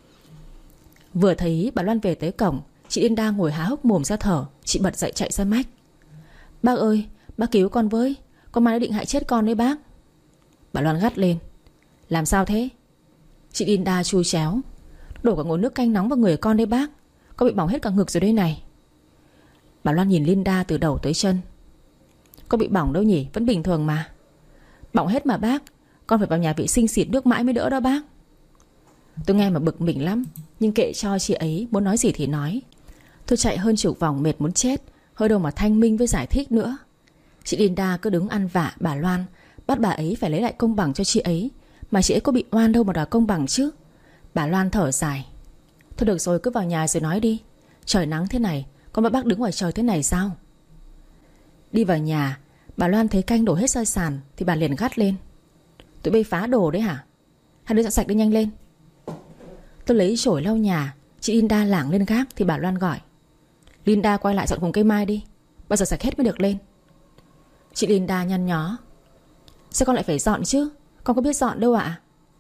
Speaker 1: Vừa thấy bà Loan về tới cổng, chị Linda ngồi há hốc mồm ra thở. Chị bật dậy chạy ra mách. Bác ơi, bác cứu con với, con mai đã định hại chết con đấy bác. Bà Loan gắt lên. Làm sao thế? Chị Linda chui chéo. Đổ cả ngồi nước canh nóng vào người con đấy bác. Con bị bỏng hết cả ngực rồi đây này. Bà Loan nhìn Linda từ đầu tới chân. Con bị bỏng đâu nhỉ, vẫn bình thường mà. Bỏng hết mà bác. Con phải vào nhà vệ sinh xịt nước mãi mới đỡ đó bác. Tôi nghe mà bực mình lắm, nhưng kệ cho chị ấy, muốn nói gì thì nói. Tôi chạy hơn chục vòng mệt muốn chết, hơi đâu mà thanh minh với giải thích nữa. Chị Linda cứ đứng ăn vạ bà Loan, bắt bà ấy phải lấy lại công bằng cho chị ấy. Mà chị ấy có bị oan đâu mà đòi công bằng chứ. Bà Loan thở dài. Thôi được rồi, cứ vào nhà rồi nói đi. Trời nắng thế này, con bắt bác đứng ngoài trời thế này sao? Đi vào nhà, bà Loan thấy canh đổ hết ra sàn thì bà liền gắt lên. Tụi bay phá đồ đấy hả? Hai đứa dọn sạch đi nhanh lên. Tôi lấy chổi lau nhà. Chị Linda lảng lên gác thì bà Loan gọi. Linda quay lại dọn cùng cây mai đi, bao giờ sạch hết mới được lên. Chị Linda nhăn nhó. Sao con lại phải dọn chứ? Con có biết dọn đâu ạ.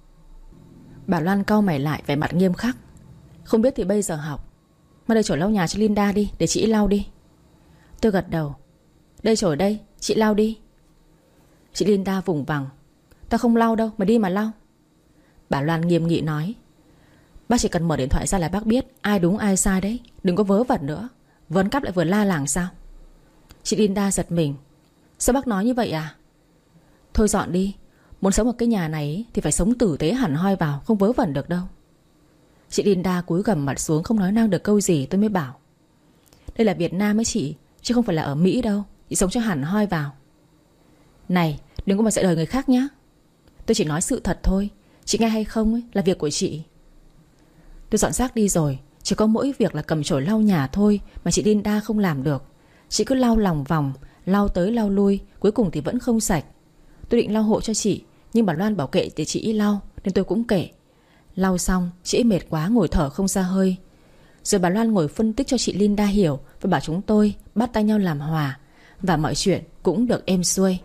Speaker 1: Bà Loan cau mày lại vẻ mặt nghiêm khắc. Không biết thì bây giờ học. Mà đây chổi lau nhà cho Linda đi, để chị lau đi. Tôi gật đầu. Đây chổi đây, chị lau đi. Chị Linda vùng vằng. Tao không lau đâu, mà đi mà lau. Bà Loan nghiêm nghị nói. Bác chỉ cần mở điện thoại ra là bác biết ai đúng ai sai đấy. Đừng có vớ vẩn nữa. Vớn cắp lại vừa la làng sao? Chị Linda giật mình. Sao bác nói như vậy à? Thôi dọn đi. Muốn sống ở cái nhà này thì phải sống tử tế hẳn hoi vào, không vớ vẩn được đâu. Chị Linda cúi gằm mặt xuống, không nói năng được câu gì. Tôi mới bảo. Đây là Việt Nam ấy chị, chứ không phải là ở Mỹ đâu. Chị sống cho hẳn hoi vào. Này, đừng có mà dạy đời người khác nhá. Tôi chỉ nói sự thật thôi. Chị nghe hay không ấy, là việc của chị. Tôi dọn rác đi rồi. Chỉ có mỗi việc là cầm chổi lau nhà thôi mà chị Linda không làm được. Chị cứ lau lòng vòng, lau tới lau lui, cuối cùng thì vẫn không sạch. Tôi định lau hộ cho chị, nhưng bà Loan bảo kệ để chị ý lau, nên tôi cũng kệ. Lau xong, chị ấy mệt quá ngồi thở không ra hơi. Rồi bà Loan ngồi phân tích cho chị Linda hiểu và bảo chúng tôi bắt tay nhau làm hòa. Và mọi chuyện cũng được êm xuôi.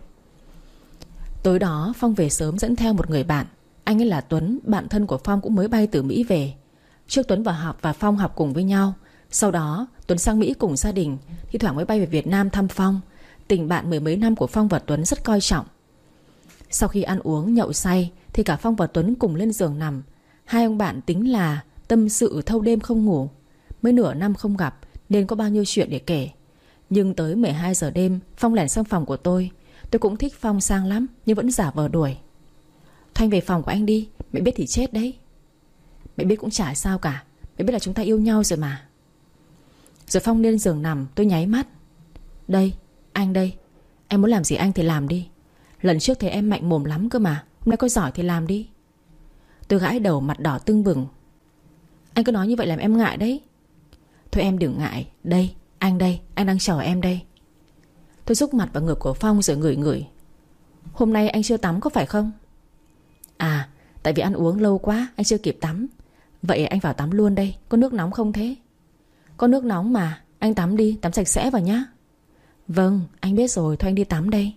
Speaker 1: Tối đó Phong về sớm dẫn theo một người bạn. Anh ấy là Tuấn, bạn thân của Phong cũng mới bay từ Mỹ về. Trước Tuấn vào học và Phong học cùng với nhau. Sau đó Tuấn sang Mỹ cùng gia đình, thi thoảng mới bay về Việt Nam thăm Phong. Tình bạn mười mấy năm của Phong và Tuấn rất coi trọng. Sau khi ăn uống nhậu say thì cả Phong và Tuấn cùng lên giường nằm. Hai ông bạn tính là tâm sự thâu đêm không ngủ. Mới nửa năm không gặp nên có bao nhiêu chuyện để kể. Nhưng tới mười hai giờ đêm Phong lẻn sang phòng của tôi. Tôi cũng thích Phong sang lắm, nhưng vẫn giả vờ đuổi. Thôi anh về phòng của anh đi, mẹ biết thì chết đấy. Mẹ biết cũng chả sao cả. Mẹ biết là chúng ta yêu nhau rồi mà. Rồi Phong lên giường nằm, tôi nháy mắt. Đây, anh đây. Em muốn làm gì anh thì làm đi. Lần trước thấy em mạnh mồm lắm cơ mà. Hôm nay có giỏi thì làm đi. Tôi gãi đầu mặt đỏ tưng bừng. Anh cứ nói như vậy làm em ngại đấy. Thôi em đừng ngại. Đây, anh đây, anh đang chờ em đây. Tôi rúc mặt vào ngực của Phong rồi ngửi ngửi. Hôm nay anh chưa tắm có phải không? À, tại vì ăn uống lâu quá anh chưa kịp tắm. Vậy anh vào tắm luôn đây. Có nước nóng không thế? Có nước nóng mà. Anh tắm đi, tắm sạch sẽ vào nhá. Vâng, anh biết rồi, thôi anh đi tắm đây.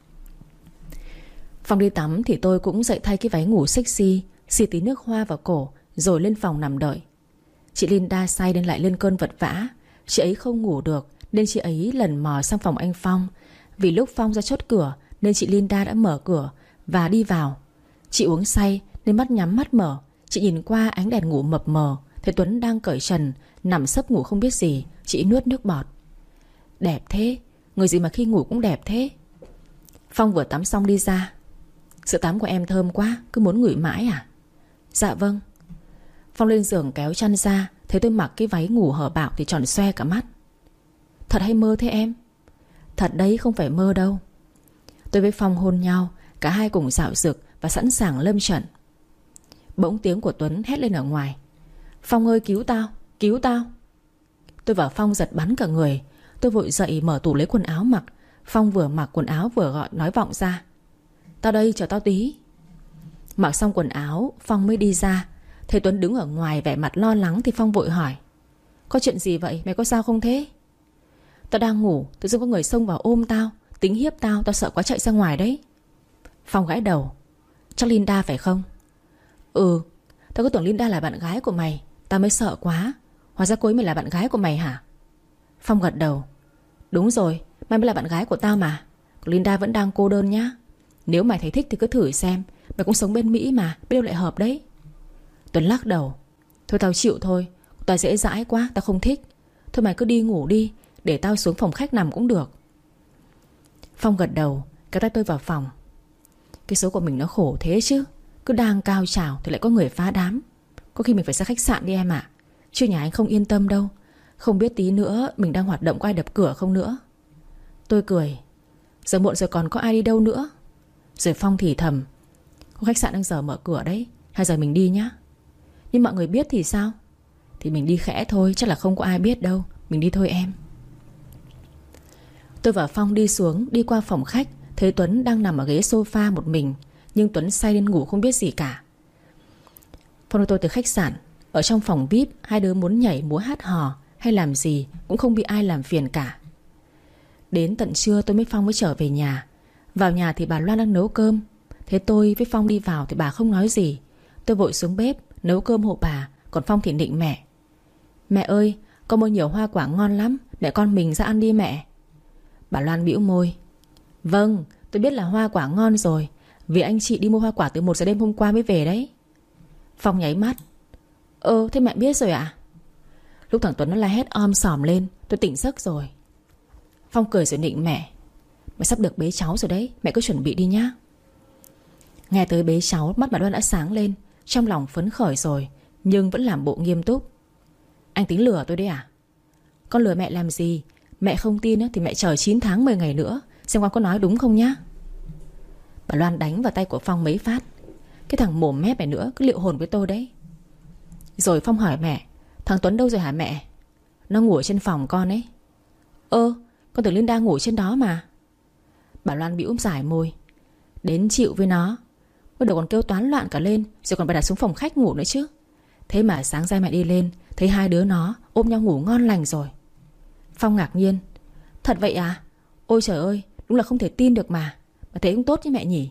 Speaker 1: Phong đi tắm thì tôi cũng dậy thay cái váy ngủ sexy, xịt tí nước hoa vào cổ, rồi lên phòng nằm đợi. Chị Linda say nên lại lên cơn vật vã. Chị ấy không ngủ được nên chị ấy lần mò sang phòng anh Phong. Vì lúc Phong ra chốt cửa nên chị Linda đã mở cửa và đi vào. Chị uống say nên mắt nhắm mắt mở. Chị nhìn qua ánh đèn ngủ mập mờ, thấy Tuấn đang cởi trần, nằm sấp ngủ không biết gì. Chị nuốt nước bọt. Đẹp thế. Người gì mà khi ngủ cũng đẹp thế. Phong vừa tắm xong đi ra. Sữa tắm của em thơm quá, cứ muốn ngửi mãi à? Dạ vâng. Phong lên giường kéo chăn ra, thấy tôi mặc cái váy ngủ hở bạo thì tròn xoe cả mắt. Thật hay mơ thế em? Thật đấy, không phải mơ đâu. Tôi với Phong hôn nhau, cả hai cùng dạo dực và sẵn sàng lâm trận. Bỗng tiếng của Tuấn hét lên ở ngoài. Phong ơi cứu tao, cứu tao. Tôi và Phong giật bắn cả người. Tôi vội dậy mở tủ lấy quần áo mặc. Phong vừa mặc quần áo vừa gọi nói vọng ra. Tao đây, chờ tao tí. Mặc xong quần áo Phong mới đi ra. Thấy Tuấn đứng ở ngoài vẻ mặt lo lắng thì Phong vội hỏi. Có chuyện gì vậy, mày có sao không thế? Tao đang ngủ, tự dưng có người xông vào ôm tao, tính hiếp tao, tao sợ quá chạy ra ngoài đấy. Phong gãi đầu. Chắc Linda phải không? Ừ, tao cứ tưởng Linda là bạn gái của mày. Tao mới sợ quá. Hóa ra cô ấy mới là bạn gái của mày hả? Phong gật đầu. Đúng rồi, mày mới là bạn gái của tao mà. Còn Linda vẫn đang cô đơn nhá. Nếu mày thấy thích thì cứ thử xem. Mày cũng sống bên Mỹ mà, biết đâu lại hợp đấy. Tuấn lắc đầu. Thôi tao chịu thôi, tao dễ dãi quá, tao không thích. Thôi mày cứ đi ngủ đi, để tao xuống phòng khách nằm cũng được. Phong gật đầu, kéo tay tôi vào phòng. Cái số của mình nó khổ thế chứ. Cứ đang cao trào thì lại có người phá đám. Có khi mình phải ra khách sạn đi em ạ. Chứ nhà anh không yên tâm đâu. Không biết tí nữa mình đang hoạt động có ai đập cửa không nữa. Tôi cười. Giờ muộn rồi còn có ai đi đâu nữa. Rồi Phong thì thầm. Có khách sạn đang giờ mở cửa đấy. Hay giờ mình đi nhá. Nhưng mọi người biết thì sao? Thì mình đi khẽ thôi, chắc là không có ai biết đâu. Mình đi thôi em. Tôi và Phong đi xuống, đi qua phòng khách. Thấy Tuấn đang nằm ở ghế sofa một mình. Nhưng Tuấn say đến ngủ không biết gì cả. Phong đưa tôi tới khách sạn. Ở trong phòng vi ai pi, hai đứa muốn nhảy múa hát hò hay làm gì cũng không bị ai làm phiền cả. Đến tận trưa tôi với Phong mới trở về nhà. Vào nhà thì bà Loan đang nấu cơm. Thế tôi với Phong đi vào thì bà không nói gì. Tôi vội xuống bếp nấu cơm hộ bà. Còn Phong thì nịnh mẹ. Mẹ ơi, con mua nhiều hoa quả ngon lắm, để con mình ra ăn đi mẹ. Bà Loan bĩu môi. Vâng, tôi biết là hoa quả ngon rồi. Vì anh chị đi mua hoa quả từ một giờ đêm hôm qua mới về đấy. Phong nháy mắt. Ơ, thế mẹ biết rồi ạ? Lúc thằng Tuấn nó la hét om sòm lên, tôi tỉnh giấc rồi. Phong cười rồi nịnh mẹ. Mẹ sắp được bế cháu rồi đấy, mẹ cứ chuẩn bị đi nhá. Nghe tới bế cháu, mắt bà Loan đã sáng lên. Trong lòng phấn khởi rồi, nhưng vẫn làm bộ nghiêm túc. Anh tính lừa tôi đấy à? Con lừa mẹ làm gì? Mẹ không tin thì mẹ chờ chín tháng mười ngày nữa, xem con có nói đúng không nhá. Bà Loan đánh vào tay của Phong mấy phát. Cái thằng mồm mép này nữa cứ liệu hồn với tôi đấy. Rồi Phong hỏi mẹ. Thằng Tuấn đâu rồi hả mẹ? Nó ngủ ở trên phòng con ấy. Ơ, con tưởng Linda ngủ trên đó mà. Bà Loan bĩu giải môi. Đến chịu với nó. Bắt đầu còn kêu toán loạn cả lên. Rồi còn bà đặt xuống phòng khách ngủ nữa chứ. Thế mà sáng ra mẹ đi lên, thấy hai đứa nó ôm nhau ngủ ngon lành rồi. Phong ngạc nhiên. Thật vậy à? Ôi trời ơi, đúng là không thể tin được mà. Bà thấy cũng tốt với mẹ nhỉ.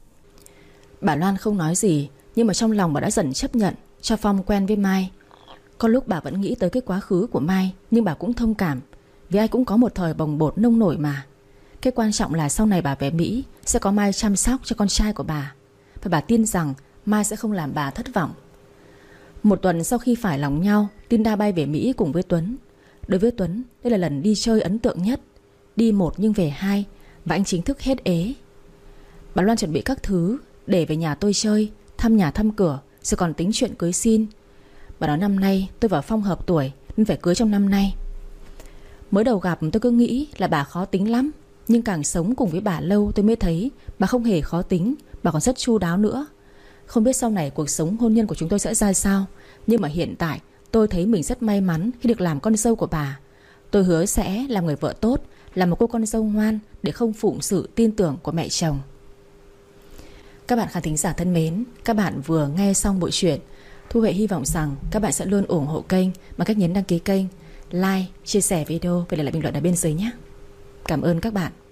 Speaker 1: Bà Loan không nói gì, nhưng mà trong lòng bà đã dần chấp nhận cho Phong quen với Mai. Có lúc bà vẫn nghĩ tới cái quá khứ của Mai, nhưng bà cũng thông cảm. Vì ai cũng có một thời bồng bột nông nổi mà. Cái quan trọng là sau này bà về Mỹ sẽ có Mai chăm sóc cho con trai của bà. Và bà tin rằng Mai sẽ không làm bà thất vọng. Một tuần sau khi phải lòng nhau, Linda bay về Mỹ cùng với Tuấn. Đối với Tuấn, đây là lần đi chơi ấn tượng nhất. Đi một nhưng về hai. Và anh chính thức hết ế. Bà Loan chuẩn bị các thứ để về nhà tôi chơi, thăm nhà thăm cửa, rồi còn tính chuyện cưới xin. Bà nói năm nay tôi và Phong hợp tuổi nên phải cưới trong năm nay. Mới đầu gặp tôi cứ nghĩ là bà khó tính lắm. Nhưng càng sống cùng với bà lâu tôi mới thấy bà không hề khó tính, bà còn rất chu đáo nữa. Không biết sau này cuộc sống hôn nhân của chúng tôi sẽ ra sao, nhưng mà hiện tại tôi thấy mình rất may mắn khi được làm con dâu của bà. Tôi hứa sẽ làm người vợ tốt, là một cô con dâu ngoan để không phụng sự tin tưởng của mẹ chồng. Các bạn khán thính giả thân mến, các bạn vừa nghe xong bộ truyện. Thu Huệ hy vọng rằng các bạn sẽ luôn ủng hộ kênh bằng cách nhấn đăng ký kênh, like, chia sẻ video và để lại bình luận ở bên dưới nhé. Cảm ơn các bạn.